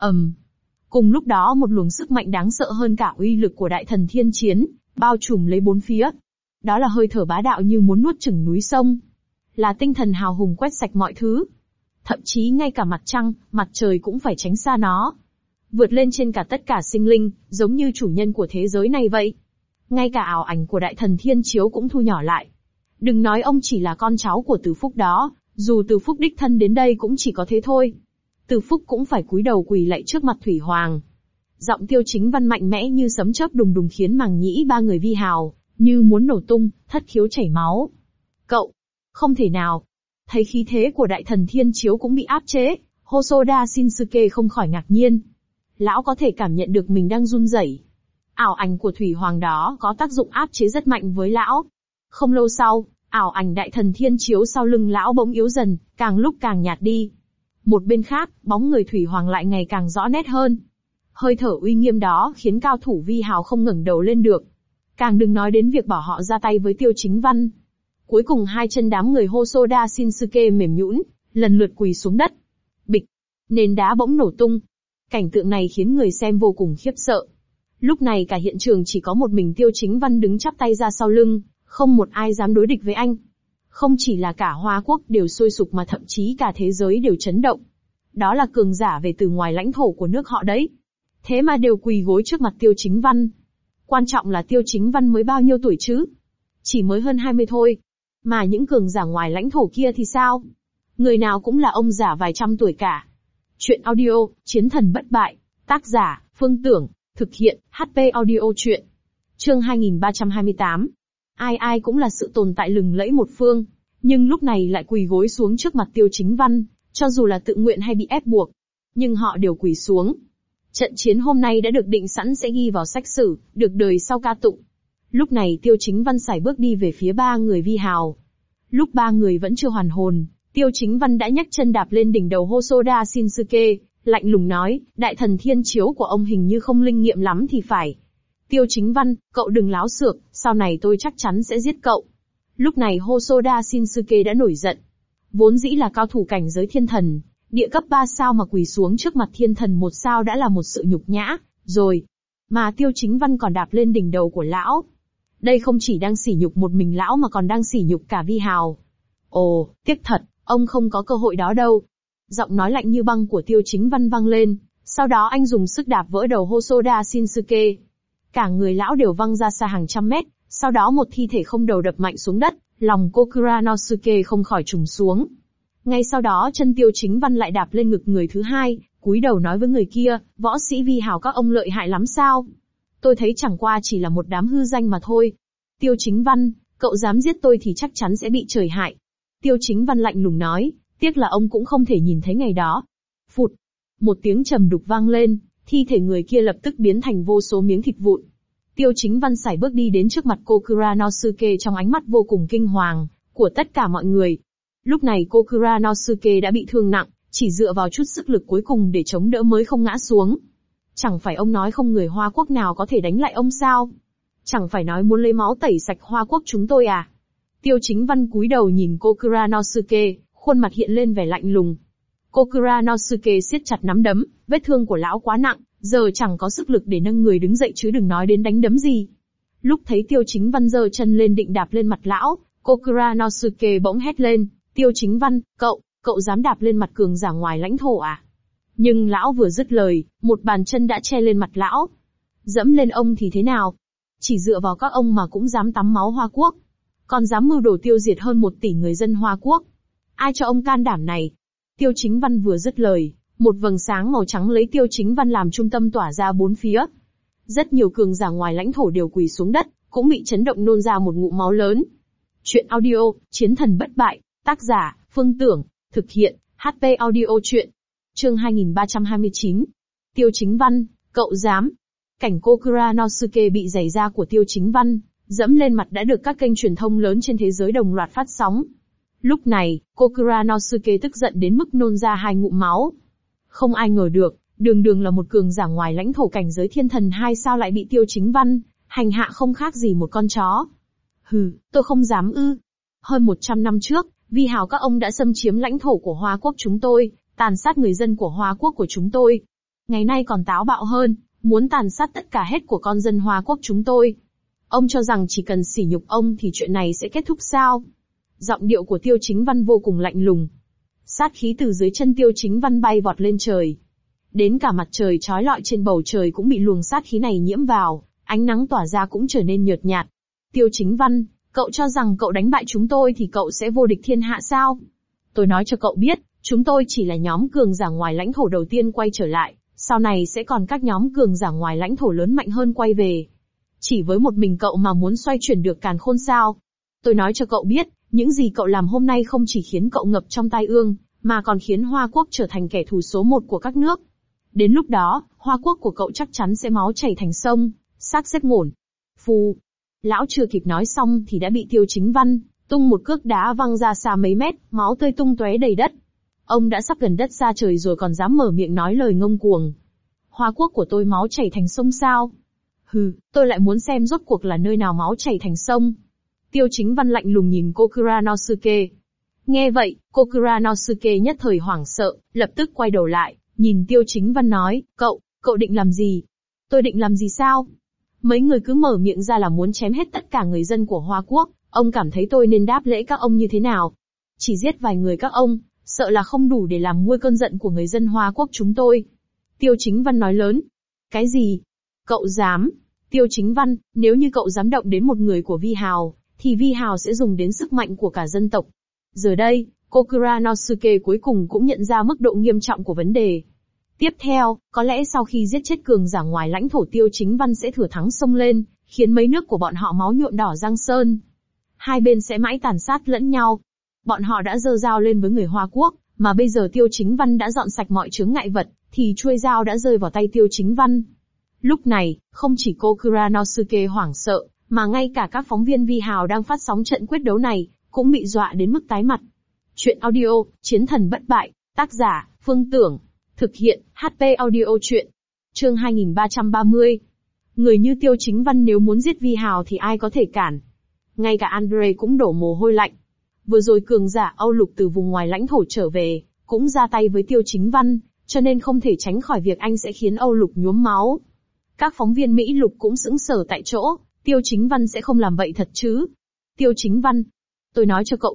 Cùng lúc đó một luồng sức mạnh đáng sợ hơn cả uy lực của đại thần thiên chiến, bao trùm lấy bốn phía. Đó là hơi thở bá đạo như muốn nuốt chửng núi sông. Là tinh thần hào hùng quét sạch mọi thứ. Thậm chí ngay cả mặt trăng, mặt trời cũng phải tránh xa nó. Vượt lên trên cả tất cả sinh linh, giống như chủ nhân của thế giới này vậy. Ngay cả ảo ảnh của đại thần thiên chiếu cũng thu nhỏ lại. Đừng nói ông chỉ là con cháu của Từ Phúc đó, dù Từ Phúc đích thân đến đây cũng chỉ có thế thôi. Từ Phúc cũng phải cúi đầu quỳ lạy trước mặt Thủy Hoàng. Giọng Tiêu Chính Văn mạnh mẽ như sấm chớp đùng đùng khiến màng nhĩ ba người vi hào như muốn nổ tung, thất khiếu chảy máu. Cậu, không thể nào. Thấy khí thế của đại thần thiên chiếu cũng bị áp chế, Hosoda Shinsuke không khỏi ngạc nhiên. Lão có thể cảm nhận được mình đang run rẩy. Ảo ảnh của Thủy Hoàng đó có tác dụng áp chế rất mạnh với lão. Không lâu sau, ảo ảnh đại thần thiên chiếu sau lưng lão bỗng yếu dần, càng lúc càng nhạt đi. Một bên khác, bóng người Thủy Hoàng lại ngày càng rõ nét hơn. Hơi thở uy nghiêm đó khiến cao thủ vi hào không ngẩng đầu lên được. Càng đừng nói đến việc bảo họ ra tay với Tiêu Chính Văn. Cuối cùng hai chân đám người Hosoda Shinsuke mềm nhũn, lần lượt quỳ xuống đất. Bịch, nền đá bỗng nổ tung. Cảnh tượng này khiến người xem vô cùng khiếp sợ. Lúc này cả hiện trường chỉ có một mình Tiêu Chính Văn đứng chắp tay ra sau lưng, không một ai dám đối địch với anh. Không chỉ là cả Hoa Quốc đều sôi sục mà thậm chí cả thế giới đều chấn động. Đó là cường giả về từ ngoài lãnh thổ của nước họ đấy. Thế mà đều quỳ gối trước mặt Tiêu Chính Văn. Quan trọng là Tiêu Chính Văn mới bao nhiêu tuổi chứ? Chỉ mới hơn 20 thôi. Mà những cường giả ngoài lãnh thổ kia thì sao? Người nào cũng là ông già vài trăm tuổi cả. Chuyện audio, Chiến thần bất bại, tác giả, Phương Tưởng, thực hiện, HP audio chuyện. Chương 2328. Ai ai cũng là sự tồn tại lừng lẫy một phương, nhưng lúc này lại quỳ gối xuống trước mặt Tiêu Chính Văn, cho dù là tự nguyện hay bị ép buộc. Nhưng họ đều quỳ xuống. Trận chiến hôm nay đã được định sẵn sẽ ghi vào sách sử, được đời sau ca tụng. Lúc này Tiêu Chính Văn sải bước đi về phía ba người vi hào. Lúc ba người vẫn chưa hoàn hồn, Tiêu Chính Văn đã nhấc chân đạp lên đỉnh đầu Hosoda Shinsuke, lạnh lùng nói, đại thần thiên chiếu của ông hình như không linh nghiệm lắm thì phải. Tiêu Chính Văn, cậu đừng láo xược, sau này tôi chắc chắn sẽ giết cậu. Lúc này Hosoda Shinsuke đã nổi giận. Vốn dĩ là cao thủ cảnh giới thiên thần, địa cấp 3 sao mà quỳ xuống trước mặt thiên thần 1 sao đã là một sự nhục nhã, rồi. Mà Tiêu Chính Văn còn đạp lên đỉnh đầu của lão. Đây không chỉ đang sỉ nhục một mình lão mà còn đang sỉ nhục cả vi hào. Ồ, tiếc thật, ông không có cơ hội đó đâu. Giọng nói lạnh như băng của Tiêu Chính Văn vang lên, sau đó anh dùng sức đạp vỡ đầu Hosoda Shinsuke. Cả người lão đều văng ra xa hàng trăm mét, sau đó một thi thể không đầu đập mạnh xuống đất, lòng Kuranosuke không khỏi trùng xuống. Ngay sau đó chân Tiêu Chính Văn lại đạp lên ngực người thứ hai, cúi đầu nói với người kia, võ sĩ vi hào các ông lợi hại lắm sao? Tôi thấy chẳng qua chỉ là một đám hư danh mà thôi. Tiêu Chính Văn, cậu dám giết tôi thì chắc chắn sẽ bị trời hại. Tiêu Chính Văn lạnh lùng nói, tiếc là ông cũng không thể nhìn thấy ngày đó. Phụt, một tiếng trầm đục vang lên, thi thể người kia lập tức biến thành vô số miếng thịt vụn. Tiêu Chính Văn sải bước đi đến trước mặt cô Kuranosuke trong ánh mắt vô cùng kinh hoàng của tất cả mọi người. Lúc này cô Kuranosuke đã bị thương nặng, chỉ dựa vào chút sức lực cuối cùng để chống đỡ mới không ngã xuống. Chẳng phải ông nói không người Hoa Quốc nào có thể đánh lại ông sao? Chẳng phải nói muốn lấy máu tẩy sạch Hoa Quốc chúng tôi à? Tiêu Chính Văn cúi đầu nhìn cô Kuranosuke, khuôn mặt hiện lên vẻ lạnh lùng. Cô Kuranosuke siết chặt nắm đấm, vết thương của lão quá nặng, giờ chẳng có sức lực để nâng người đứng dậy chứ đừng nói đến đánh đấm gì. Lúc thấy Tiêu Chính Văn giơ chân lên định đạp lên mặt lão, cô Kuranosuke bỗng hét lên, Tiêu Chính Văn, cậu dám đạp lên mặt cường giả ngoài lãnh thổ à? Nhưng lão vừa dứt lời, một bàn chân đã che lên mặt lão. Dẫm lên ông thì thế nào? Chỉ dựa vào các ông mà cũng dám tắm máu Hoa Quốc. Còn dám mưu đồ tiêu diệt hơn 1 tỷ người dân Hoa Quốc. Ai cho ông can đảm này? Tiêu Chính Văn vừa dứt lời, một vầng sáng màu trắng lấy Tiêu Chính Văn làm trung tâm tỏa ra bốn phía. Rất nhiều cường giả ngoài lãnh thổ đều quỳ xuống đất, cũng bị chấn động nôn ra một ngụm máu lớn. Chuyện audio, Chiến thần bất bại, tác giả, Phương Tưởng, thực hiện, HP Audio Chuyện. Chương 2329. Tiêu Chính Văn, cậu dám. Cảnh cô Kuranosuke bị giày da của Tiêu Chính Văn dẫm lên mặt đã được các kênh truyền thông lớn trên thế giới đồng loạt phát sóng. Lúc này, cô Kuranosuke tức giận đến mức nôn ra 2 ngụm máu. Không ai ngờ được, đường là một cường giả ngoài lãnh thổ cảnh giới thiên thần 2 sao lại bị Tiêu Chính Văn hành hạ không khác gì một con chó. Hừ, tôi không dám ư. Hơn 100 năm trước, vi hào các ông đã xâm chiếm lãnh thổ của Hoa Quốc chúng tôi, tàn sát người dân của Hoa Quốc của chúng tôi. Ngày nay còn táo bạo hơn, muốn tàn sát tất cả hết của con dân Hoa Quốc chúng tôi. Ông cho rằng chỉ cần sỉ nhục ông thì chuyện này sẽ kết thúc sao? Giọng điệu của Tiêu Chính Văn vô cùng lạnh lùng. Sát khí từ dưới chân Tiêu Chính Văn bay vọt lên trời. Đến cả mặt trời chói lọi trên bầu trời cũng bị luồng sát khí này nhiễm vào, ánh nắng tỏa ra cũng trở nên nhợt nhạt. Tiêu Chính Văn, cậu cho rằng cậu đánh bại chúng tôi thì cậu sẽ vô địch thiên hạ sao? Tôi nói cho cậu biết, chúng tôi chỉ là nhóm cường giả ngoài lãnh thổ đầu tiên quay trở lại, sau này sẽ còn các nhóm cường giả ngoài lãnh thổ lớn mạnh hơn quay về. Chỉ với một mình cậu mà muốn xoay chuyển được càn khôn sao? Tôi nói cho cậu biết, những gì cậu làm hôm nay không chỉ khiến cậu ngập trong tai ương, mà còn khiến Hoa Quốc trở thành kẻ thù số 1 của các nước. Đến lúc đó, Hoa Quốc của cậu chắc chắn sẽ máu chảy thành sông, xác xếp ngổn. Phù! Lão chưa kịp nói xong thì đã bị Tiêu Chính Văn tung một cước đá văng ra xa mấy mét, máu tươi tung tóe đầy đất. Ông đã sắp gần đất xa trời rồi còn dám mở miệng nói lời ngông cuồng. Hoa Quốc của tôi máu chảy thành sông sao? Hừ, tôi lại muốn xem rốt cuộc là nơi nào máu chảy thành sông. Tiêu Chính Văn lạnh lùng nhìn cô Kuranosuke. Nghe vậy, cô Kuranosuke nhất thời hoảng sợ, lập tức quay đầu lại, nhìn Tiêu Chính Văn nói, cậu định làm gì? Tôi định làm gì sao? Mấy người cứ mở miệng ra là muốn chém hết tất cả người dân của Hoa Quốc, ông cảm thấy tôi nên đáp lễ các ông như thế nào? Chỉ giết vài người các ông, sợ là không đủ để làm nguôi cơn giận của người dân Hoa Quốc chúng tôi. Tiêu Chính Văn nói lớn. Cái gì? Cậu dám? Tiêu Chính Văn, nếu như cậu dám động đến một người của Vi Hào, thì Vi Hào sẽ dùng đến sức mạnh của cả dân tộc. Giờ đây, cô Kuranosuke cuối cùng cũng nhận ra mức độ nghiêm trọng của vấn đề. Tiếp theo, có lẽ sau khi giết chết cường giả ngoài lãnh thổ Tiêu Chính Văn sẽ thừa thắng xông lên, khiến mấy nước của bọn họ máu nhuộm đỏ Giang Sơn. Hai bên sẽ mãi tàn sát lẫn nhau. Bọn họ đã giơ dao lên với người Hoa Quốc, mà bây giờ Tiêu Chính Văn đã dọn sạch mọi chướng ngại vật, thì chuôi dao đã rơi vào tay Tiêu Chính Văn. Lúc này, không chỉ cô Kuranosuke hoảng sợ, mà ngay cả các phóng viên Vi Hào đang phát sóng trận quyết đấu này, cũng bị dọa đến mức tái mặt. Chuyện audio, Chiến thần bất bại, tác giả, Phương Tưởng, thực hiện, HP Audio Chuyện. Chương 2330. Người như Tiêu Chính Văn nếu muốn giết Vi Hào thì ai có thể cản. Ngay cả Andre cũng đổ mồ hôi lạnh. Vừa rồi cường giả Âu Lục từ vùng ngoài lãnh thổ trở về, cũng ra tay với Tiêu Chính Văn, cho nên không thể tránh khỏi việc anh sẽ khiến Âu Lục nhuốm máu. Các phóng viên Mỹ Lục cũng sững sờ tại chỗ, Tiêu Chính Văn sẽ không làm vậy thật chứ? Tiêu Chính Văn, tôi nói cho cậu biết,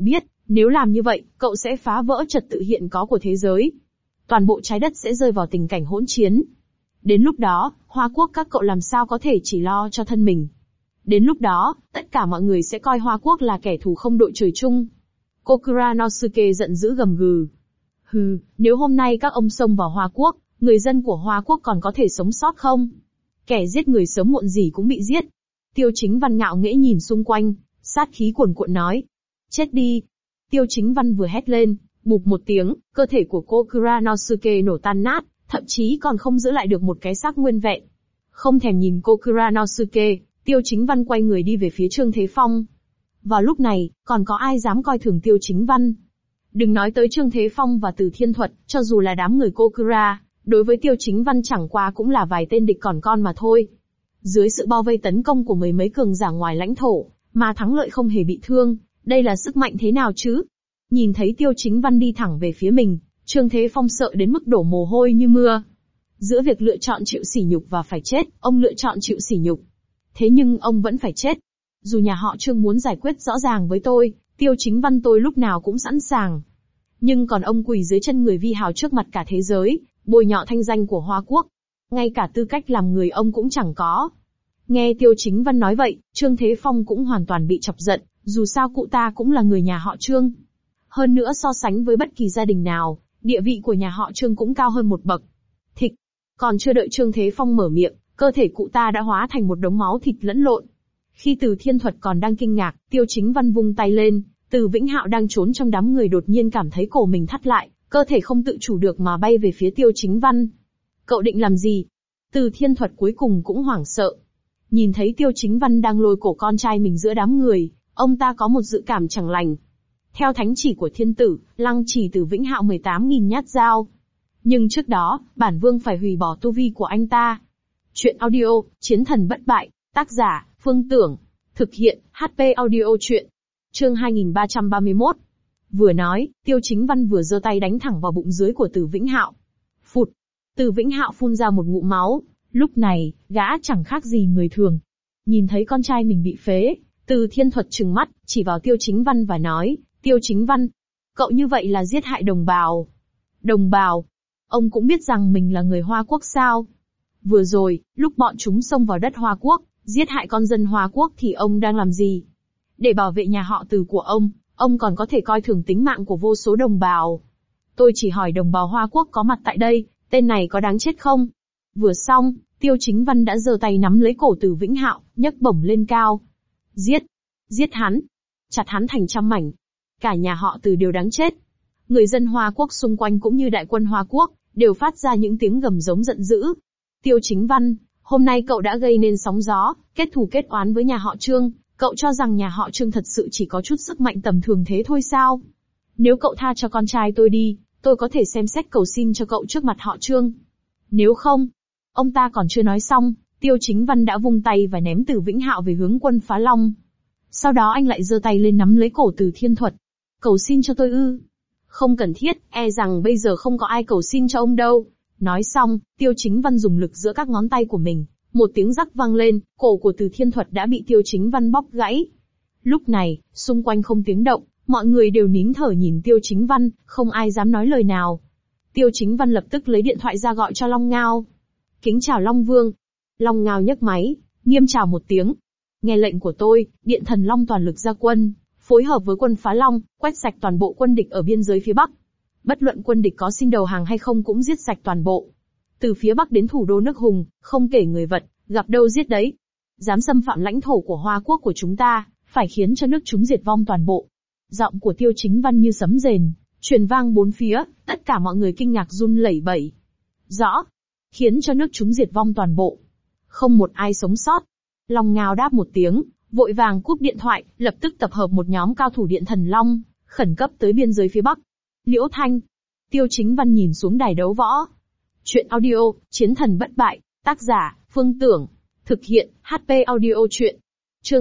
Nếu làm như vậy, cậu sẽ phá vỡ trật tự hiện có của thế giới. Toàn bộ trái đất sẽ rơi vào tình cảnh hỗn chiến. Đến lúc đó, Hoa Quốc các cậu làm sao có thể chỉ lo cho thân mình. Đến lúc đó, tất cả mọi người sẽ coi Hoa Quốc là kẻ thù không đội trời chung. Kokuranosuke giận dữ gầm gừ. Hừ, nếu hôm nay các ông xông vào Hoa Quốc, người dân của Hoa Quốc còn có thể sống sót không? Kẻ giết người sớm muộn gì cũng bị giết. Tiêu Chính Văn ngạo nghễ nhìn xung quanh, sát khí cuồn cuộn nói. Chết đi. Tiêu Chính Văn vừa hét lên, bụp một tiếng, cơ thể của Kokuranosuke nổ tan nát, thậm chí còn không giữ lại được một cái xác nguyên vẹn. Không thèm nhìn Kokuranosuke, Tiêu Chính Văn quay người đi về phía Trương Thế Phong. Vào lúc này, còn có ai dám coi thường Tiêu Chính Văn? Đừng nói tới Trương Thế Phong và Từ Thiên Thuật, cho dù là đám người Kokura, đối với Tiêu Chính Văn chẳng qua cũng là vài tên địch còn con mà thôi. Dưới sự bao vây tấn công của mười mấy cường giả ngoài lãnh thổ, mà thắng lợi không hề bị thương, đây là sức mạnh thế nào chứ? Nhìn thấy Tiêu Chính Văn đi thẳng về phía mình, Trương Thế Phong sợ đến mức đổ mồ hôi như mưa. Giữa việc lựa chọn chịu sỉ nhục và phải chết, ông lựa chọn chịu sỉ nhục. Thế nhưng ông vẫn phải chết. Dù nhà họ Trương muốn giải quyết rõ ràng với tôi, Tiêu Chính Văn tôi lúc nào cũng sẵn sàng. Nhưng còn ông quỳ dưới chân người vi hào trước mặt cả thế giới, bôi nhọ thanh danh của Hoa Quốc. Ngay cả tư cách làm người ông cũng chẳng có. Nghe Tiêu Chính Văn nói vậy, Trương Thế Phong cũng hoàn toàn bị chọc giận, dù sao cụ ta cũng là người nhà họ Trương. Hơn nữa so sánh với bất kỳ gia đình nào, địa vị của nhà họ Trương cũng cao hơn một bậc. Thịch. Còn chưa đợi Trương Thế Phong mở miệng, cơ thể cụ ta đã hóa thành một đống máu thịt lẫn lộn. Khi Từ Thiên Thuật còn đang kinh ngạc, Tiêu Chính Văn vung tay lên, Từ Vĩnh Hạo đang trốn trong đám người đột nhiên cảm thấy cổ mình thắt lại, cơ thể không tự chủ được mà bay về phía Tiêu Chính Văn. Cậu định làm gì? Từ Thiên Thuật cuối cùng cũng hoảng sợ. Nhìn thấy Tiêu Chính Văn đang lôi cổ con trai mình giữa đám người, ông ta có một dự cảm chẳng lành. Theo thánh chỉ của thiên tử, lăng trì Từ Vĩnh Hạo 18.000 nhát dao. Nhưng trước đó, bản vương phải hủy bỏ tu vi của anh ta. Chuyện audio, Chiến thần bất bại, tác giả, Phương Tưởng. Thực hiện, HP audio chuyện. Chương 2331. Vừa nói, Tiêu Chính Văn vừa giơ tay đánh thẳng vào bụng dưới của Từ Vĩnh Hạo. Phụt. Từ Vĩnh Hạo phun ra một ngụm máu. Lúc này, gã chẳng khác gì người thường. Nhìn thấy con trai mình bị phế, Từ Thiên Thuật trừng mắt, chỉ vào Tiêu Chính Văn và nói, Tiêu Chính Văn, cậu như vậy là giết hại đồng bào. Đồng bào? Ông cũng biết rằng mình là người Hoa Quốc sao? Vừa rồi, lúc bọn chúng xông vào đất Hoa Quốc, giết hại con dân Hoa Quốc thì ông đang làm gì? Để bảo vệ nhà họ Từ của ông còn có thể coi thường tính mạng của vô số đồng bào. Tôi chỉ hỏi đồng bào Hoa Quốc có mặt tại đây, tên này có đáng chết không? Vừa xong, Tiêu Chính Văn đã giơ tay nắm lấy cổ Từ Vĩnh Hạo, nhấc bổng lên cao. Giết! Giết hắn! Chặt hắn thành trăm mảnh! Cả nhà họ Từ đều đáng chết. Người dân Hoa Quốc xung quanh cũng như đại quân Hoa Quốc, đều phát ra những tiếng gầm giống giận dữ. Tiêu Chính Văn, hôm nay cậu đã gây nên sóng gió, kết thù kết oán với nhà họ Trương, cậu cho rằng nhà họ Trương thật sự chỉ có chút sức mạnh tầm thường thế thôi sao? Nếu cậu tha cho con trai tôi đi, tôi có thể xem xét cầu xin cho cậu trước mặt họ Trương. Nếu không, ông ta còn chưa nói xong, Tiêu Chính Văn đã vung tay và ném Từ Vĩnh Hạo về hướng Quân Phá Long. Sau đó anh lại giơ tay lên nắm lấy cổ Từ Thiên Thuật. Cầu xin cho tôi ư? Không cần thiết, e rằng bây giờ không có ai cầu xin cho ông đâu. Nói xong, Tiêu Chính Văn dùng lực giữa các ngón tay của mình, một tiếng rắc vang lên, cổ của Từ Thiên Thuật đã bị Tiêu Chính Văn bóp gãy. Lúc này, xung quanh không tiếng động, mọi người đều nín thở nhìn Tiêu Chính Văn, không ai dám nói lời nào. Tiêu Chính Văn lập tức lấy điện thoại ra gọi cho Long Ngao. Kính chào Long Vương. Long Ngao nhấc máy, nghiêm chào một tiếng. Nghe lệnh của tôi, Điện Thần Long toàn lực ra quân, phối hợp với Quân Phá Long, quét sạch toàn bộ quân địch ở biên giới phía Bắc. Bất luận quân địch có xin đầu hàng hay không cũng giết sạch toàn bộ. Từ phía Bắc đến thủ đô nước Hùng, không kể người vật, gặp đâu giết đấy. Dám xâm phạm lãnh thổ của Hoa Quốc của chúng ta, phải khiến cho nước chúng diệt vong toàn bộ. Giọng của Tiêu Chính Văn như sấm rền, truyền vang bốn phía, tất cả mọi người kinh ngạc run lẩy bẩy. Rõ. Khiến cho nước chúng diệt vong toàn bộ. Không một ai sống sót. Long Ngao đáp một tiếng, vội vàng cúp điện thoại, lập tức tập hợp một nhóm cao thủ Điện Thần Long, khẩn cấp tới biên giới phía Bắc. Liễu Thanh. Tiêu Chính Văn nhìn xuống đài đấu võ. Chuyện audio, Chiến thần bất bại, tác giả, Phương Tưởng. Thực hiện, HP audio chuyện. Chương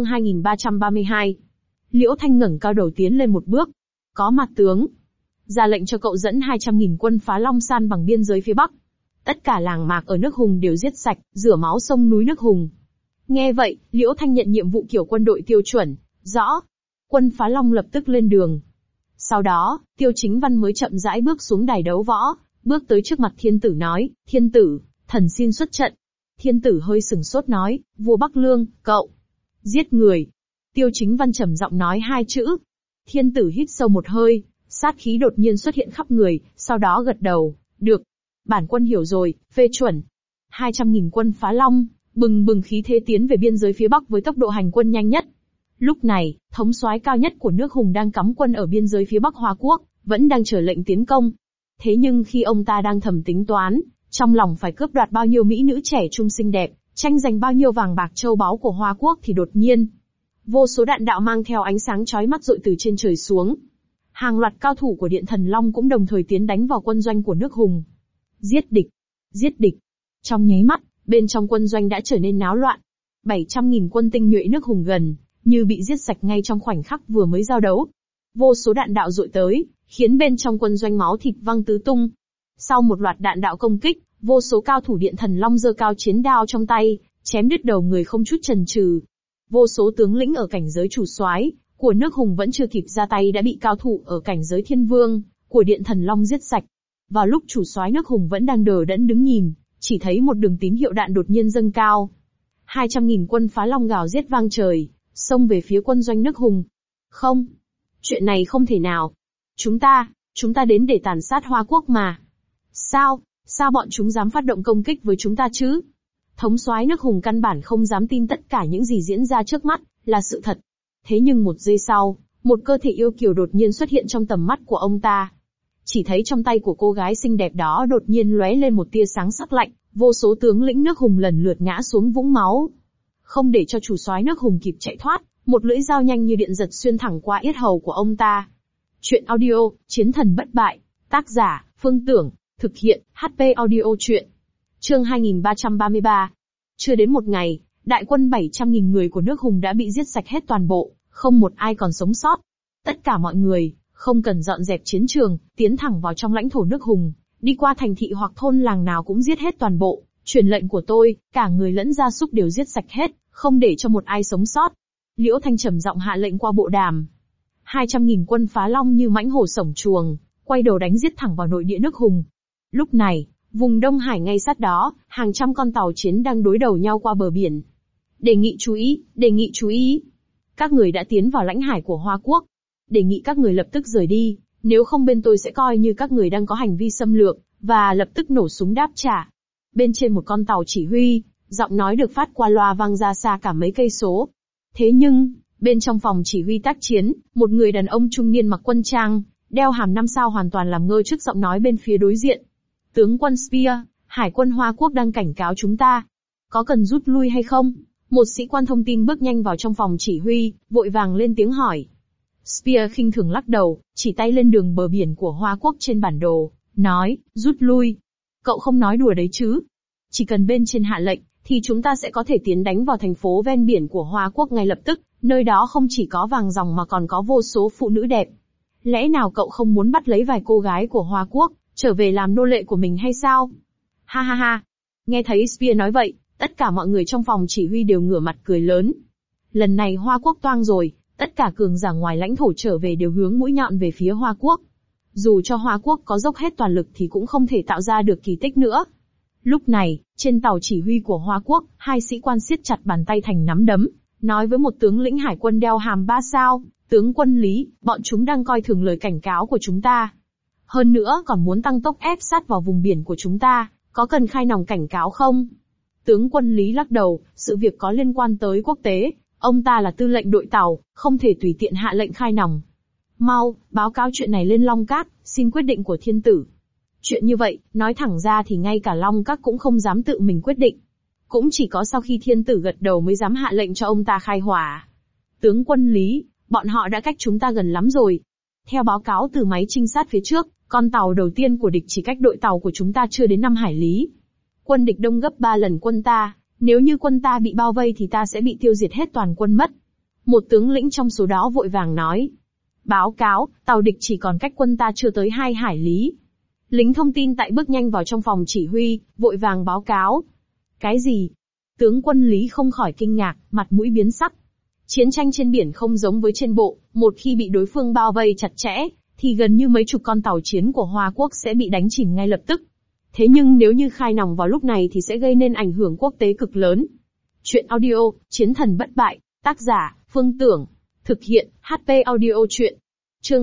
2332. Liễu Thanh ngẩng cao đầu tiến lên một bước. Có mặt tướng. Ra lệnh cho cậu dẫn 200.000 quân Phá Long san bằng biên giới phía Bắc. Tất cả làng mạc ở nước Hùng đều giết sạch, rửa máu sông núi nước Hùng. Nghe vậy, Liễu Thanh nhận nhiệm vụ kiểu quân đội tiêu chuẩn. Rõ. Quân Phá Long lập tức lên đường. Sau đó, Tiêu Chính Văn mới chậm rãi bước xuống đài đấu võ, bước tới trước mặt thiên tử nói, thiên tử, thần xin xuất trận. Thiên tử hơi sửng sốt nói, vua Bắc Lương, cậu, giết người. Tiêu Chính Văn trầm giọng nói hai chữ. Thiên tử hít sâu một hơi, sát khí đột nhiên xuất hiện khắp người, sau đó gật đầu, được. Bản quân hiểu rồi, phê chuẩn. 200.000 quân phá long, bừng bừng khí thế tiến về biên giới phía Bắc với tốc độ hành quân nhanh nhất. Lúc này, thống soái cao nhất của nước Hùng đang cắm quân ở biên giới phía Bắc Hoa Quốc, vẫn đang chờ lệnh tiến công. Thế nhưng khi ông ta đang thầm tính toán, trong lòng phải cướp đoạt bao nhiêu mỹ nữ trẻ trung xinh đẹp, tranh giành bao nhiêu vàng bạc châu báu của Hoa Quốc thì đột nhiên, vô số đạn đạo mang theo ánh sáng chói mắt dội từ trên trời xuống. Hàng loạt cao thủ của Điện Thần Long cũng đồng thời tiến đánh vào quân doanh của nước Hùng. Giết địch! Giết địch! Trong nháy mắt, bên trong quân doanh đã trở nên náo loạn. 700.000 quân tinh nhuệ nước Hùng gần như bị giết sạch ngay trong khoảnh khắc vừa mới giao đấu. Vô số đạn đạo dội tới, khiến bên trong quân doanh máu thịt văng tứ tung. Sau một loạt đạn đạo công kích, vô số cao thủ Điện Thần Long giơ cao chiến đao trong tay, chém đứt đầu người không chút chần chừ. Vô số tướng lĩnh ở cảnh giới chủ soái của nước Hùng vẫn chưa kịp ra tay đã bị cao thủ ở cảnh giới thiên vương của Điện Thần Long giết sạch. Vào lúc chủ soái nước Hùng vẫn đang đờ đẫn đứng nhìn, chỉ thấy một đường tín hiệu đạn đột nhiên dâng cao. 200.000 quân phá long gào giết vang trời, xông về phía quân doanh nước Hùng. Không, chuyện này không thể nào. Chúng ta đến để tàn sát Hoa Quốc mà. Sao bọn chúng dám phát động công kích với chúng ta chứ? Thống soái nước Hùng căn bản không dám tin tất cả những gì diễn ra trước mắt là sự thật. Thế nhưng một giây sau, một cơ thể yêu kiều đột nhiên xuất hiện trong tầm mắt của ông ta. Chỉ thấy trong tay của cô gái xinh đẹp đó đột nhiên lóe lên một tia sáng sắc lạnh, vô số tướng lĩnh nước Hùng lần lượt ngã xuống vũng máu. Không để cho chủ soái nước Hùng kịp chạy thoát, một lưỡi dao nhanh như điện giật xuyên thẳng qua yết hầu của ông ta. Chuyện audio, Chiến thần bất bại, tác giả, Phương Tưởng, thực hiện, HP audio truyện. Chương 2333. Chưa đến một ngày, đại quân 700.000 người của nước Hùng đã bị giết sạch hết toàn bộ, không một ai còn sống sót. Tất cả mọi người, không cần dọn dẹp chiến trường, tiến thẳng vào trong lãnh thổ nước Hùng, đi qua thành thị hoặc thôn làng nào cũng giết hết toàn bộ. Truyền lệnh của tôi, cả người lẫn gia súc đều giết sạch hết, không để cho một ai sống sót. Liễu Thanh trầm giọng hạ lệnh qua bộ đàm. 200.000 quân phá long như mãnh hổ sổng chuồng, quay đầu đánh giết thẳng vào nội địa nước Hùng. Lúc này, vùng Đông Hải ngay sát đó, hàng trăm con tàu chiến đang đối đầu nhau qua bờ biển. Đề nghị chú ý. Các người đã tiến vào lãnh hải của Hoa Quốc. Đề nghị các người lập tức rời đi, nếu không bên tôi sẽ coi như các người đang có hành vi xâm lược, và lập tức nổ súng đáp trả. Bên trên một con tàu chỉ huy, giọng nói được phát qua loa vang ra xa cả mấy cây số. Thế nhưng, bên trong phòng chỉ huy tác chiến, một người đàn ông trung niên mặc quân trang, đeo hàm 5 sao hoàn toàn làm ngơ trước giọng nói bên phía đối diện. Tướng quân Spear, Hải quân Hoa Quốc đang cảnh cáo chúng ta. Có cần rút lui hay không? Một sĩ quan thông tin bước nhanh vào trong phòng chỉ huy, vội vàng lên tiếng hỏi. Spear khinh thường lắc đầu, chỉ tay lên đường bờ biển của Hoa Quốc trên bản đồ, nói, rút lui. Cậu không nói đùa đấy chứ? Chỉ cần bên trên hạ lệnh, thì chúng ta sẽ có thể tiến đánh vào thành phố ven biển của Hoa Quốc ngay lập tức, nơi đó không chỉ có vàng ròng mà còn có vô số phụ nữ đẹp. Lẽ nào cậu không muốn bắt lấy vài cô gái của Hoa Quốc, trở về làm nô lệ của mình hay sao? Ha ha ha. Nghe thấy Spear nói vậy, tất cả mọi người trong phòng chỉ huy đều ngửa mặt cười lớn. Lần này Hoa Quốc toang rồi, tất cả cường giả ngoài lãnh thổ trở về đều hướng mũi nhọn về phía Hoa Quốc. Dù cho Hoa Quốc có dốc hết toàn lực thì cũng không thể tạo ra được kỳ tích nữa. Lúc này, trên tàu chỉ huy của Hoa Quốc, hai sĩ quan siết chặt bàn tay thành nắm đấm, nói với một tướng lĩnh hải quân đeo hàm 3 sao, tướng quân Lý, bọn chúng đang coi thường lời cảnh cáo của chúng ta. Hơn nữa còn muốn tăng tốc ép sát vào vùng biển của chúng ta, có cần khai nòng cảnh cáo không? Tướng quân Lý lắc đầu, sự việc có liên quan tới quốc tế, ông ta là tư lệnh đội tàu, không thể tùy tiện hạ lệnh khai nòng. Mau, báo cáo chuyện này lên Long Các, xin quyết định của thiên tử. Chuyện như vậy, nói thẳng ra thì ngay cả Long Các cũng không dám tự mình quyết định. Cũng chỉ có sau khi thiên tử gật đầu mới dám hạ lệnh cho ông ta khai hỏa. Tướng quân Lý, bọn họ đã cách chúng ta gần lắm rồi. Theo báo cáo từ máy trinh sát phía trước, con tàu đầu tiên của địch chỉ cách đội tàu của chúng ta chưa đến 5 hải lý. Quân địch đông gấp 3 lần quân ta, nếu như quân ta bị bao vây thì ta sẽ bị tiêu diệt hết toàn quân mất. Một tướng lĩnh trong số đó vội vàng nói. Báo cáo, tàu địch chỉ còn cách quân ta chưa tới 2 hải lý. Lính thông tin tại bước nhanh vào trong phòng chỉ huy, vội vàng báo cáo. Cái gì? Tướng quân Lý không khỏi kinh ngạc, mặt mũi biến sắc. Chiến tranh trên biển không giống với trên bộ, một khi bị đối phương bao vây chặt chẽ, thì gần như mấy chục con tàu chiến của Hoa Quốc sẽ bị đánh chìm ngay lập tức. Thế nhưng nếu như khai nòng vào lúc này thì sẽ gây nên ảnh hưởng quốc tế cực lớn. Chuyện audio, Chiến thần bất bại, tác giả, Phương Tưởng, thực hiện, HP Audio Chuyện. Chương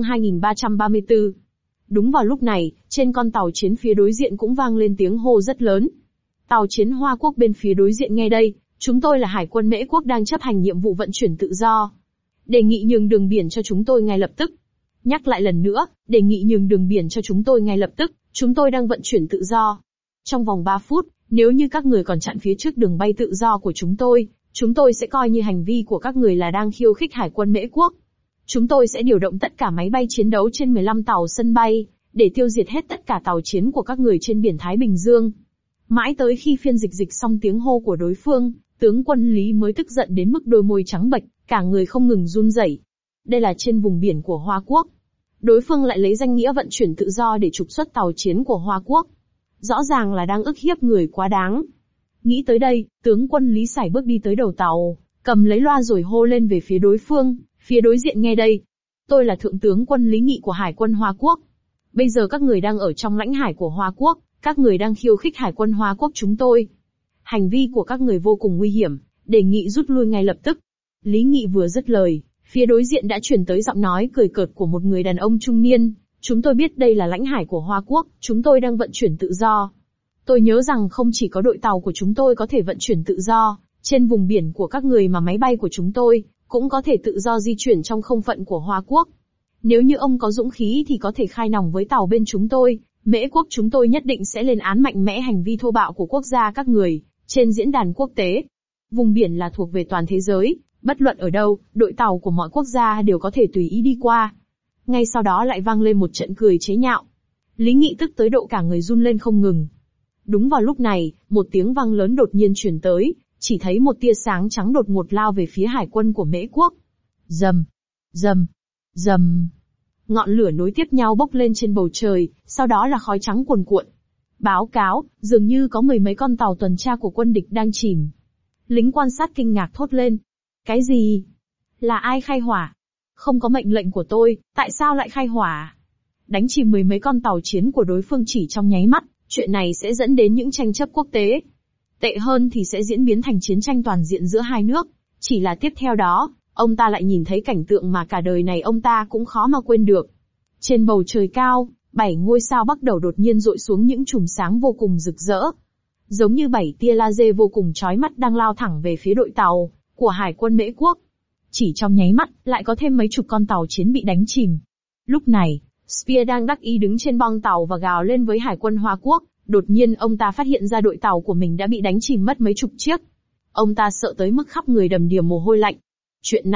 2334. Đúng vào lúc này, trên con tàu chiến phía đối diện cũng vang lên tiếng hô rất lớn. Tàu chiến Hoa Quốc bên phía đối diện nghe đây, chúng tôi là Hải quân Mễ Quốc đang chấp hành nhiệm vụ vận chuyển tự do. Đề nghị nhường đường biển cho chúng tôi ngay lập tức. Nhắc lại lần nữa, đề nghị nhường đường biển cho chúng tôi ngay lập tức, chúng tôi đang vận chuyển tự do. Trong vòng 3 phút, nếu như các người còn chặn phía trước đường bay tự do của chúng tôi sẽ coi như hành vi của các người là đang khiêu khích Hải quân Mễ Quốc. Chúng tôi sẽ điều động tất cả máy bay chiến đấu trên 15 tàu sân bay, để tiêu diệt hết tất cả tàu chiến của các người trên biển Thái Bình Dương. Mãi tới khi phiên dịch xong tiếng hô của đối phương, tướng quân Lý mới tức giận đến mức đôi môi trắng bệch, cả người không ngừng run rẩy. Đây là trên vùng biển của Hoa Quốc. Đối phương lại lấy danh nghĩa vận chuyển tự do để trục xuất tàu chiến của Hoa Quốc. Rõ ràng là đang ức hiếp người quá đáng. Nghĩ tới đây, tướng quân Lý sải bước đi tới đầu tàu, cầm lấy loa rồi hô lên về phía đối phương, phía đối diện nghe đây. Tôi là thượng tướng quân Lý Nghị của Hải quân Hoa Quốc. Bây giờ các người đang ở trong lãnh hải của Hoa Quốc, các người đang khiêu khích Hải quân Hoa Quốc chúng tôi. Hành vi của các người vô cùng nguy hiểm, đề nghị rút lui ngay lập tức. Lý Nghị vừa dứt lời, phía đối diện đã truyền tới giọng nói cười cợt của một người đàn ông trung niên. Chúng tôi biết đây là lãnh hải của Hoa Quốc, chúng tôi đang vận chuyển tự do. Tôi nhớ rằng không chỉ có đội tàu của chúng tôi có thể vận chuyển tự do, trên vùng biển của các người mà máy bay của chúng tôi cũng có thể tự do di chuyển trong không phận của Hoa Quốc. Nếu như ông có dũng khí thì có thể khai nòng với tàu bên chúng tôi, Mễ Quốc chúng tôi nhất định sẽ lên án mạnh mẽ hành vi thô bạo của quốc gia các người, trên diễn đàn quốc tế. Vùng biển là thuộc về toàn thế giới, bất luận ở đâu, đội tàu của mọi quốc gia đều có thể tùy ý đi qua. Ngay sau đó lại vang lên một trận cười chế nhạo. Lý Nghị tức tới độ cả người run lên không ngừng. Đúng vào lúc này, một tiếng vang lớn đột nhiên truyền tới, chỉ thấy một tia sáng trắng đột ngột lao về phía hải quân của Mễ Quốc. Rầm, rầm, rầm. Ngọn lửa nối tiếp nhau bốc lên trên bầu trời, sau đó là khói trắng cuồn cuộn. Báo cáo, dường như có mười mấy con tàu tuần tra của quân địch đang chìm. Lính quan sát kinh ngạc thốt lên. Cái gì? Là ai khai hỏa? Không có mệnh lệnh của tôi, tại sao lại khai hỏa? Đánh chìm mười mấy con tàu chiến của đối phương chỉ trong nháy mắt, chuyện này sẽ dẫn đến những tranh chấp quốc tế. Tệ hơn thì sẽ diễn biến thành chiến tranh toàn diện giữa hai nước. Chỉ là tiếp theo đó, ông ta lại nhìn thấy cảnh tượng mà cả đời này ông ta cũng khó mà quên được. Trên bầu trời cao, 7 ngôi sao bắt đầu đột nhiên rọi xuống những chùm sáng vô cùng rực rỡ. Giống như 7 tia laser vô cùng chói mắt đang lao thẳng về phía đội tàu của Hải quân Mễ Quốc. Chỉ trong nháy mắt, lại có thêm mấy chục con tàu chiến bị đánh chìm. Lúc này, Spear đang đắc ý đứng trên bong tàu và gào lên với Hải quân Hoa Quốc. Đột nhiên ông ta phát hiện ra đội tàu của mình đã bị đánh chìm mất mấy chục chiếc. Ông ta sợ tới mức khắp người đầm đìa mồ hôi lạnh. Chuyện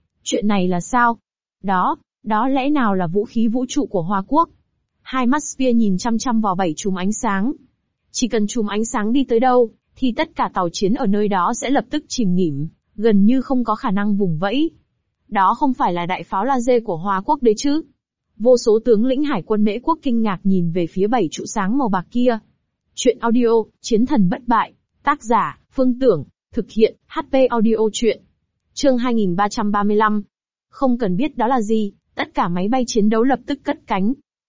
này là sao? Đó lẽ nào là vũ khí vũ trụ của Hoa Quốc? Hai mắt Spear nhìn chăm chăm vào 7 chùm ánh sáng. Chỉ cần chùm ánh sáng đi tới đâu, thì tất cả tàu chiến ở nơi đó sẽ lập tức chìm nghỉm, gần như không có khả năng vùng vẫy. Đó không phải là đại pháo laser của Hoa Quốc đấy chứ? Vô số tướng lĩnh Hải quân Mễ Quốc kinh ngạc nhìn về phía 7 trụ sáng màu bạc kia. Chuyện audio, Chiến thần bất bại, tác giả, Phương Tưởng, thực hiện, HP Audio Chuyện. Chương 2335. Không cần biết đó là gì, tất cả máy bay chiến đấu lập tức cất cánh.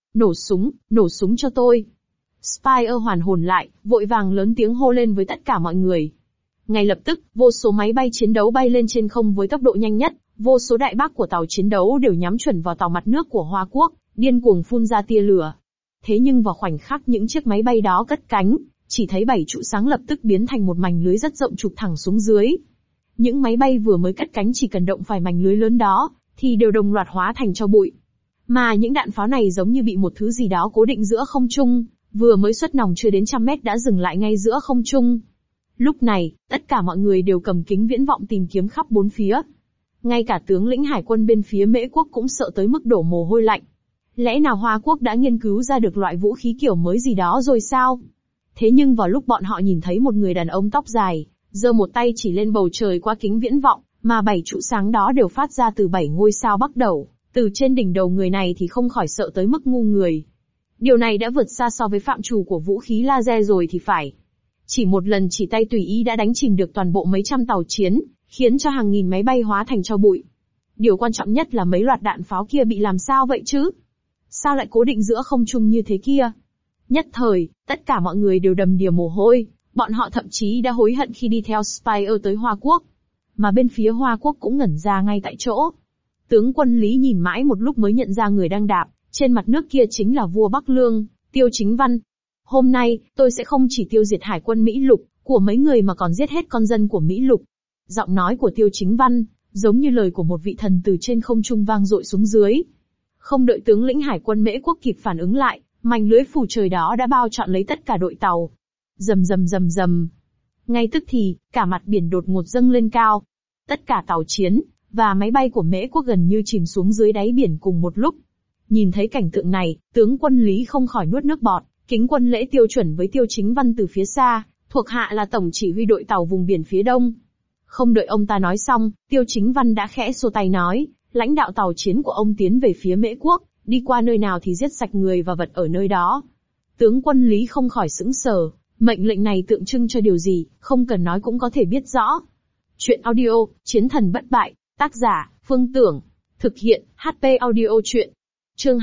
Nổ súng cho tôi. Spear hoàn hồn lại, vội vàng lớn tiếng hô lên với tất cả mọi người. Ngay lập tức, vô số máy bay chiến đấu bay lên trên không với tốc độ nhanh nhất, vô số đại bác của tàu chiến đấu đều nhắm chuẩn vào tàu mặt nước của Hoa Quốc, điên cuồng phun ra tia lửa. Thế nhưng vào khoảnh khắc những chiếc máy bay đó cất cánh, chỉ thấy 7 trụ sáng lập tức biến thành một mảnh lưới rất rộng chụp thẳng xuống dưới. Những máy bay vừa mới cất cánh chỉ cần động phải mảnh lưới lớn đó, thì đều đồng loạt hóa thành tro bụi. Mà những đạn pháo này giống như bị một thứ gì đó cố định giữa không trung, vừa mới xuất nòng chưa đến 100 mét đã dừng lại ngay giữa không trung. Lúc này, tất cả mọi người đều cầm kính viễn vọng tìm kiếm khắp bốn phía. Ngay cả tướng lĩnh hải quân bên phía Mễ Quốc cũng sợ tới mức đổ mồ hôi lạnh. Lẽ nào Hoa Quốc đã nghiên cứu ra được loại vũ khí kiểu mới gì đó rồi sao? Thế nhưng vào lúc bọn họ nhìn thấy một người đàn ông tóc dài, giơ một tay chỉ lên bầu trời qua kính viễn vọng, mà 7 trụ sáng đó đều phát ra từ 7 ngôi sao bắt đầu, từ trên đỉnh đầu người này thì không khỏi sợ tới mức ngu người. Điều này đã vượt xa so với phạm trù của vũ khí laser rồi thì phải. Chỉ một lần chỉ tay tùy ý đã đánh chìm được toàn bộ mấy trăm tàu chiến, khiến cho hàng nghìn máy bay hóa thành tro bụi. Điều quan trọng nhất là mấy loạt đạn pháo kia bị làm sao vậy chứ? sao lại cố định giữa không trung như thế kia? Nhất thời, tất cả mọi người đều đầm đìa mồ hôi, bọn họ thậm chí đã hối hận khi đi theo Spire tới Hoa Quốc. Mà bên phía Hoa Quốc cũng ngẩn ra ngay tại chỗ. Tướng quân Lý nhìn mãi một lúc mới nhận ra người đang đạp trên mặt nước kia chính là vua Bắc Lương, Tiêu Chính Văn. Hôm nay, tôi sẽ không chỉ tiêu diệt hải quân Mỹ Lục của mấy người mà còn giết hết con dân của Mỹ Lục. Giọng nói của Tiêu Chính Văn, giống như lời của một vị thần từ trên không trung vang dội xuống dưới. Không đợi tướng lĩnh hải quân Mễ Quốc kịp phản ứng lại, mảnh lưới phủ trời đó đã bao trọn lấy tất cả đội tàu. Rầm rầm rầm rầm. Ngay tức thì, cả mặt biển đột ngột dâng lên cao. Tất cả tàu chiến và máy bay của Mễ Quốc gần như chìm xuống dưới đáy biển cùng một lúc. Nhìn thấy cảnh tượng này, tướng quân Lý không khỏi nuốt nước bọt, kính quân lễ tiêu chuẩn với Tiêu Chính Văn từ phía xa, thuộc hạ là tổng chỉ huy đội tàu vùng biển phía đông. Không đợi ông ta nói xong, Tiêu Chính Văn đã khẽ xua tay nói, lãnh đạo tàu chiến của ông tiến về phía Mễ Quốc, đi qua nơi nào thì giết sạch người và vật ở nơi đó. Tướng quân Lý không khỏi sững sờ, mệnh lệnh này tượng trưng cho điều gì, không cần nói cũng có thể biết rõ. Chuyện audio, Chiến thần bất bại, tác giả, Phương Tưởng, thực hiện, HP audio chuyện. Chương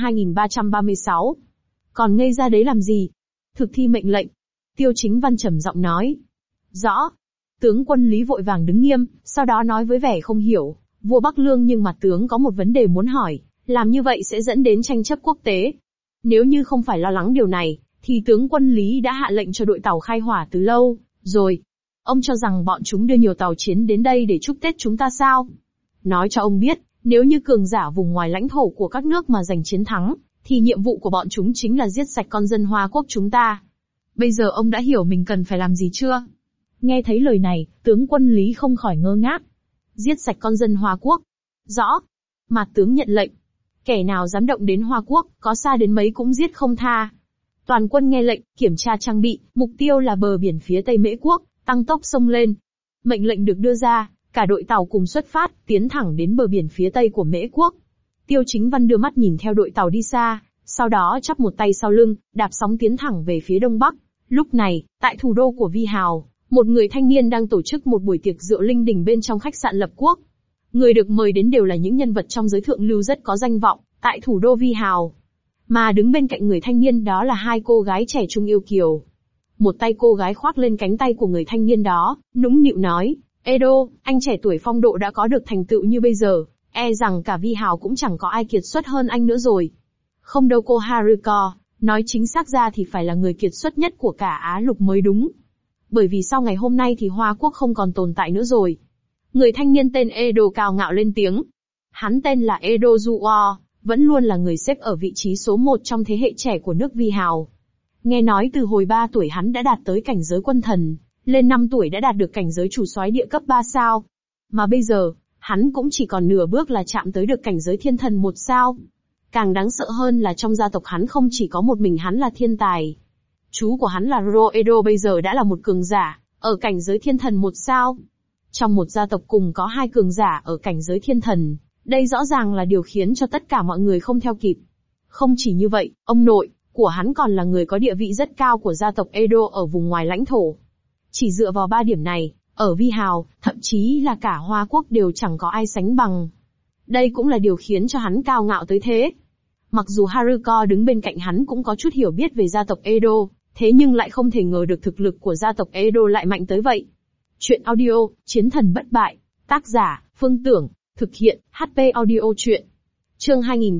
2336. Còn ngây ra đấy làm gì? Thực thi mệnh lệnh. Tiêu Chính Văn trầm giọng nói. Rõ. Tướng quân Lý vội vàng đứng nghiêm, sau đó nói với vẻ không hiểu, vua Bắc Lương nhưng mà tướng có một vấn đề muốn hỏi, làm như vậy sẽ dẫn đến tranh chấp quốc tế. Nếu như không phải lo lắng điều này, thì tướng quân Lý đã hạ lệnh cho đội tàu khai hỏa từ lâu, rồi. Ông cho rằng bọn chúng đưa nhiều tàu chiến đến đây để chúc Tết chúng ta sao? Nói cho ông biết, nếu như cường giả vùng ngoài lãnh thổ của các nước mà giành chiến thắng, thì nhiệm vụ của bọn chúng chính là giết sạch con dân Hoa Quốc chúng ta. Bây giờ ông đã hiểu mình cần phải làm gì chưa? Nghe thấy lời này, tướng quân Lý không khỏi ngơ ngác. Giết sạch con dân Hoa Quốc. Rõ. Mà tướng nhận lệnh. Kẻ nào dám động đến Hoa Quốc, có xa đến mấy cũng giết không tha. Toàn quân nghe lệnh, kiểm tra trang bị, mục tiêu là bờ biển phía tây Mễ Quốc, tăng tốc xông lên. Mệnh lệnh được đưa ra, cả đội tàu cùng xuất phát, tiến thẳng đến bờ biển phía tây của Mễ Quốc. Tiêu Chính Văn đưa mắt nhìn theo đội tàu đi xa, sau đó chắp một tay sau lưng, đạp sóng tiến thẳng về phía đông bắc. Lúc này, tại thủ đô của Vi Hào, một người thanh niên đang tổ chức một buổi tiệc rượu linh đình bên trong khách sạn Lập Quốc. Người được mời đến đều là những nhân vật trong giới thượng lưu rất có danh vọng, tại thủ đô Vi Hào. Mà đứng bên cạnh người thanh niên đó là hai cô gái trẻ trung yêu kiều. Một tay cô gái khoác lên cánh tay của người thanh niên đó, nũng nịu nói, Edo, anh trẻ tuổi phong độ đã có được thành tựu như bây giờ, e rằng cả Vi Hào cũng chẳng có ai kiệt xuất hơn anh nữa rồi. Không đâu cô Haruko, nói chính xác ra thì phải là người kiệt xuất nhất của cả Á Lục mới đúng. Bởi vì sau ngày hôm nay thì Hoa Quốc không còn tồn tại nữa rồi. Người thanh niên tên Edo cao ngạo lên tiếng. Hắn tên là Edo Zuo, vẫn luôn là người xếp ở vị trí số 1 trong thế hệ trẻ của nước Vi Hào. Nghe nói từ hồi 3 tuổi hắn đã đạt tới cảnh giới quân thần, lên 5 tuổi đã đạt được cảnh giới chủ soái địa cấp 3 sao. Mà bây giờ, hắn cũng chỉ còn nửa bước là chạm tới được cảnh giới thiên thần 1 sao. Càng đáng sợ hơn là trong gia tộc hắn không chỉ có một mình hắn là thiên tài. Chú của hắn là Roedo bây giờ đã là một cường giả, ở cảnh giới thiên thần 1 sao. Trong một gia tộc cùng có 2 cường giả ở cảnh giới thiên thần, đây rõ ràng là điều khiến cho tất cả mọi người không theo kịp. Không chỉ như vậy, ông nội của hắn còn là người có địa vị rất cao của gia tộc Edo ở vùng ngoài lãnh thổ. Chỉ dựa vào 3 điểm này, ở Vi Hào, thậm chí là cả Hoa Quốc đều chẳng có ai sánh bằng. Đây cũng là điều khiến cho hắn cao ngạo tới thế. Mặc dù Haruko đứng bên cạnh hắn cũng có chút hiểu biết về gia tộc Edo, thế nhưng lại không thể ngờ được thực lực của gia tộc Edo lại mạnh tới vậy. Chuyện audio, Chiến thần bất bại, tác giả, Phương Tưởng, thực hiện, HP audio chuyện. Chương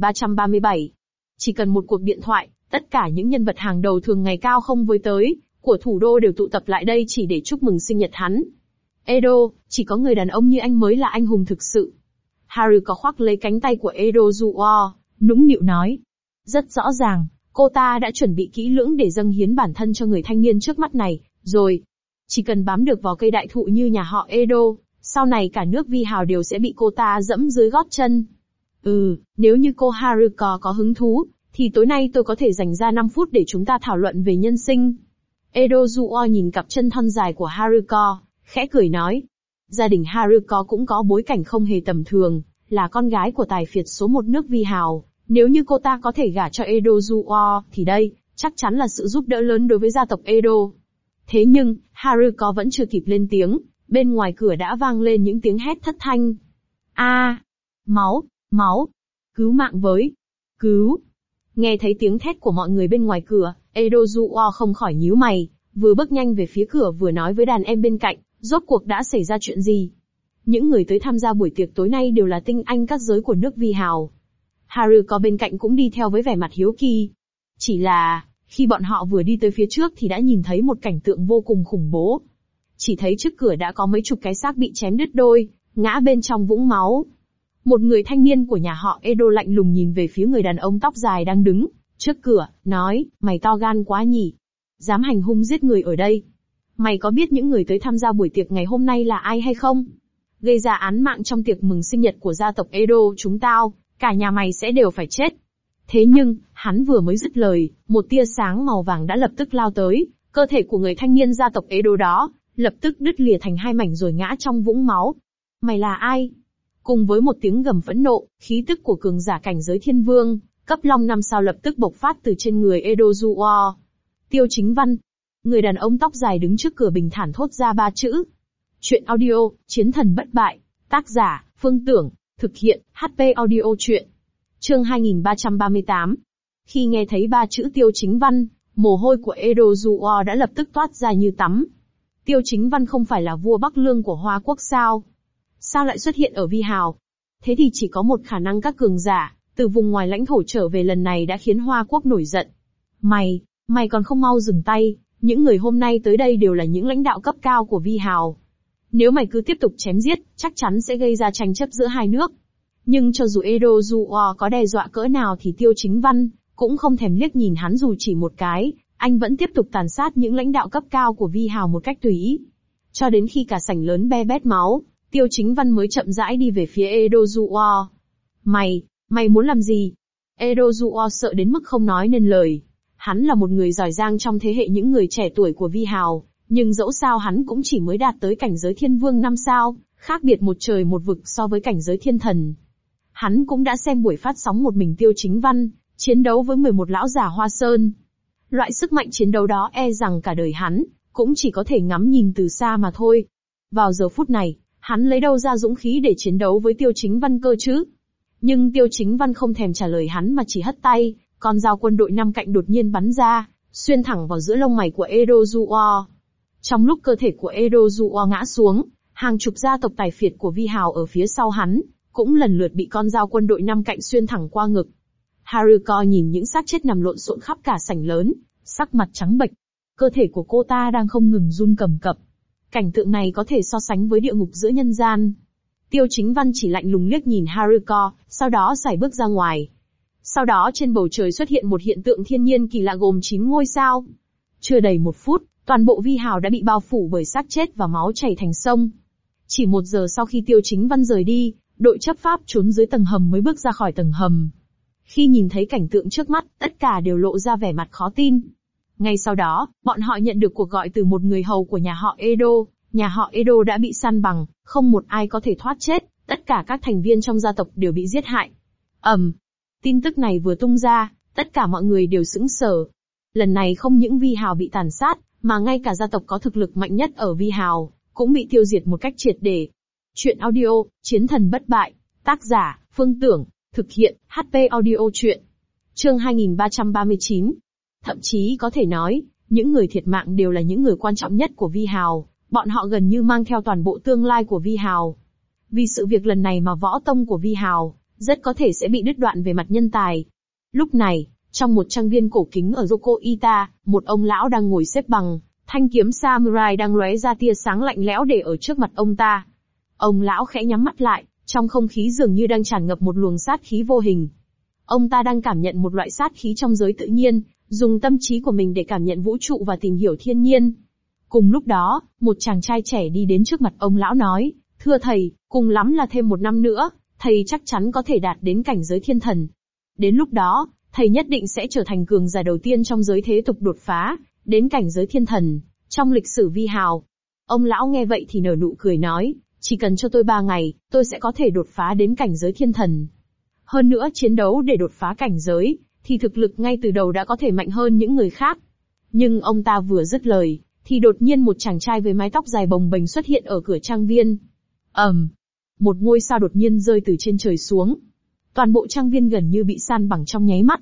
2337. Chỉ cần một cuộc điện thoại, tất cả những nhân vật hàng đầu thường ngày cao không với tới, của thủ đô đều tụ tập lại đây chỉ để chúc mừng sinh nhật hắn. Edo, chỉ có người đàn ông như anh mới là anh hùng thực sự. Haruko khoác lấy cánh tay của Edo Zuo, nũng nịu nói. Rất rõ ràng, cô ta đã chuẩn bị kỹ lưỡng để dâng hiến bản thân cho người thanh niên trước mắt này, rồi. Chỉ cần bám được vào cây đại thụ như nhà họ Edo, sau này cả nước Vi Hào đều sẽ bị cô ta dẫm dưới gót chân. Nếu như cô Haruko có hứng thú, thì tối nay tôi có thể dành ra 5 phút để chúng ta thảo luận về nhân sinh. Edo Zuo nhìn cặp chân thon dài của Haruko, khẽ cười nói. Gia đình Haruko cũng có bối cảnh không hề tầm thường, là con gái của tài phiệt số 1 nước Vi Hào. Nếu như cô ta có thể gả cho Edo Zuo, thì đây, chắc chắn là sự giúp đỡ lớn đối với gia tộc Edo. Thế nhưng, Haruko vẫn chưa kịp lên tiếng, bên ngoài cửa đã vang lên những tiếng hét thất thanh. Máu, máu, cứu mạng với, cứu. Nghe thấy tiếng thét của mọi người bên ngoài cửa, Edozuo không khỏi nhíu mày, vừa bước nhanh về phía cửa vừa nói với đàn em bên cạnh, rốt cuộc đã xảy ra chuyện gì? Những người tới tham gia buổi tiệc tối nay đều là tinh anh các giới của nước Vi Hào. Haruko bên cạnh cũng đi theo với vẻ mặt hiếu kỳ. Chỉ là, khi bọn họ vừa đi tới phía trước thì đã nhìn thấy một cảnh tượng vô cùng khủng bố. Chỉ thấy trước cửa đã có mấy chục cái xác bị chém đứt đôi, ngã bên trong vũng máu. Một người thanh niên của nhà họ Edo lạnh lùng nhìn về phía người đàn ông tóc dài đang đứng trước cửa, nói, mày to gan quá nhỉ? Dám hành hung giết người ở đây. Mày có biết những người tới tham gia buổi tiệc ngày hôm nay là ai hay không? Gây ra án mạng trong tiệc mừng sinh nhật của gia tộc Edo chúng tao, cả nhà mày sẽ đều phải chết. Thế nhưng, hắn vừa mới dứt lời, một tia sáng màu vàng đã lập tức lao tới, cơ thể của người thanh niên gia tộc Edo đó, lập tức đứt lìa thành hai mảnh rồi ngã trong vũng máu. Mày là ai? Cùng với một tiếng gầm phẫn nộ, khí tức của cường giả cảnh giới thiên vương, cấp long 5 sao lập tức bộc phát từ trên người Edozuo. Tiêu Chính Văn. Người đàn ông tóc dài đứng trước cửa bình thản thốt ra 3 chữ. Chuyện audio, Chiến thần bất bại. Tác giả, Phương Tưởng. Thực hiện, HP audio chuyện. Chương 2338. Khi nghe thấy 3 chữ Tiêu Chính Văn, mồ hôi của Edozuo đã lập tức toát ra như tắm. Tiêu Chính Văn không phải là vua Bắc Lương của Hoa Quốc sao? Sao lại xuất hiện ở Vi Hào? Thế thì chỉ có một khả năng các cường giả, từ vùng ngoài lãnh thổ trở về lần này đã khiến Hoa Quốc nổi giận. Mày còn không mau dừng tay, những người hôm nay tới đây đều là những lãnh đạo cấp cao của Vi Hào. Nếu mày cứ tiếp tục chém giết, chắc chắn sẽ gây ra tranh chấp giữa hai nước. Nhưng cho dù Edozuo có đe dọa cỡ nào thì Tiêu Chính Văn cũng không thèm liếc nhìn hắn dù chỉ một cái, anh vẫn tiếp tục tàn sát những lãnh đạo cấp cao của Vi Hào một cách tùy ý. Cho đến khi cả sảnh lớn be bét máu, Tiêu Chính Văn mới chậm rãi đi về phía Edozuo. Mày muốn làm gì? Edozuo sợ đến mức không nói nên lời. Hắn là một người giỏi giang trong thế hệ những người trẻ tuổi của Vi Hào, nhưng dẫu sao hắn cũng chỉ mới đạt tới cảnh giới thiên vương 5 sao, khác biệt một trời một vực so với cảnh giới thiên thần. Hắn cũng đã xem buổi phát sóng một mình Tiêu Chính Văn, chiến đấu với 11 lão già Hoa Sơn. Loại sức mạnh chiến đấu đó e rằng cả đời hắn, cũng chỉ có thể ngắm nhìn từ xa mà thôi. Vào giờ phút này, hắn lấy đâu ra dũng khí để chiến đấu với Tiêu Chính Văn cơ chứ? Nhưng Tiêu Chính Văn không thèm trả lời hắn mà chỉ hất tay, con dao quân đội 5 cạnh đột nhiên bắn ra, xuyên thẳng vào giữa lông mày của Edozuo. Trong lúc cơ thể của Edozuo ngã xuống, hàng chục gia tộc tài phiệt của Vi Hào ở phía sau hắn, cũng lần lượt bị con dao quân đội 5 cạnh xuyên thẳng qua ngực. Haruko nhìn những xác chết nằm lộn xộn khắp cả sảnh lớn, sắc mặt trắng bệch. Cơ thể của cô ta đang không ngừng run cầm cập. Cảnh tượng này có thể so sánh với địa ngục giữa nhân gian. Tiêu Chính Văn chỉ lạnh lùng liếc nhìn Haruko, sau đó sải bước ra ngoài. Sau đó trên bầu trời xuất hiện một hiện tượng thiên nhiên kỳ lạ gồm 9 ngôi sao. Chưa đầy 1 phút, toàn bộ Vi Hào đã bị bao phủ bởi xác chết và máu chảy thành sông. Chỉ 1 giờ sau khi Tiêu Chính Văn rời đi, đội chấp pháp trốn dưới tầng hầm mới bước ra khỏi tầng hầm. Khi nhìn thấy cảnh tượng trước mắt, tất cả đều lộ ra vẻ mặt khó tin. Ngay sau đó, bọn họ nhận được cuộc gọi từ một người hầu của nhà họ Edo. Nhà họ Edo đã bị săn bằng, không một ai có thể thoát chết, tất cả các thành viên trong gia tộc đều bị giết hại. Tin tức này vừa tung ra, tất cả mọi người đều sững sờ. Lần này không những Vi Hào bị tàn sát, mà ngay cả gia tộc có thực lực mạnh nhất ở Vi Hào, cũng bị tiêu diệt một cách triệt để. Chuyện audio, Chiến thần bất bại. Tác giả, Phương Tưởng. Thực hiện, HP audio chuyện. Chương 2339. Thậm chí có thể nói, những người thiệt mạng đều là những người quan trọng nhất của Vi Hào. Bọn họ gần như mang theo toàn bộ tương lai của Vi Hào. Vì sự việc lần này mà võ tông của Vi Hào, rất có thể sẽ bị đứt đoạn về mặt nhân tài. Lúc này, trong một trang viên cổ kính ở Yokoita, một ông lão đang ngồi xếp bằng, thanh kiếm samurai đang lóe ra tia sáng lạnh lẽo để ở trước mặt ông ta. Ông lão khẽ nhắm mắt lại, trong không khí dường như đang tràn ngập một luồng sát khí vô hình. Ông ta đang cảm nhận một loại sát khí trong giới tự nhiên, dùng tâm trí của mình để cảm nhận vũ trụ và tìm hiểu thiên nhiên. Cùng lúc đó, một chàng trai trẻ đi đến trước mặt ông lão nói, thưa thầy, cùng lắm là thêm 1 năm nữa, thầy chắc chắn có thể đạt đến cảnh giới thiên thần. Đến lúc đó, thầy nhất định sẽ trở thành cường giả đầu tiên trong giới thế tục đột phá, đến cảnh giới thiên thần, trong lịch sử Vi Hào. Ông lão nghe vậy thì nở nụ cười nói, chỉ cần cho tôi 3 ngày, tôi sẽ có thể đột phá đến cảnh giới thiên thần. Hơn nữa chiến đấu để đột phá cảnh giới, thì thực lực ngay từ đầu đã có thể mạnh hơn những người khác. Nhưng ông ta vừa dứt lời, thì đột nhiên một chàng trai với mái tóc dài bồng bềnh xuất hiện ở cửa trang viên. Một ngôi sao đột nhiên rơi từ trên trời xuống. Toàn bộ trang viên gần như bị san bằng trong nháy mắt.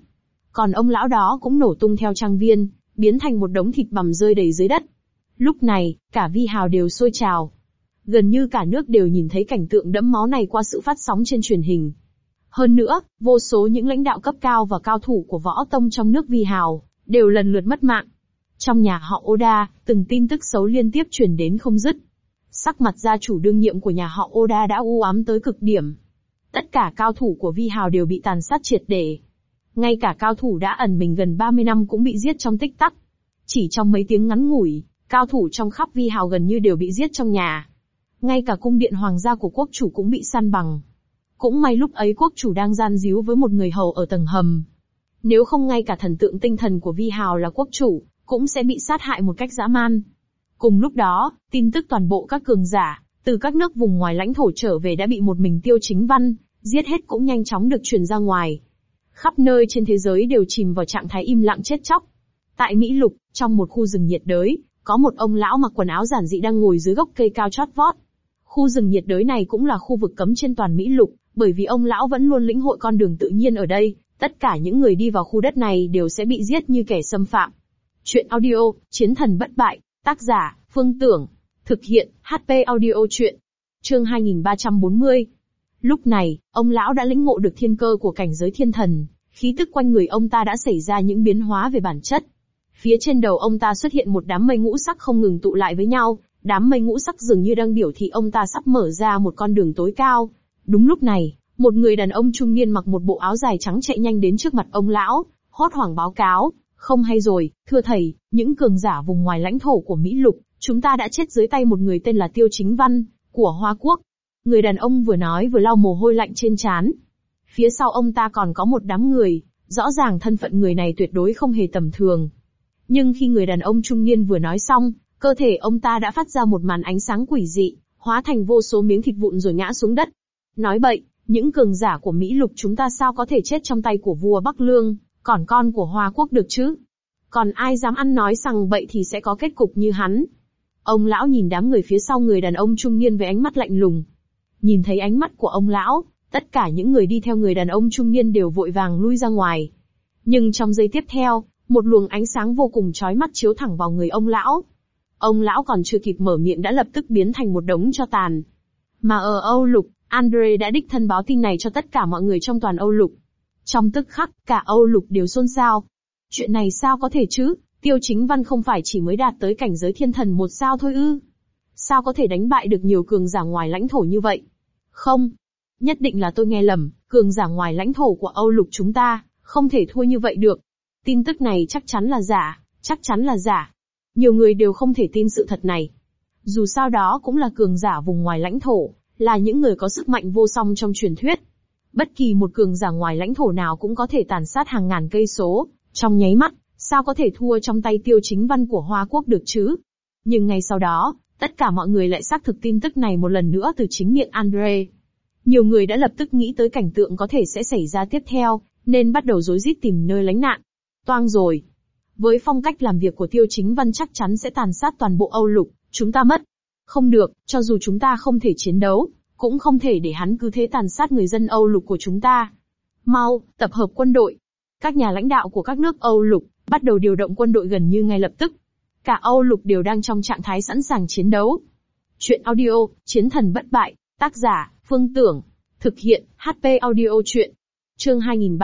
Còn ông lão đó cũng nổ tung theo trang viên, biến thành một đống thịt bằm rơi đầy dưới đất. Lúc này, cả Vi Hào đều sôi trào. Gần như cả nước đều nhìn thấy cảnh tượng đẫm máu này qua sự phát sóng trên truyền hình. Hơn nữa, vô số những lãnh đạo cấp cao và cao thủ của võ tông trong nước Vi Hào đều lần lượt mất mạng. Trong nhà họ Oda, từng tin tức xấu liên tiếp truyền đến không dứt. Sắc mặt gia chủ đương nhiệm của nhà họ Oda đã u ám tới cực điểm. Tất cả cao thủ của Vi Hào đều bị tàn sát triệt để. Ngay cả cao thủ đã ẩn mình gần 30 năm cũng bị giết trong tích tắc. Chỉ trong mấy tiếng ngắn ngủi, cao thủ trong khắp Vi Hào gần như đều bị giết trong nhà. Ngay cả cung điện hoàng gia của quốc chủ cũng bị san bằng. Cũng may lúc ấy quốc chủ đang gian díu với một người hầu ở tầng hầm. Nếu không ngay cả thần tượng tinh thần của Vi Hào là quốc chủ, cũng sẽ bị sát hại một cách dã man. Cùng lúc đó, tin tức toàn bộ các cường giả, từ các nước vùng ngoài lãnh thổ trở về đã bị một mình Tiêu Chính Văn giết hết cũng nhanh chóng được truyền ra ngoài. Khắp nơi trên thế giới đều chìm vào trạng thái im lặng chết chóc. Tại Mỹ Lục, trong một khu rừng nhiệt đới, có một ông lão mặc quần áo giản dị đang ngồi dưới gốc cây cao chót vót. Khu rừng nhiệt đới này cũng là khu vực cấm trên toàn Mỹ Lục, bởi vì ông lão vẫn luôn lĩnh hội con đường tự nhiên ở đây, tất cả những người đi vào khu đất này đều sẽ bị giết như kẻ xâm phạm. Chuyện audio, Chiến thần bất bại, tác giả, Phương Tưởng, thực hiện, HP audio chuyện. Chương 2340. Lúc này, ông lão đã lĩnh ngộ được thiên cơ của cảnh giới thiên thần, khí tức quanh người ông ta đã xảy ra những biến hóa về bản chất. Phía trên đầu ông ta xuất hiện một đám mây ngũ sắc không ngừng tụ lại với nhau, đám mây ngũ sắc dường như đang biểu thị ông ta sắp mở ra một con đường tối cao. Đúng lúc này, một người đàn ông trung niên mặc một bộ áo dài trắng chạy nhanh đến trước mặt ông lão, hốt hoảng báo cáo, không hay rồi, thưa thầy, những cường giả vùng ngoài lãnh thổ của Mỹ Lục, chúng ta đã chết dưới tay một người tên là Tiêu Chính Văn, của Hoa Quốc. Người đàn ông vừa nói vừa lau mồ hôi lạnh trên trán. Phía sau ông ta còn có một đám người, rõ ràng thân phận người này tuyệt đối không hề tầm thường. Nhưng khi người đàn ông trung niên vừa nói xong, cơ thể ông ta đã phát ra một màn ánh sáng quỷ dị, hóa thành vô số miếng thịt vụn rồi ngã xuống đất. Nói bậy, những cường giả của Mỹ Lục chúng ta sao có thể chết trong tay của vua Bắc Lương, còn con của Hoa Quốc được chứ? Còn ai dám ăn nói sằng bậy thì sẽ có kết cục như hắn. Ông lão nhìn đám người phía sau người đàn ông trung niên với ánh mắt lạnh lùng. Nhìn thấy ánh mắt của ông lão, tất cả những người đi theo người đàn ông trung niên đều vội vàng lui ra ngoài. Nhưng trong giây tiếp theo, một luồng ánh sáng vô cùng chói mắt chiếu thẳng vào người ông lão. Ông lão còn chưa kịp mở miệng đã lập tức biến thành một đống tro tàn. Mà ở Âu Lục, Andre đã đích thân báo tin này cho tất cả mọi người trong toàn Âu Lục. Trong tức khắc, cả Âu Lục đều xôn xao. Chuyện này sao có thể chứ? Tiêu Chính Văn không phải chỉ mới đạt tới cảnh giới thiên thần một sao thôi ư? Sao có thể đánh bại được nhiều cường giả ngoài lãnh thổ như vậy? Không, nhất định là tôi nghe lầm, cường giả ngoài lãnh thổ của Âu Lục chúng ta, không thể thua như vậy được. Tin tức này chắc chắn là giả, chắc chắn là giả. Nhiều người đều không thể tin sự thật này. Dù sao đó cũng là cường giả vùng ngoài lãnh thổ, là những người có sức mạnh vô song trong truyền thuyết. Bất kỳ một cường giả ngoài lãnh thổ nào cũng có thể tàn sát hàng ngàn cây số, trong nháy mắt, sao có thể thua trong tay Tiêu Chính Văn của Hoa Quốc được chứ? Nhưng ngay sau đó, tất cả mọi người lại xác thực tin tức này một lần nữa từ chính miệng Andre. Nhiều người đã lập tức nghĩ tới cảnh tượng có thể sẽ xảy ra tiếp theo, nên bắt đầu rối rít tìm nơi lánh nạn. Toang rồi. Với phong cách làm việc của Tiêu Chính Văn chắc chắn sẽ tàn sát toàn bộ Âu Lục, chúng ta mất. Không được, cho dù chúng ta không thể chiến đấu, cũng không thể để hắn cứ thế tàn sát người dân Âu Lục của chúng ta. Mau, tập hợp quân đội. Các nhà lãnh đạo của các nước Âu Lục bắt đầu điều động quân đội gần như ngay lập tức. Cả Âu Lục đều đang trong trạng thái sẵn sàng chiến đấu. Chuyện audio, Chiến thần bất bại, tác giả, Phương Tưởng, thực hiện, HP audio chuyện. Chương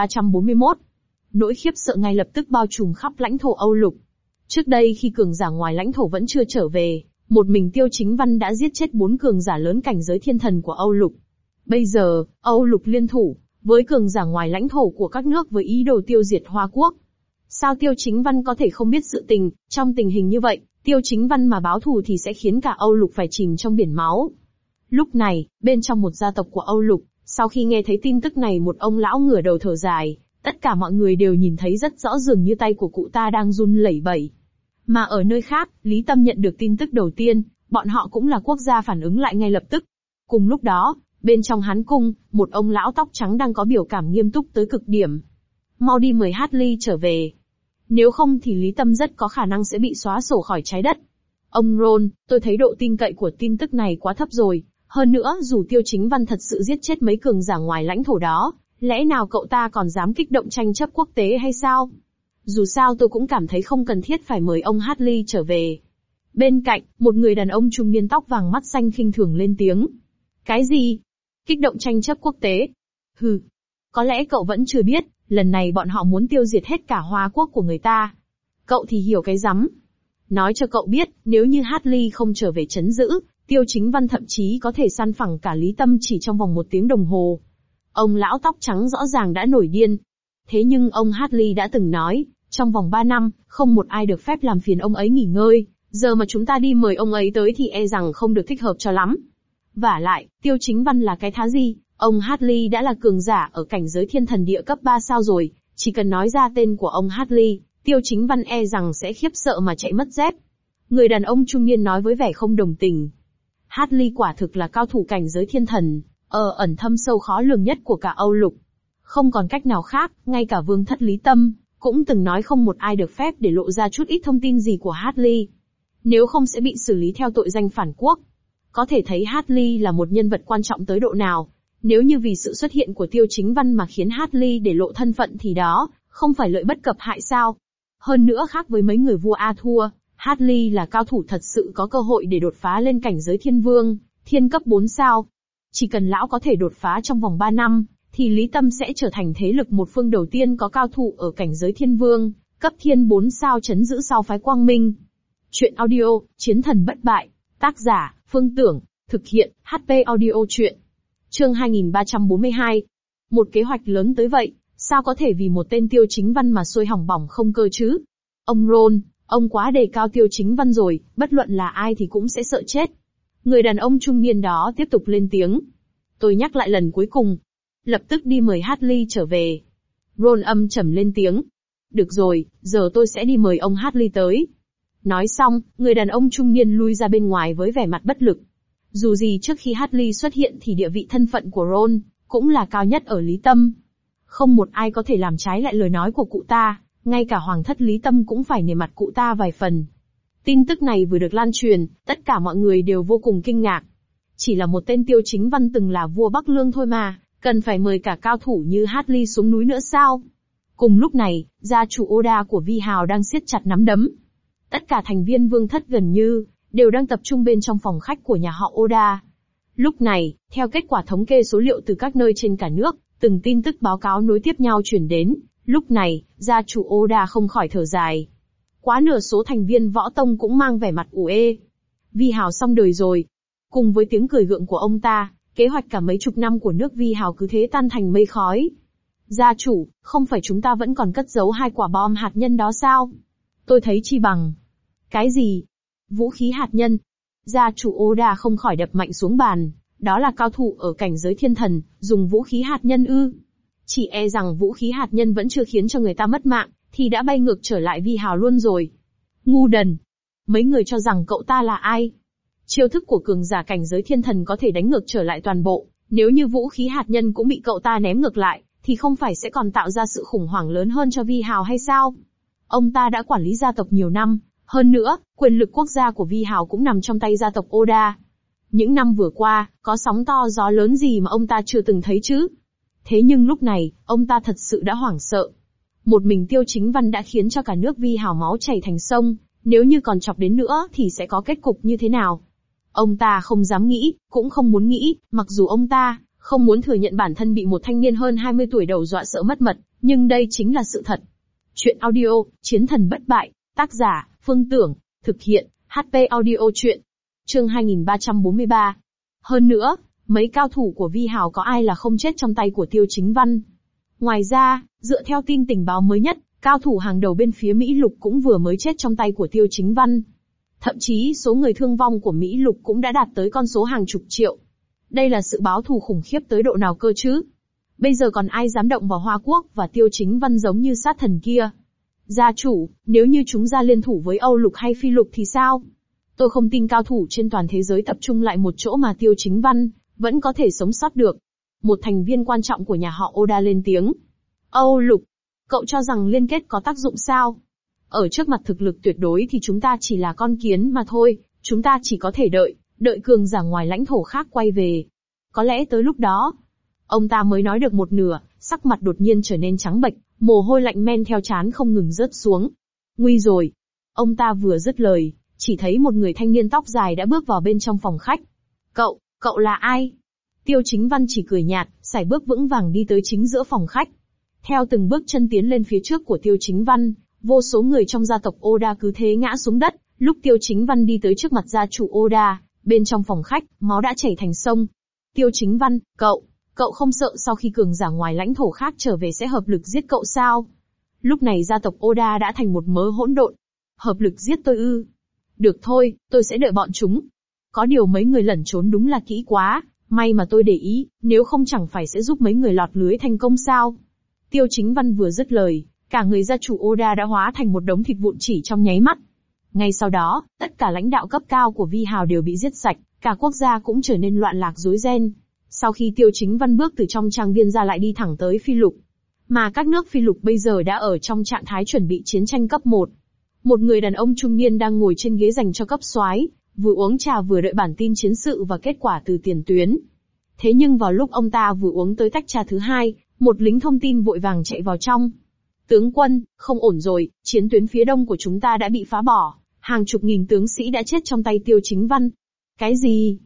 2341. Nỗi khiếp sợ ngay lập tức bao trùm khắp lãnh thổ Âu Lục. Trước đây khi cường giả ngoài lãnh thổ vẫn chưa trở về, một mình Tiêu Chính Văn đã giết chết 4 cường giả lớn cảnh giới thiên thần của Âu Lục. Bây giờ, Âu Lục liên thủ với cường giả ngoài lãnh thổ của các nước với ý đồ tiêu diệt Hoa Quốc. Sao Tiêu Chính Văn có thể không biết sự tình, trong tình hình như vậy, Tiêu Chính Văn mà báo thù thì sẽ khiến cả Âu Lục phải chìm trong biển máu. Lúc này, bên trong một gia tộc của Âu Lục, sau khi nghe thấy tin tức này một ông lão ngửa đầu thở dài, tất cả mọi người đều nhìn thấy rất rõ dường như tay của cụ ta đang run lẩy bẩy. Mà ở nơi khác, Lý Tâm nhận được tin tức đầu tiên, bọn họ cũng là quốc gia phản ứng lại ngay lập tức. Cùng lúc đó, bên trong Hán Cung, một ông lão tóc trắng đang có biểu cảm nghiêm túc tới cực điểm. Mau đi mời Hartley trở về. Nếu không thì Lý Tâm rất có khả năng sẽ bị xóa sổ khỏi trái đất. Ông Ron, tôi thấy độ tin cậy của tin tức này quá thấp rồi. Hơn nữa, dù Tiêu Chính Văn thật sự giết chết mấy cường giả ngoài lãnh thổ đó, Lẽ nào cậu ta còn dám kích động tranh chấp quốc tế hay sao? Dù sao tôi cũng cảm thấy không cần thiết phải mời ông Hartley trở về. Bên cạnh, một người đàn ông trung niên tóc vàng mắt xanh khinh thường lên tiếng. Cái gì? Kích động tranh chấp quốc tế? Hừ. Có lẽ cậu vẫn chưa biết, lần này bọn họ muốn tiêu diệt hết cả Hoa quốc của người ta. Cậu thì hiểu cái rắm. Nói cho cậu biết, nếu như Hartley không trở về trấn giữ, Tiêu Chính Văn thậm chí có thể săn phẳng cả Lý Tâm chỉ trong vòng 1 tiếng đồng hồ. Ông lão tóc trắng rõ ràng đã nổi điên. Thế nhưng ông Hartley đã từng nói, trong vòng 3 năm, không một ai được phép làm phiền ông ấy nghỉ ngơi, giờ mà chúng ta đi mời ông ấy tới thì e rằng không được thích hợp cho lắm. Vả lại, Tiêu Chính Văn là cái thá gì, ông Hartley đã là cường giả ở cảnh giới thiên thần địa cấp 3 sao rồi, chỉ cần nói ra tên của ông Hartley, Tiêu Chính Văn e rằng sẽ khiếp sợ mà chạy mất dép. Người đàn ông trung niên nói với vẻ không đồng tình. Hartley quả thực là cao thủ cảnh giới thiên thần, ẩn thâm sâu khó lường nhất của cả Âu Lục. Không còn cách nào khác, ngay cả Vương thất Lý Tâm cũng từng nói không một ai được phép để lộ ra chút ít thông tin gì của Hartley. Nếu không sẽ bị xử lý theo tội danh phản quốc. Có thể thấy Hartley là một nhân vật quan trọng tới độ nào. Nếu như vì sự xuất hiện của Tiêu Chính Văn mà khiến Hartley để lộ thân phận thì đó, không phải lợi bất cập hại sao. Hơn nữa khác với mấy người vua A thua, Hartley là cao thủ thật sự có cơ hội để đột phá lên cảnh giới thiên vương, thiên cấp 4 sao. Chỉ cần lão có thể đột phá trong vòng 3 năm, thì Lý Tâm sẽ trở thành thế lực một phương đầu tiên có cao thủ ở cảnh giới thiên vương, cấp thiên 4 sao trấn giữ sau phái Quang Minh. Chuyện audio, Chiến thần bất bại, tác giả, Phương Tưởng, thực hiện, HP audio chuyện. Chương 2342. Một kế hoạch lớn tới vậy, sao có thể vì một tên Tiêu Chính Văn mà sôi hỏng bỏng không cơ chứ? Ông Ron, ông quá đề cao Tiêu Chính Văn rồi, bất luận là ai thì cũng sẽ sợ chết. Người đàn ông trung niên đó tiếp tục lên tiếng. Tôi nhắc lại lần cuối cùng. Lập tức đi mời Hartley trở về. Ron âm trầm lên tiếng. Được rồi, giờ tôi sẽ đi mời ông Hartley tới. Nói xong, người đàn ông trung niên lui ra bên ngoài với vẻ mặt bất lực. Dù gì trước khi Hartley xuất hiện thì địa vị thân phận của Ron cũng là cao nhất ở Lý Tâm. Không một ai có thể làm trái lại lời nói của cụ ta, ngay cả Hoàng thất Lý Tâm cũng phải nể mặt cụ ta vài phần. Tin tức này vừa được lan truyền, tất cả mọi người đều vô cùng kinh ngạc. Chỉ là một tên Tiêu Chính Văn từng là vua Bắc Lương thôi mà, cần phải mời cả cao thủ như Hartley xuống núi nữa sao? Cùng lúc này, gia chủ Oda của Vi Hào đang siết chặt nắm đấm. Tất cả thành viên vương thất gần như đều đang tập trung bên trong phòng khách của nhà họ Oda. Lúc này, theo kết quả thống kê số liệu từ các nơi trên cả nước, từng tin tức báo cáo nối tiếp nhau truyền đến, lúc này, gia chủ Oda không khỏi thở dài. Quá nửa số thành viên võ tông cũng mang vẻ mặt ủ ê. Vi Hào xong đời rồi. Cùng với tiếng cười gượng của ông ta, kế hoạch cả mấy chục năm của nước Vi Hào cứ thế tan thành mây khói. Gia chủ, không phải chúng ta vẫn còn cất giấu 2 quả bom hạt nhân đó sao? Tôi thấy chi bằng. Cái gì? Vũ khí hạt nhân? Gia chủ Oda không khỏi đập mạnh xuống bàn. Đó là cao thủ ở cảnh giới thiên thần, dùng vũ khí hạt nhân ư? Chỉ e rằng vũ khí hạt nhân vẫn chưa khiến cho người ta mất mạng, thì đã bay ngược trở lại Vi Hào luôn rồi. Ngu đần! Mấy người cho rằng cậu ta là ai? Chiêu thức của cường giả cảnh giới thiên thần có thể đánh ngược trở lại toàn bộ, nếu như vũ khí hạt nhân cũng bị cậu ta ném ngược lại, thì không phải sẽ còn tạo ra sự khủng hoảng lớn hơn cho Vi Hào hay sao? Ông ta đã quản lý gia tộc nhiều năm, hơn nữa, quyền lực quốc gia của Vi Hào cũng nằm trong tay gia tộc Oda. Những năm vừa qua, có sóng to gió lớn gì mà ông ta chưa từng thấy chứ? Thế nhưng lúc này, ông ta thật sự đã hoảng sợ. Một mình Tiêu Chính Văn đã khiến cho cả nước Vi Hào máu chảy thành sông, nếu như còn chọc đến nữa thì sẽ có kết cục như thế nào? Ông ta không dám nghĩ, cũng không muốn nghĩ, mặc dù ông ta không muốn thừa nhận bản thân bị một thanh niên hơn 20 tuổi đầu dọa sợ mất mật, nhưng đây chính là sự thật. Chuyện audio, Chiến thần bất bại, tác giả, Phương Tưởng, thực hiện, HP audio chuyện. Chương 2343. Hơn nữa, mấy cao thủ của Vi Hào có ai là không chết trong tay của Tiêu Chính Văn. Ngoài ra, dựa theo tin tình báo mới nhất, cao thủ hàng đầu bên phía Mỹ Lục cũng vừa mới chết trong tay của Tiêu Chính Văn. Thậm chí số người thương vong của Mỹ Lục cũng đã đạt tới con số hàng chục triệu. Đây là sự báo thù khủng khiếp tới độ nào cơ chứ? Bây giờ còn ai dám động vào Hoa Quốc và Tiêu Chính Văn giống như sát thần kia? Gia chủ, nếu như chúng ra liên thủ với Âu Lục hay Phi Lục thì sao? Tôi không tin cao thủ trên toàn thế giới tập trung lại một chỗ mà Tiêu Chính Văn vẫn có thể sống sót được. Một thành viên quan trọng của nhà họ Oda lên tiếng. Âu Lục, cậu cho rằng liên kết có tác dụng sao? Ở trước mặt thực lực tuyệt đối thì chúng ta chỉ là con kiến mà thôi, chúng ta chỉ có thể đợi cường giả ngoài lãnh thổ khác quay về. Có lẽ tới lúc đó, ông ta mới nói được một nửa, sắc mặt đột nhiên trở nên trắng bệch, mồ hôi lạnh men theo trán không ngừng rớt xuống. Nguy rồi! Ông ta vừa dứt lời, chỉ thấy một người thanh niên tóc dài đã bước vào bên trong phòng khách. Cậu là ai? Tiêu Chính Văn chỉ cười nhạt, sải bước vững vàng đi tới chính giữa phòng khách. Theo từng bước chân tiến lên phía trước của Tiêu Chính Văn, vô số người trong gia tộc Oda cứ thế ngã xuống đất. Lúc Tiêu Chính Văn đi tới trước mặt gia chủ Oda, bên trong phòng khách, máu đã chảy thành sông. Tiêu Chính Văn, cậu không sợ sau khi cường giả ngoài lãnh thổ khác trở về sẽ hợp lực giết cậu sao? Lúc này gia tộc Oda đã thành một mớ hỗn độn. Hợp lực giết tôi ư? Được thôi, tôi sẽ đợi bọn chúng. Có điều mấy người lẩn trốn đúng là kỹ quá, may mà tôi để ý, nếu không chẳng phải sẽ giúp mấy người lọt lưới thành công sao? Tiêu Chính Văn vừa dứt lời, cả người gia chủ Oda đã hóa thành một đống thịt vụn chỉ trong nháy mắt. Ngay sau đó, tất cả lãnh đạo cấp cao của Vi Hào đều bị giết sạch, cả quốc gia cũng trở nên loạn lạc rối ren. Sau khi Tiêu Chính Văn bước từ trong trang viên ra lại đi thẳng tới Phi Lục. Mà các nước Phi Lục bây giờ đã ở trong trạng thái chuẩn bị chiến tranh cấp 1. Một người đàn ông trung niên đang ngồi trên ghế dành cho cấp soái, vừa uống trà vừa đợi bản tin chiến sự và kết quả từ tiền tuyến. Thế nhưng vào lúc ông ta vừa uống tới tách trà thứ hai, một lính thông tin vội vàng chạy vào trong. Tướng quân, không ổn rồi, chiến tuyến phía đông của chúng ta đã bị phá bỏ, hàng chục nghìn tướng sĩ đã chết trong tay Tiêu Chính Văn. Cái gì?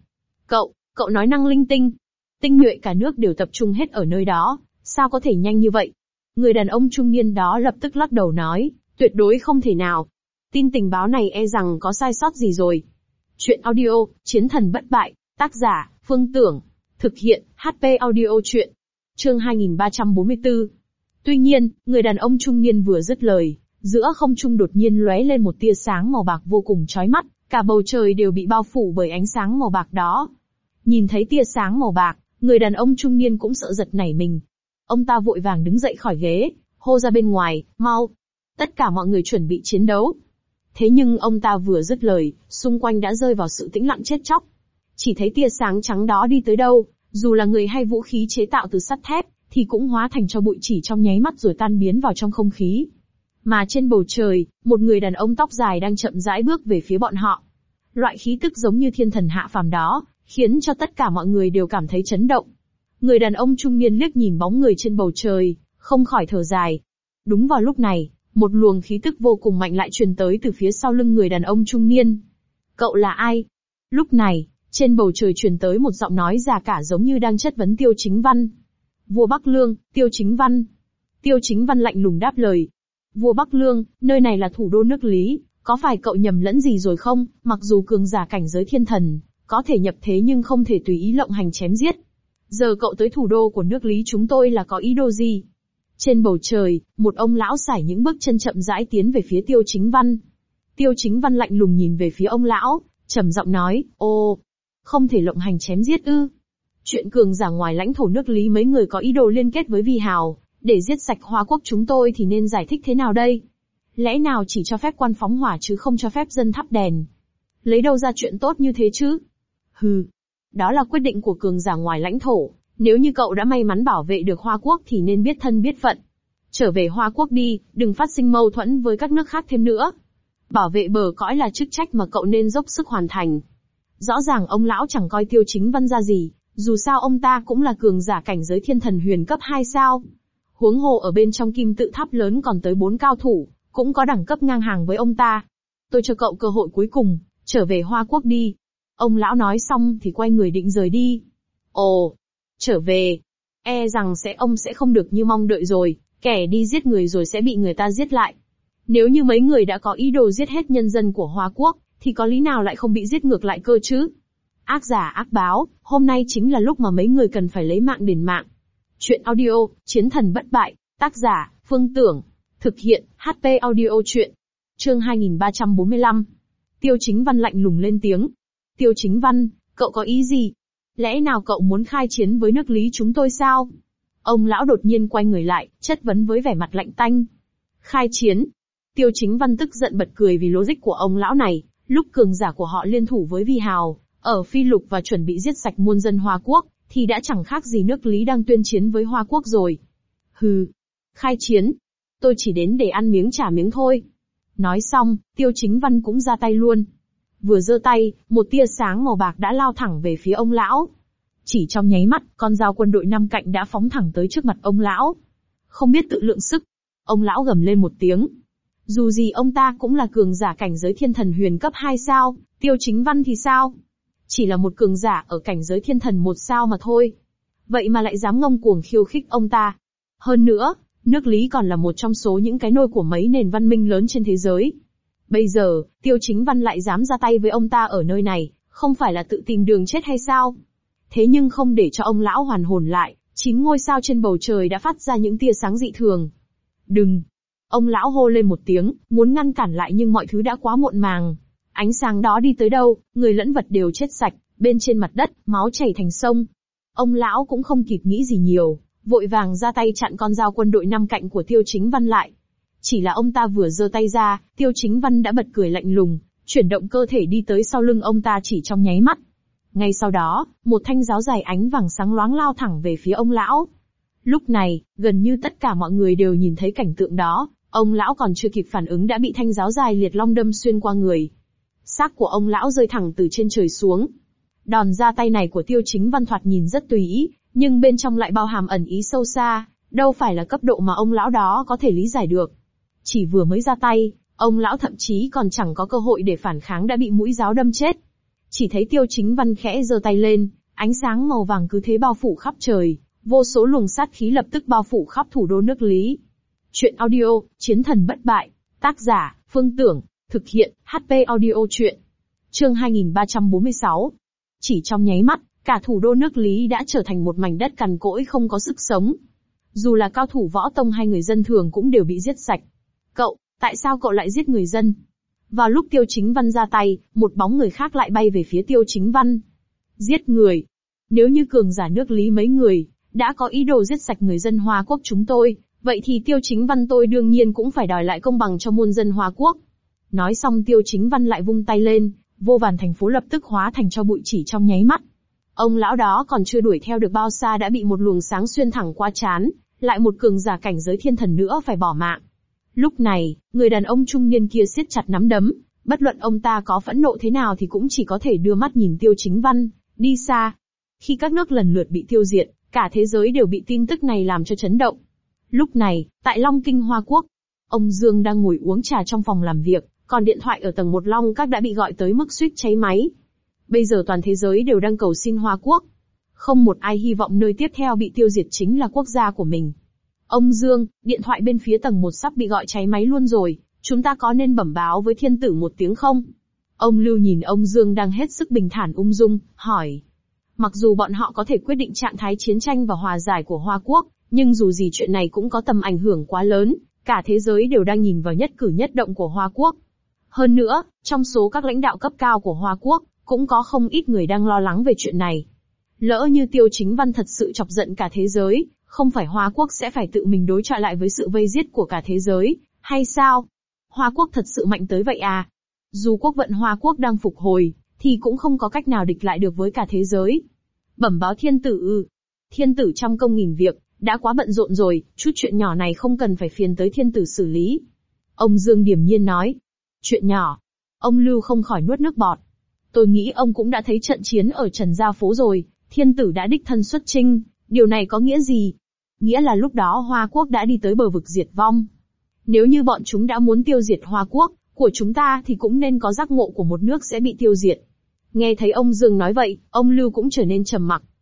Cậu nói năng linh tinh. Tinh nhuệ cả nước đều tập trung hết ở nơi đó, sao có thể nhanh như vậy? Người đàn ông trung niên đó lập tức lắc đầu nói, tuyệt đối không thể nào. Tin tình báo này e rằng có sai sót gì rồi. Chuyện audio, Chiến thần bất bại, tác giả, Phương Tưởng. Thực hiện, HP audio chuyện. Chương 2344. Tuy nhiên, người đàn ông trung niên vừa dứt lời, giữa không trung đột nhiên lóe lên một tia sáng màu bạc vô cùng chói mắt, cả bầu trời đều bị bao phủ bởi ánh sáng màu bạc đó. Nhìn thấy tia sáng màu bạc, người đàn ông trung niên cũng sợ giật nảy mình. Ông ta vội vàng đứng dậy khỏi ghế, hô ra bên ngoài, mau. Tất cả mọi người chuẩn bị chiến đấu. Thế nhưng ông ta vừa dứt lời, xung quanh đã rơi vào sự tĩnh lặng chết chóc. Chỉ thấy tia sáng trắng đó đi tới đâu, dù là người hay vũ khí chế tạo từ sắt thép, thì cũng hóa thành cho bụi chỉ trong nháy mắt rồi tan biến vào trong không khí. Mà trên bầu trời, một người đàn ông tóc dài đang chậm rãi bước về phía bọn họ. Loại khí tức giống như thiên thần hạ phàm đó, khiến cho tất cả mọi người đều cảm thấy chấn động. Người đàn ông trung niên liếc nhìn bóng người trên bầu trời, không khỏi thở dài. Đúng vào lúc này, một luồng khí tức vô cùng mạnh lại truyền tới từ phía sau lưng người đàn ông trung niên. Cậu là ai? Lúc này, trên bầu trời truyền tới một giọng nói già cả giống như đang chất vấn Tiêu Chính Văn. Vua Bắc Lương, Tiêu Chính Văn. Tiêu Chính Văn lạnh lùng đáp lời. Vua Bắc Lương, nơi này là thủ đô nước Lý, có phải cậu nhầm lẫn gì rồi không? Mặc dù cường giả cảnh giới thiên thần, có thể nhập thế nhưng không thể tùy ý lộng hành chém giết. Giờ cậu tới thủ đô của nước Lý chúng tôi là có ý đồ gì? Trên bầu trời, một ông lão sải những bước chân chậm rãi tiến về phía Tiêu Chính Văn. Tiêu Chính Văn lạnh lùng nhìn về phía ông lão, trầm giọng nói, ô, không thể lộng hành chém giết ư? Chuyện cường giả ngoài lãnh thổ nước Lý mấy người có ý đồ liên kết với Vi Hào, để giết sạch Hoa Quốc chúng tôi thì nên giải thích thế nào đây? Lẽ nào chỉ cho phép quan phóng hỏa chứ không cho phép dân thắp đèn? Lấy đâu ra chuyện tốt như thế chứ? Hừ, đó là quyết định của cường giả ngoài lãnh thổ. Nếu như cậu đã may mắn bảo vệ được Hoa Quốc thì nên biết thân biết phận. Trở về Hoa Quốc đi, đừng phát sinh mâu thuẫn với các nước khác thêm nữa. Bảo vệ bờ cõi là chức trách mà cậu nên dốc sức hoàn thành. Rõ ràng ông lão chẳng coi Tiêu Chính Văn ra gì, dù sao ông ta cũng là cường giả cảnh giới thiên thần huyền cấp 2 sao. Huống hồ ở bên trong kim tự tháp lớn còn tới 4 cao thủ, cũng có đẳng cấp ngang hàng với ông ta. Tôi cho cậu cơ hội cuối cùng, trở về Hoa Quốc đi. Ông lão nói xong thì quay người định rời đi. Ồ, trở về. E rằng ông sẽ không được như mong đợi rồi, kẻ đi giết người rồi sẽ bị người ta giết lại. Nếu như mấy người đã có ý đồ giết hết nhân dân của Hoa Quốc, thì có lý nào lại không bị giết ngược lại cơ chứ? Ác giả ác báo, hôm nay chính là lúc mà mấy người cần phải lấy mạng đền mạng. Chuyện audio, Chiến thần bất bại, tác giả, Phương Tưởng. Thực hiện, HP audio chuyện. Chương 2345. Tiêu Chính Văn lạnh lùng lên tiếng. Tiêu Chính Văn, cậu có ý gì? Lẽ nào cậu muốn khai chiến với nước Lý chúng tôi sao? Ông lão đột nhiên quay người lại, chất vấn với vẻ mặt lạnh tanh. Khai chiến? Tiêu Chính Văn tức giận bật cười vì logic của ông lão này, lúc cường giả của họ liên thủ với Vi Hào, ở Phi Lục và chuẩn bị giết sạch muôn dân Hoa Quốc, thì đã chẳng khác gì nước Lý đang tuyên chiến với Hoa Quốc rồi. Hừ, khai chiến? Tôi chỉ đến để ăn miếng trả miếng thôi. Nói xong, Tiêu Chính Văn cũng ra tay luôn. Vừa giơ tay, một tia sáng màu bạc đã lao thẳng về phía ông lão. Chỉ trong nháy mắt, con dao quân đội 5 cạnh đã phóng thẳng tới trước mặt ông lão. Không biết tự lượng sức, ông lão gầm lên một tiếng. Dù gì ông ta cũng là cường giả cảnh giới thiên thần huyền cấp 2 sao, Tiêu Chính Văn thì sao? Chỉ là một cường giả ở cảnh giới thiên thần 1 sao mà thôi. Vậy mà lại dám ngông cuồng khiêu khích ông ta. Hơn nữa, nước Lý còn là một trong số những cái nôi của mấy nền văn minh lớn trên thế giới. Bây giờ, Tiêu Chính Văn lại dám ra tay với ông ta ở nơi này, không phải là tự tìm đường chết hay sao? Thế nhưng không để cho ông lão hoàn hồn lại, 9 ngôi sao trên bầu trời đã phát ra những tia sáng dị thường. Đừng! Ông lão hô lên một tiếng, muốn ngăn cản lại nhưng mọi thứ đã quá muộn màng. Ánh sáng đó đi tới đâu, người lẫn vật đều chết sạch, bên trên mặt đất, máu chảy thành sông. Ông lão cũng không kịp nghĩ gì nhiều, vội vàng ra tay chặn con dao quân đội 5 cạnh của Tiêu Chính Văn lại. Chỉ là ông ta vừa giơ tay ra, Tiêu Chính Văn đã bật cười lạnh lùng, chuyển động cơ thể đi tới sau lưng ông ta chỉ trong nháy mắt. Ngay sau đó, một thanh giáo dài ánh vàng sáng loáng lao thẳng về phía ông lão. Lúc này, gần như tất cả mọi người đều nhìn thấy cảnh tượng đó, ông lão còn chưa kịp phản ứng đã bị thanh giáo dài liệt long đâm xuyên qua người. Xác của ông lão rơi thẳng từ trên trời xuống. Đòn ra tay này của Tiêu Chính Văn thoạt nhìn rất tùy ý, nhưng bên trong lại bao hàm ẩn ý sâu xa, đâu phải là cấp độ mà ông lão đó có thể lý giải được. Chỉ vừa mới ra tay, ông lão thậm chí còn chẳng có cơ hội để phản kháng đã bị mũi giáo đâm chết. Chỉ thấy Tiêu Chính Văn khẽ giơ tay lên, ánh sáng màu vàng cứ thế bao phủ khắp trời, vô số luồng sát khí lập tức bao phủ khắp thủ đô nước Lý. Chuyện audio, Chiến thần bất bại, tác giả, Phương Tưởng, thực hiện, HP audio chuyện. Chương 2346. Chỉ trong nháy mắt, cả thủ đô nước Lý đã trở thành một mảnh đất cằn cỗi không có sức sống. Dù là cao thủ võ tông hay người dân thường cũng đều bị giết sạch. Cậu, tại sao cậu lại giết người dân? Vào lúc Tiêu Chính Văn ra tay, một bóng người khác lại bay về phía Tiêu Chính Văn. Giết người? Nếu như cường giả nước Lý mấy người đã có ý đồ giết sạch người dân Hoa Quốc chúng tôi, vậy thì Tiêu Chính Văn tôi đương nhiên cũng phải đòi lại công bằng cho muôn dân Hoa Quốc. Nói xong Tiêu Chính Văn lại vung tay lên, vô vàn thành phố lập tức hóa thành tro bụi chỉ trong nháy mắt. Ông lão đó còn chưa đuổi theo được bao xa đã bị một luồng sáng xuyên thẳng qua trán, lại một cường giả cảnh giới thiên thần nữa phải bỏ mạng. Lúc này, người đàn ông trung niên kia siết chặt nắm đấm, bất luận ông ta có phẫn nộ thế nào thì cũng chỉ có thể đưa mắt nhìn Tiêu Chính Văn đi xa. Khi các nước lần lượt bị tiêu diệt, cả thế giới đều bị tin tức này làm cho chấn động. Lúc này, tại Long Kinh Hoa Quốc, ông Dương đang ngồi uống trà trong phòng làm việc, còn điện thoại ở tầng 1 Long Các đã bị gọi tới mức suýt cháy máy. Bây giờ toàn thế giới đều đang cầu xin Hoa Quốc. Không một ai hy vọng nơi tiếp theo bị tiêu diệt chính là quốc gia của mình. Ông Dương, điện thoại bên phía tầng 1 sắp bị gọi cháy máy luôn rồi, chúng ta có nên bẩm báo với thiên tử một tiếng không? Ông Lưu nhìn ông Dương đang hết sức bình thản ung dung, hỏi. Mặc dù bọn họ có thể quyết định trạng thái chiến tranh và hòa giải của Hoa Quốc, nhưng dù gì chuyện này cũng có tầm ảnh hưởng quá lớn, cả thế giới đều đang nhìn vào nhất cử nhất động của Hoa Quốc. Hơn nữa, trong số các lãnh đạo cấp cao của Hoa Quốc, cũng có không ít người đang lo lắng về chuyện này. Lỡ như Tiêu Chính Văn thật sự chọc giận cả thế giới, không phải Hoa Quốc sẽ phải tự mình đối chọi lại với sự vây giết của cả thế giới, hay sao? Hoa Quốc thật sự mạnh tới vậy à? Dù quốc vận Hoa Quốc đang phục hồi, thì cũng không có cách nào địch lại được với cả thế giới. Bẩm báo thiên tử. Thiên tử trăm công nghìn việc, đã quá bận rộn rồi, chút chuyện nhỏ này không cần phải phiền tới thiên tử xử lý. Ông Dương điềm nhiên nói. Chuyện nhỏ. Ông Lưu không khỏi nuốt nước bọt. Tôi nghĩ ông cũng đã thấy trận chiến ở Trần Gia Phố rồi, thiên tử đã đích thân xuất chinh, điều này có nghĩa gì? Nghĩa là lúc đó Hoa Quốc đã đi tới bờ vực diệt vong. Nếu như bọn chúng đã muốn tiêu diệt Hoa Quốc của chúng ta thì cũng nên có giác ngộ của một nước sẽ bị tiêu diệt. Nghe thấy ông Dương nói vậy, ông Lưu cũng trở nên trầm mặc.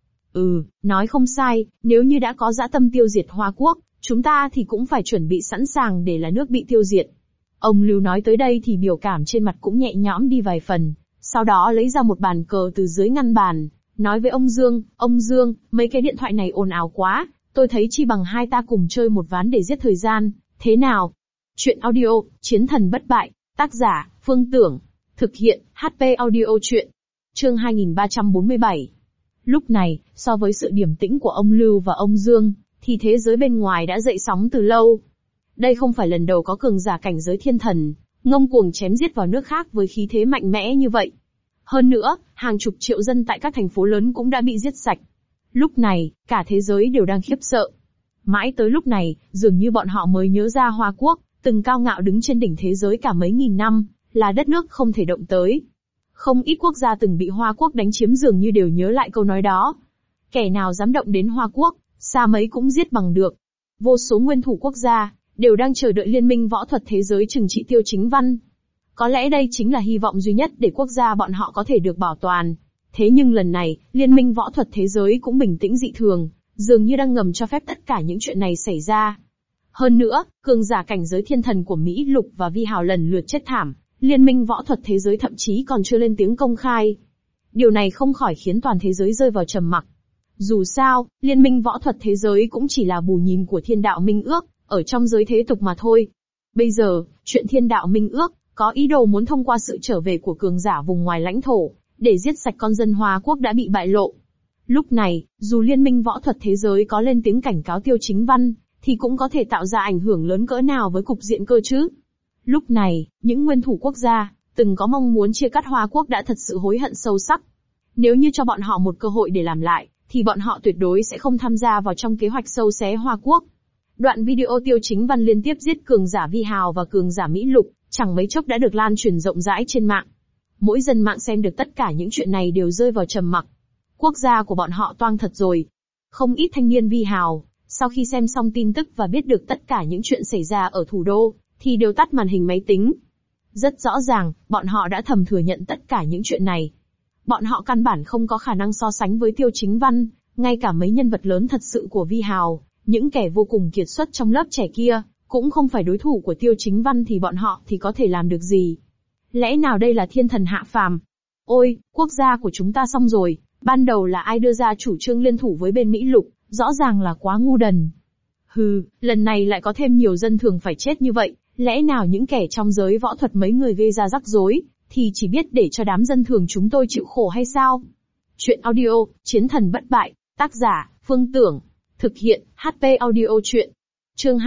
Nói không sai, nếu như đã có dã tâm tiêu diệt Hoa Quốc, chúng ta thì cũng phải chuẩn bị sẵn sàng để là nước bị tiêu diệt. Ông Lưu nói tới đây thì biểu cảm trên mặt cũng nhẹ nhõm đi vài phần, sau đó lấy ra một bàn cờ từ dưới ngăn bàn, nói với ông Dương, mấy cái điện thoại này ồn ào quá, tôi thấy chi bằng hai ta cùng chơi một ván để giết thời gian, thế nào? Chuyện audio, Chiến thần bất bại, tác giả, Phương Tưởng, thực hiện, HP audio chuyện. Chương 2347. Lúc này, so với sự điềm tĩnh của ông Lưu và ông Dương, thì thế giới bên ngoài đã dậy sóng từ lâu. Đây không phải lần đầu có cường giả cảnh giới thiên thần, ngông cuồng chém giết vào nước khác với khí thế mạnh mẽ như vậy. Hơn nữa, hàng chục triệu dân tại các thành phố lớn cũng đã bị giết sạch. Lúc này, cả thế giới đều đang khiếp sợ. Mãi tới lúc này, dường như bọn họ mới nhớ ra Hoa Quốc, từng cao ngạo đứng trên đỉnh thế giới cả mấy nghìn năm, là đất nước không thể động tới. Không ít quốc gia từng bị Hoa Quốc đánh chiếm dường như đều nhớ lại câu nói đó. Kẻ nào dám động đến Hoa Quốc, xa mấy cũng giết bằng được. Vô số nguyên thủ quốc gia, đều đang chờ đợi Liên minh võ thuật thế giới trừng trị Tiêu Chính Văn. Có lẽ đây chính là hy vọng duy nhất để quốc gia bọn họ có thể được bảo toàn. Thế nhưng lần này, Liên minh võ thuật thế giới cũng bình tĩnh dị thường, dường như đang ngầm cho phép tất cả những chuyện này xảy ra. Hơn nữa, cường giả cảnh giới thiên thần của Mỹ Lục và Vi Hào lần lượt chết thảm, Liên minh võ thuật thế giới thậm chí còn chưa lên tiếng công khai. Điều này không khỏi khiến toàn thế giới rơi vào trầm mặc. Dù sao, Liên minh võ thuật thế giới cũng chỉ là bù nhìn của Thiên đạo minh ước, ở trong giới thế tục mà thôi. Bây giờ, chuyện Thiên đạo minh ước, có ý đồ muốn thông qua sự trở về của cường giả vùng ngoài lãnh thổ, để giết sạch con dân Hoa Quốc đã bị bại lộ. Lúc này, dù Liên minh võ thuật thế giới có lên tiếng cảnh cáo Tiêu Chính Văn, thì cũng có thể tạo ra ảnh hưởng lớn cỡ nào với cục diện cơ chứ. Lúc này, những nguyên thủ quốc gia, từng có mong muốn chia cắt Hoa Quốc đã thật sự hối hận sâu sắc. Nếu như cho bọn họ một cơ hội để làm lại, thì bọn họ tuyệt đối sẽ không tham gia vào trong kế hoạch sâu xé Hoa Quốc. Đoạn video Tiêu Chính Văn liên tiếp giết cường giả Vi Hào và cường giả Mỹ Lục, chẳng mấy chốc đã được lan truyền rộng rãi trên mạng. Mỗi dân mạng xem được tất cả những chuyện này đều rơi vào trầm mặc. Quốc gia của bọn họ toang thật rồi. Không ít thanh niên Vi Hào, sau khi xem xong tin tức và biết được tất cả những chuyện xảy ra ở thủ đô, thì đều tắt màn hình máy tính. Rất rõ ràng, bọn họ đã thầm thừa nhận tất cả những chuyện này. Bọn họ căn bản không có khả năng so sánh với Tiêu Chính Văn, ngay cả mấy nhân vật lớn thật sự của Vi Hào, những kẻ vô cùng kiệt xuất trong lớp trẻ kia, cũng không phải đối thủ của Tiêu Chính Văn thì bọn họ thì có thể làm được gì. Lẽ nào đây là thiên thần hạ phàm? Ôi, quốc gia của chúng ta xong rồi, ban đầu là ai đưa ra chủ trương liên thủ với bên Mỹ Lục, rõ ràng là quá ngu đần. Hừ, lần này lại có thêm nhiều dân thường phải chết như vậy, lẽ nào những kẻ trong giới võ thuật mấy người gây ra rắc rối, thì chỉ biết để cho đám dân thường chúng tôi chịu khổ hay sao? Chuyện audio, Chiến thần bất bại, tác giả, Phương Tưởng, thực hiện, HP audio chuyện. Chương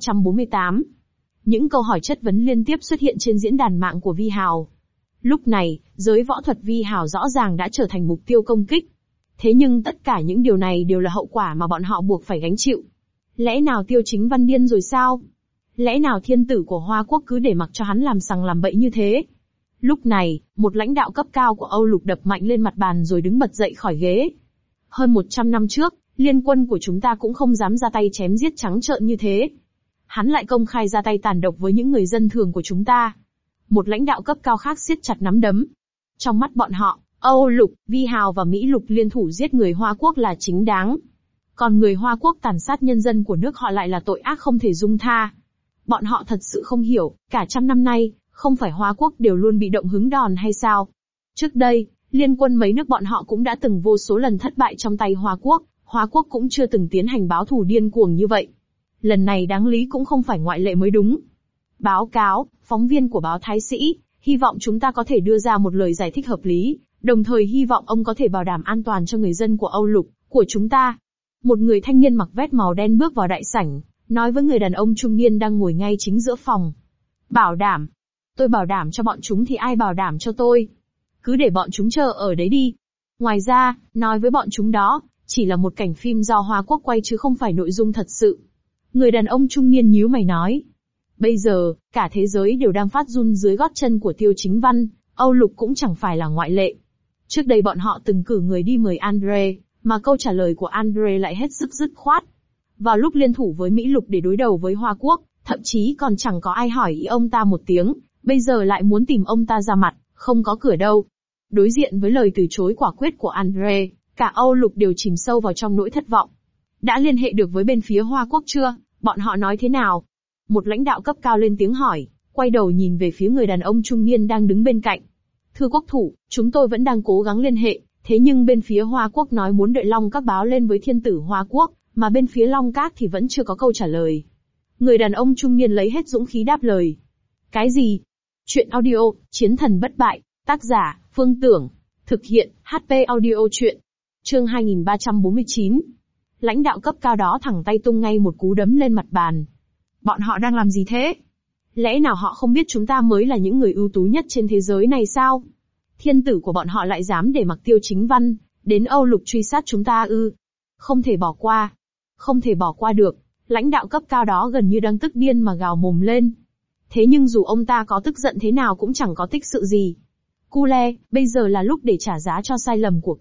2348. Những câu hỏi chất vấn liên tiếp xuất hiện trên diễn đàn mạng của Vi Hào. Lúc này, giới võ thuật Vi Hào rõ ràng đã trở thành mục tiêu công kích. Thế nhưng tất cả những điều này đều là hậu quả mà bọn họ buộc phải gánh chịu. Lẽ nào Tiêu Chính Văn điên rồi sao? Lẽ nào thiên tử của Hoa Quốc cứ để mặc cho hắn làm sằng làm bậy như thế? Lúc này, một lãnh đạo cấp cao của Âu Lục đập mạnh lên mặt bàn rồi đứng bật dậy khỏi ghế. Hơn 100 năm trước, liên quân của chúng ta cũng không dám ra tay chém giết trắng trợn như thế. Hắn lại công khai ra tay tàn độc với những người dân thường của chúng ta. Một lãnh đạo cấp cao khác siết chặt nắm đấm. Trong mắt bọn họ, Âu Lục, Vi Hào và Mỹ Lục liên thủ giết người Hoa Quốc là chính đáng. Còn người Hoa Quốc tàn sát nhân dân của nước họ lại là tội ác không thể dung tha. Bọn họ thật sự không hiểu, cả trăm năm nay, không phải Hoa Quốc đều luôn bị động hứng đòn hay sao? Trước đây, liên quân mấy nước bọn họ cũng đã từng vô số lần thất bại trong tay Hoa Quốc cũng chưa từng tiến hành báo thù điên cuồng như vậy. Lần này đáng lý cũng không phải ngoại lệ mới đúng. Báo cáo, phóng viên của báo Thái Sĩ, hy vọng chúng ta có thể đưa ra một lời giải thích hợp lý, đồng thời hy vọng ông có thể bảo đảm an toàn cho người dân của Âu Lục, của chúng ta. Một người thanh niên mặc vest màu đen bước vào đại sảnh, nói với người đàn ông trung niên đang ngồi ngay chính giữa phòng. Bảo đảm. Tôi bảo đảm cho bọn chúng thì ai bảo đảm cho tôi? Cứ để bọn chúng chờ ở đấy đi. Ngoài ra, nói với bọn chúng đó, chỉ là một cảnh phim do Hoa Quốc quay chứ không phải nội dung thật sự. Người đàn ông trung niên nhíu mày nói. Bây giờ, cả thế giới đều đang phát run dưới gót chân của Tiêu Chính Văn, Âu Lục cũng chẳng phải là ngoại lệ. Trước đây bọn họ từng cử người đi mời Andre, mà câu trả lời của Andre lại hết sức dứt khoát. Vào lúc liên thủ với Mỹ Lục để đối đầu với Hoa Quốc, thậm chí còn chẳng có ai hỏi ý ông ta một tiếng, bây giờ lại muốn tìm ông ta ra mặt, không có cửa đâu. Đối diện với lời từ chối quả quyết của Andre, cả Âu Lục đều chìm sâu vào trong nỗi thất vọng. Đã liên hệ được với bên phía Hoa Quốc chưa? Bọn họ nói thế nào? Một lãnh đạo cấp cao lên tiếng hỏi, quay đầu nhìn về phía người đàn ông trung niên đang đứng bên cạnh. Thưa quốc thủ, chúng tôi vẫn đang cố gắng liên hệ, thế nhưng bên phía Hoa Quốc nói muốn đợi Long Các báo lên với thiên tử Hoa Quốc, mà bên phía Long Các thì vẫn chưa có câu trả lời. Người đàn ông trung niên lấy hết dũng khí đáp lời. Cái gì? Chuyện audio, Chiến thần bất bại, tác giả, Phương Tưởng, thực hiện, HP audio chuyện. Chương 2349. Lãnh đạo cấp cao đó thẳng tay tung ngay một cú đấm lên mặt bàn. Bọn họ đang làm gì thế? Lẽ nào họ không biết chúng ta mới là những người ưu tú nhất trên thế giới này sao? Thiên tử của bọn họ lại dám để mặc Tiêu Chính Văn, đến Âu Lục truy sát chúng ta ư? Không thể bỏ qua. Không thể bỏ qua được. Lãnh đạo cấp cao đó gần như đang tức điên mà gào mồm lên. Thế nhưng dù ông ta có tức giận thế nào cũng chẳng có tích sự gì. Cu Le, bây giờ là lúc để trả giá cho sai lầm của cậu.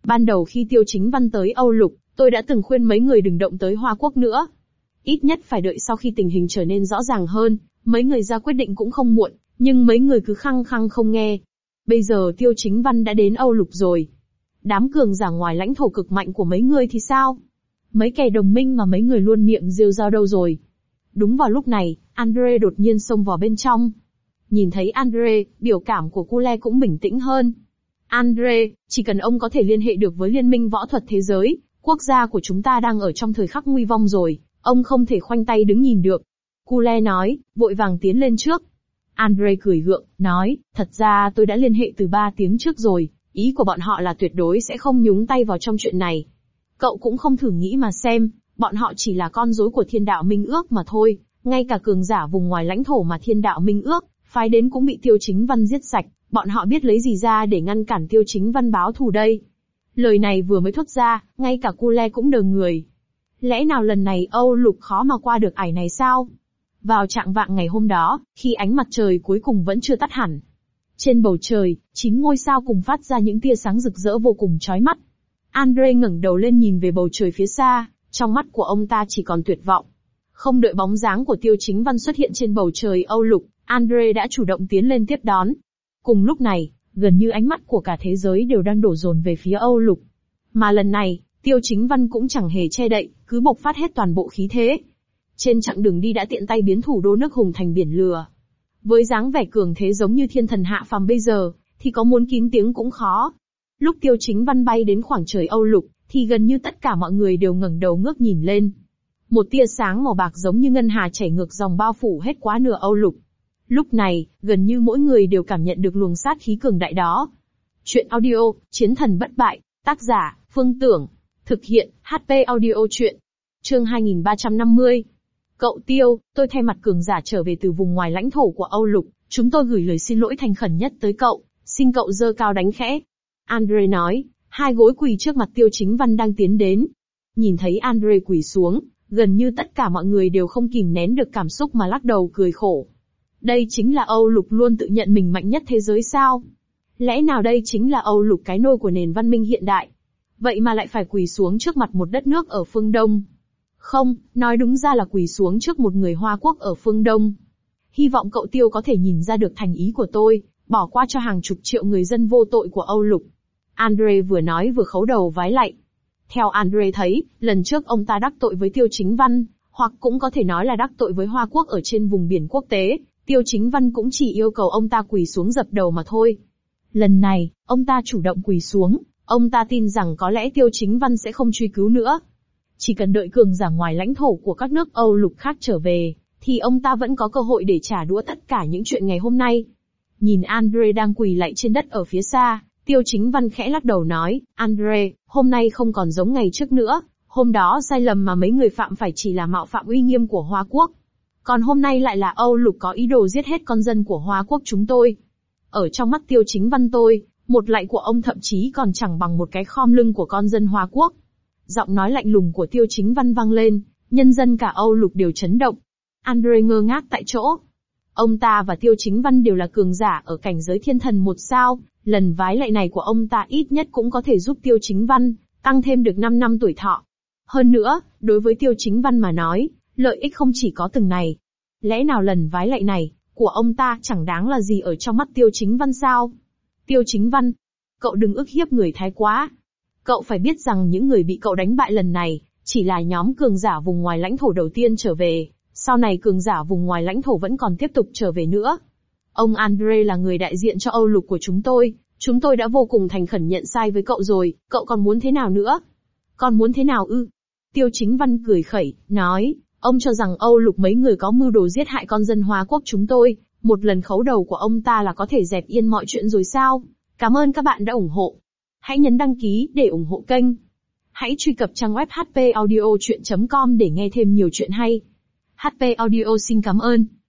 Ban đầu khi Tiêu Chính Văn tới Âu Lục, tôi đã từng khuyên mấy người đừng động tới Hoa Quốc nữa. Ít nhất phải đợi sau khi tình hình trở nên rõ ràng hơn, mấy người ra quyết định cũng không muộn, nhưng mấy người cứ khăng khăng không nghe. Bây giờ Tiêu Chính Văn đã đến Âu Lục rồi. Đám cường giả ngoài lãnh thổ cực mạnh của mấy người thì sao? Mấy kẻ đồng minh mà mấy người luôn miệng rêu rao đâu rồi? Đúng vào lúc này, Andre đột nhiên xông vào bên trong. Nhìn thấy Andre, biểu cảm của Cule cũng bình tĩnh hơn. Andre, chỉ cần ông có thể liên hệ được với Liên minh Võ thuật Thế giới, quốc gia của chúng ta đang ở trong thời khắc nguy vong rồi, ông không thể khoanh tay đứng nhìn được. Cule nói, vội vàng tiến lên trước. Andre cười gượng, nói, thật ra tôi đã liên hệ từ 3 tiếng trước rồi, ý của bọn họ là tuyệt đối sẽ không nhúng tay vào trong chuyện này. Cậu cũng không thử nghĩ mà xem, bọn họ chỉ là con rối của Thiên Đạo Minh Ước mà thôi, ngay cả cường giả vùng ngoài lãnh thổ mà Thiên Đạo Minh Ước phái đến cũng bị Tiêu Chính Văn giết sạch, bọn họ biết lấy gì ra để ngăn cản Tiêu Chính Văn báo thù đây. Lời này vừa mới thốt ra, ngay cả Cule cũng đờ người. Lẽ nào lần này Âu Lục khó mà qua được ải này sao? Vào trạng vạng ngày hôm đó, khi ánh mặt trời cuối cùng vẫn chưa tắt hẳn, trên bầu trời, 9 ngôi sao cùng phát ra những tia sáng rực rỡ vô cùng chói mắt. Andre ngẩng đầu lên nhìn về bầu trời phía xa, trong mắt của ông ta chỉ còn tuyệt vọng. Không đợi bóng dáng của Tiêu Chính Văn xuất hiện trên bầu trời Âu Lục, Andre đã chủ động tiến lên tiếp đón. Cùng lúc này, gần như ánh mắt của cả thế giới đều đang đổ dồn về phía Âu Lục. Mà lần này, Tiêu Chính Văn cũng chẳng hề che đậy, cứ bộc phát hết toàn bộ khí thế. Trên chặng đường đi đã tiện tay biến thủ đô nước Hùng thành biển lửa. Với dáng vẻ cường thế giống như thiên thần hạ phàm bây giờ, thì có muốn kín tiếng cũng khó. Lúc Tiêu Chính Văn bay đến khoảng trời Âu Lục, thì gần như tất cả mọi người đều ngẩng đầu ngước nhìn lên. Một tia sáng màu bạc giống như ngân hà chảy ngược dòng bao phủ hết quá nửa Âu Lục. Lúc này, gần như mỗi người đều cảm nhận được luồng sát khí cường đại đó. Chuyện audio, Chiến thần bất bại, tác giả, Phương Tưởng. Thực hiện, HP audio chuyện. Chương 2350. Cậu Tiêu, tôi thay mặt cường giả trở về từ vùng ngoài lãnh thổ của Âu Lục, chúng tôi gửi lời xin lỗi thành khẩn nhất tới cậu, xin cậu giơ cao đánh khẽ. Andre nói, hai gối quỳ trước mặt Tiêu Chính Văn đang tiến đến. Nhìn thấy Andre quỳ xuống, gần như tất cả mọi người đều không kìm nén được cảm xúc mà lắc đầu cười khổ. Đây chính là Âu Lục luôn tự nhận mình mạnh nhất thế giới sao? Lẽ nào đây chính là Âu Lục cái nôi của nền văn minh hiện đại? Vậy mà lại phải quỳ xuống trước mặt một đất nước ở phương Đông. Không, nói đúng ra là quỳ xuống trước một người Hoa Quốc ở phương Đông. Hy vọng cậu Tiêu có thể nhìn ra được thành ý của tôi, bỏ qua cho hàng chục triệu người dân vô tội của Âu Lục. Andre vừa nói vừa khấu đầu vái lạy. Theo Andre thấy, lần trước ông ta đắc tội với Tiêu Chính Văn, hoặc cũng có thể nói là đắc tội với Hoa Quốc ở trên vùng biển quốc tế, Tiêu Chính Văn cũng chỉ yêu cầu ông ta quỳ xuống dập đầu mà thôi. Lần này, ông ta chủ động quỳ xuống, ông ta tin rằng có lẽ Tiêu Chính Văn sẽ không truy cứu nữa. Chỉ cần đợi cường giả ngoài lãnh thổ của các nước Âu Lục khác trở về, thì ông ta vẫn có cơ hội để trả đũa tất cả những chuyện ngày hôm nay. Nhìn Andre đang quỳ lạy trên đất ở phía xa, Tiêu Chính Văn khẽ lắc đầu nói, Andre, hôm nay không còn giống ngày trước nữa, hôm đó sai lầm mà mấy người phạm phải chỉ là mạo phạm uy nghiêm của Hoa Quốc. Còn hôm nay lại là Âu Lục có ý đồ giết hết con dân của Hoa Quốc chúng tôi. Ở trong mắt Tiêu Chính Văn tôi, một lạy của ông thậm chí còn chẳng bằng một cái khom lưng của con dân Hoa Quốc. Giọng nói lạnh lùng của Tiêu Chính Văn vang lên, nhân dân cả Âu Lục đều chấn động. Andre ngơ ngác tại chỗ. Ông ta và Tiêu Chính Văn đều là cường giả ở cảnh giới thiên thần 1 sao, lần vái lạy này của ông ta ít nhất cũng có thể giúp Tiêu Chính Văn tăng thêm được 5 năm tuổi thọ. Hơn nữa, đối với Tiêu Chính Văn mà nói, lợi ích không chỉ có từng này. Lẽ nào lần vái lạy này của ông ta chẳng đáng là gì ở trong mắt Tiêu Chính Văn sao? Tiêu Chính Văn, cậu đừng ức hiếp người thái quá. Cậu phải biết rằng những người bị cậu đánh bại lần này, chỉ là nhóm cường giả vùng ngoài lãnh thổ đầu tiên trở về, sau này cường giả vùng ngoài lãnh thổ vẫn còn tiếp tục trở về nữa. Ông Andre là người đại diện cho Âu Lục của chúng tôi đã vô cùng thành khẩn nhận sai với cậu rồi, cậu còn muốn thế nào nữa? Còn muốn thế nào ư? Tiêu Chính Văn cười khẩy, nói, ông cho rằng Âu Lục mấy người có mưu đồ giết hại con dân Hoa Quốc chúng tôi, một lần khấu đầu của ông ta là có thể dẹp yên mọi chuyện rồi sao? Cảm ơn các bạn đã ủng hộ. Hãy nhấn đăng ký để ủng hộ kênh. Hãy truy cập trang web hpaudiochuyen.com để nghe thêm nhiều chuyện hay. HP Audio xin cảm ơn.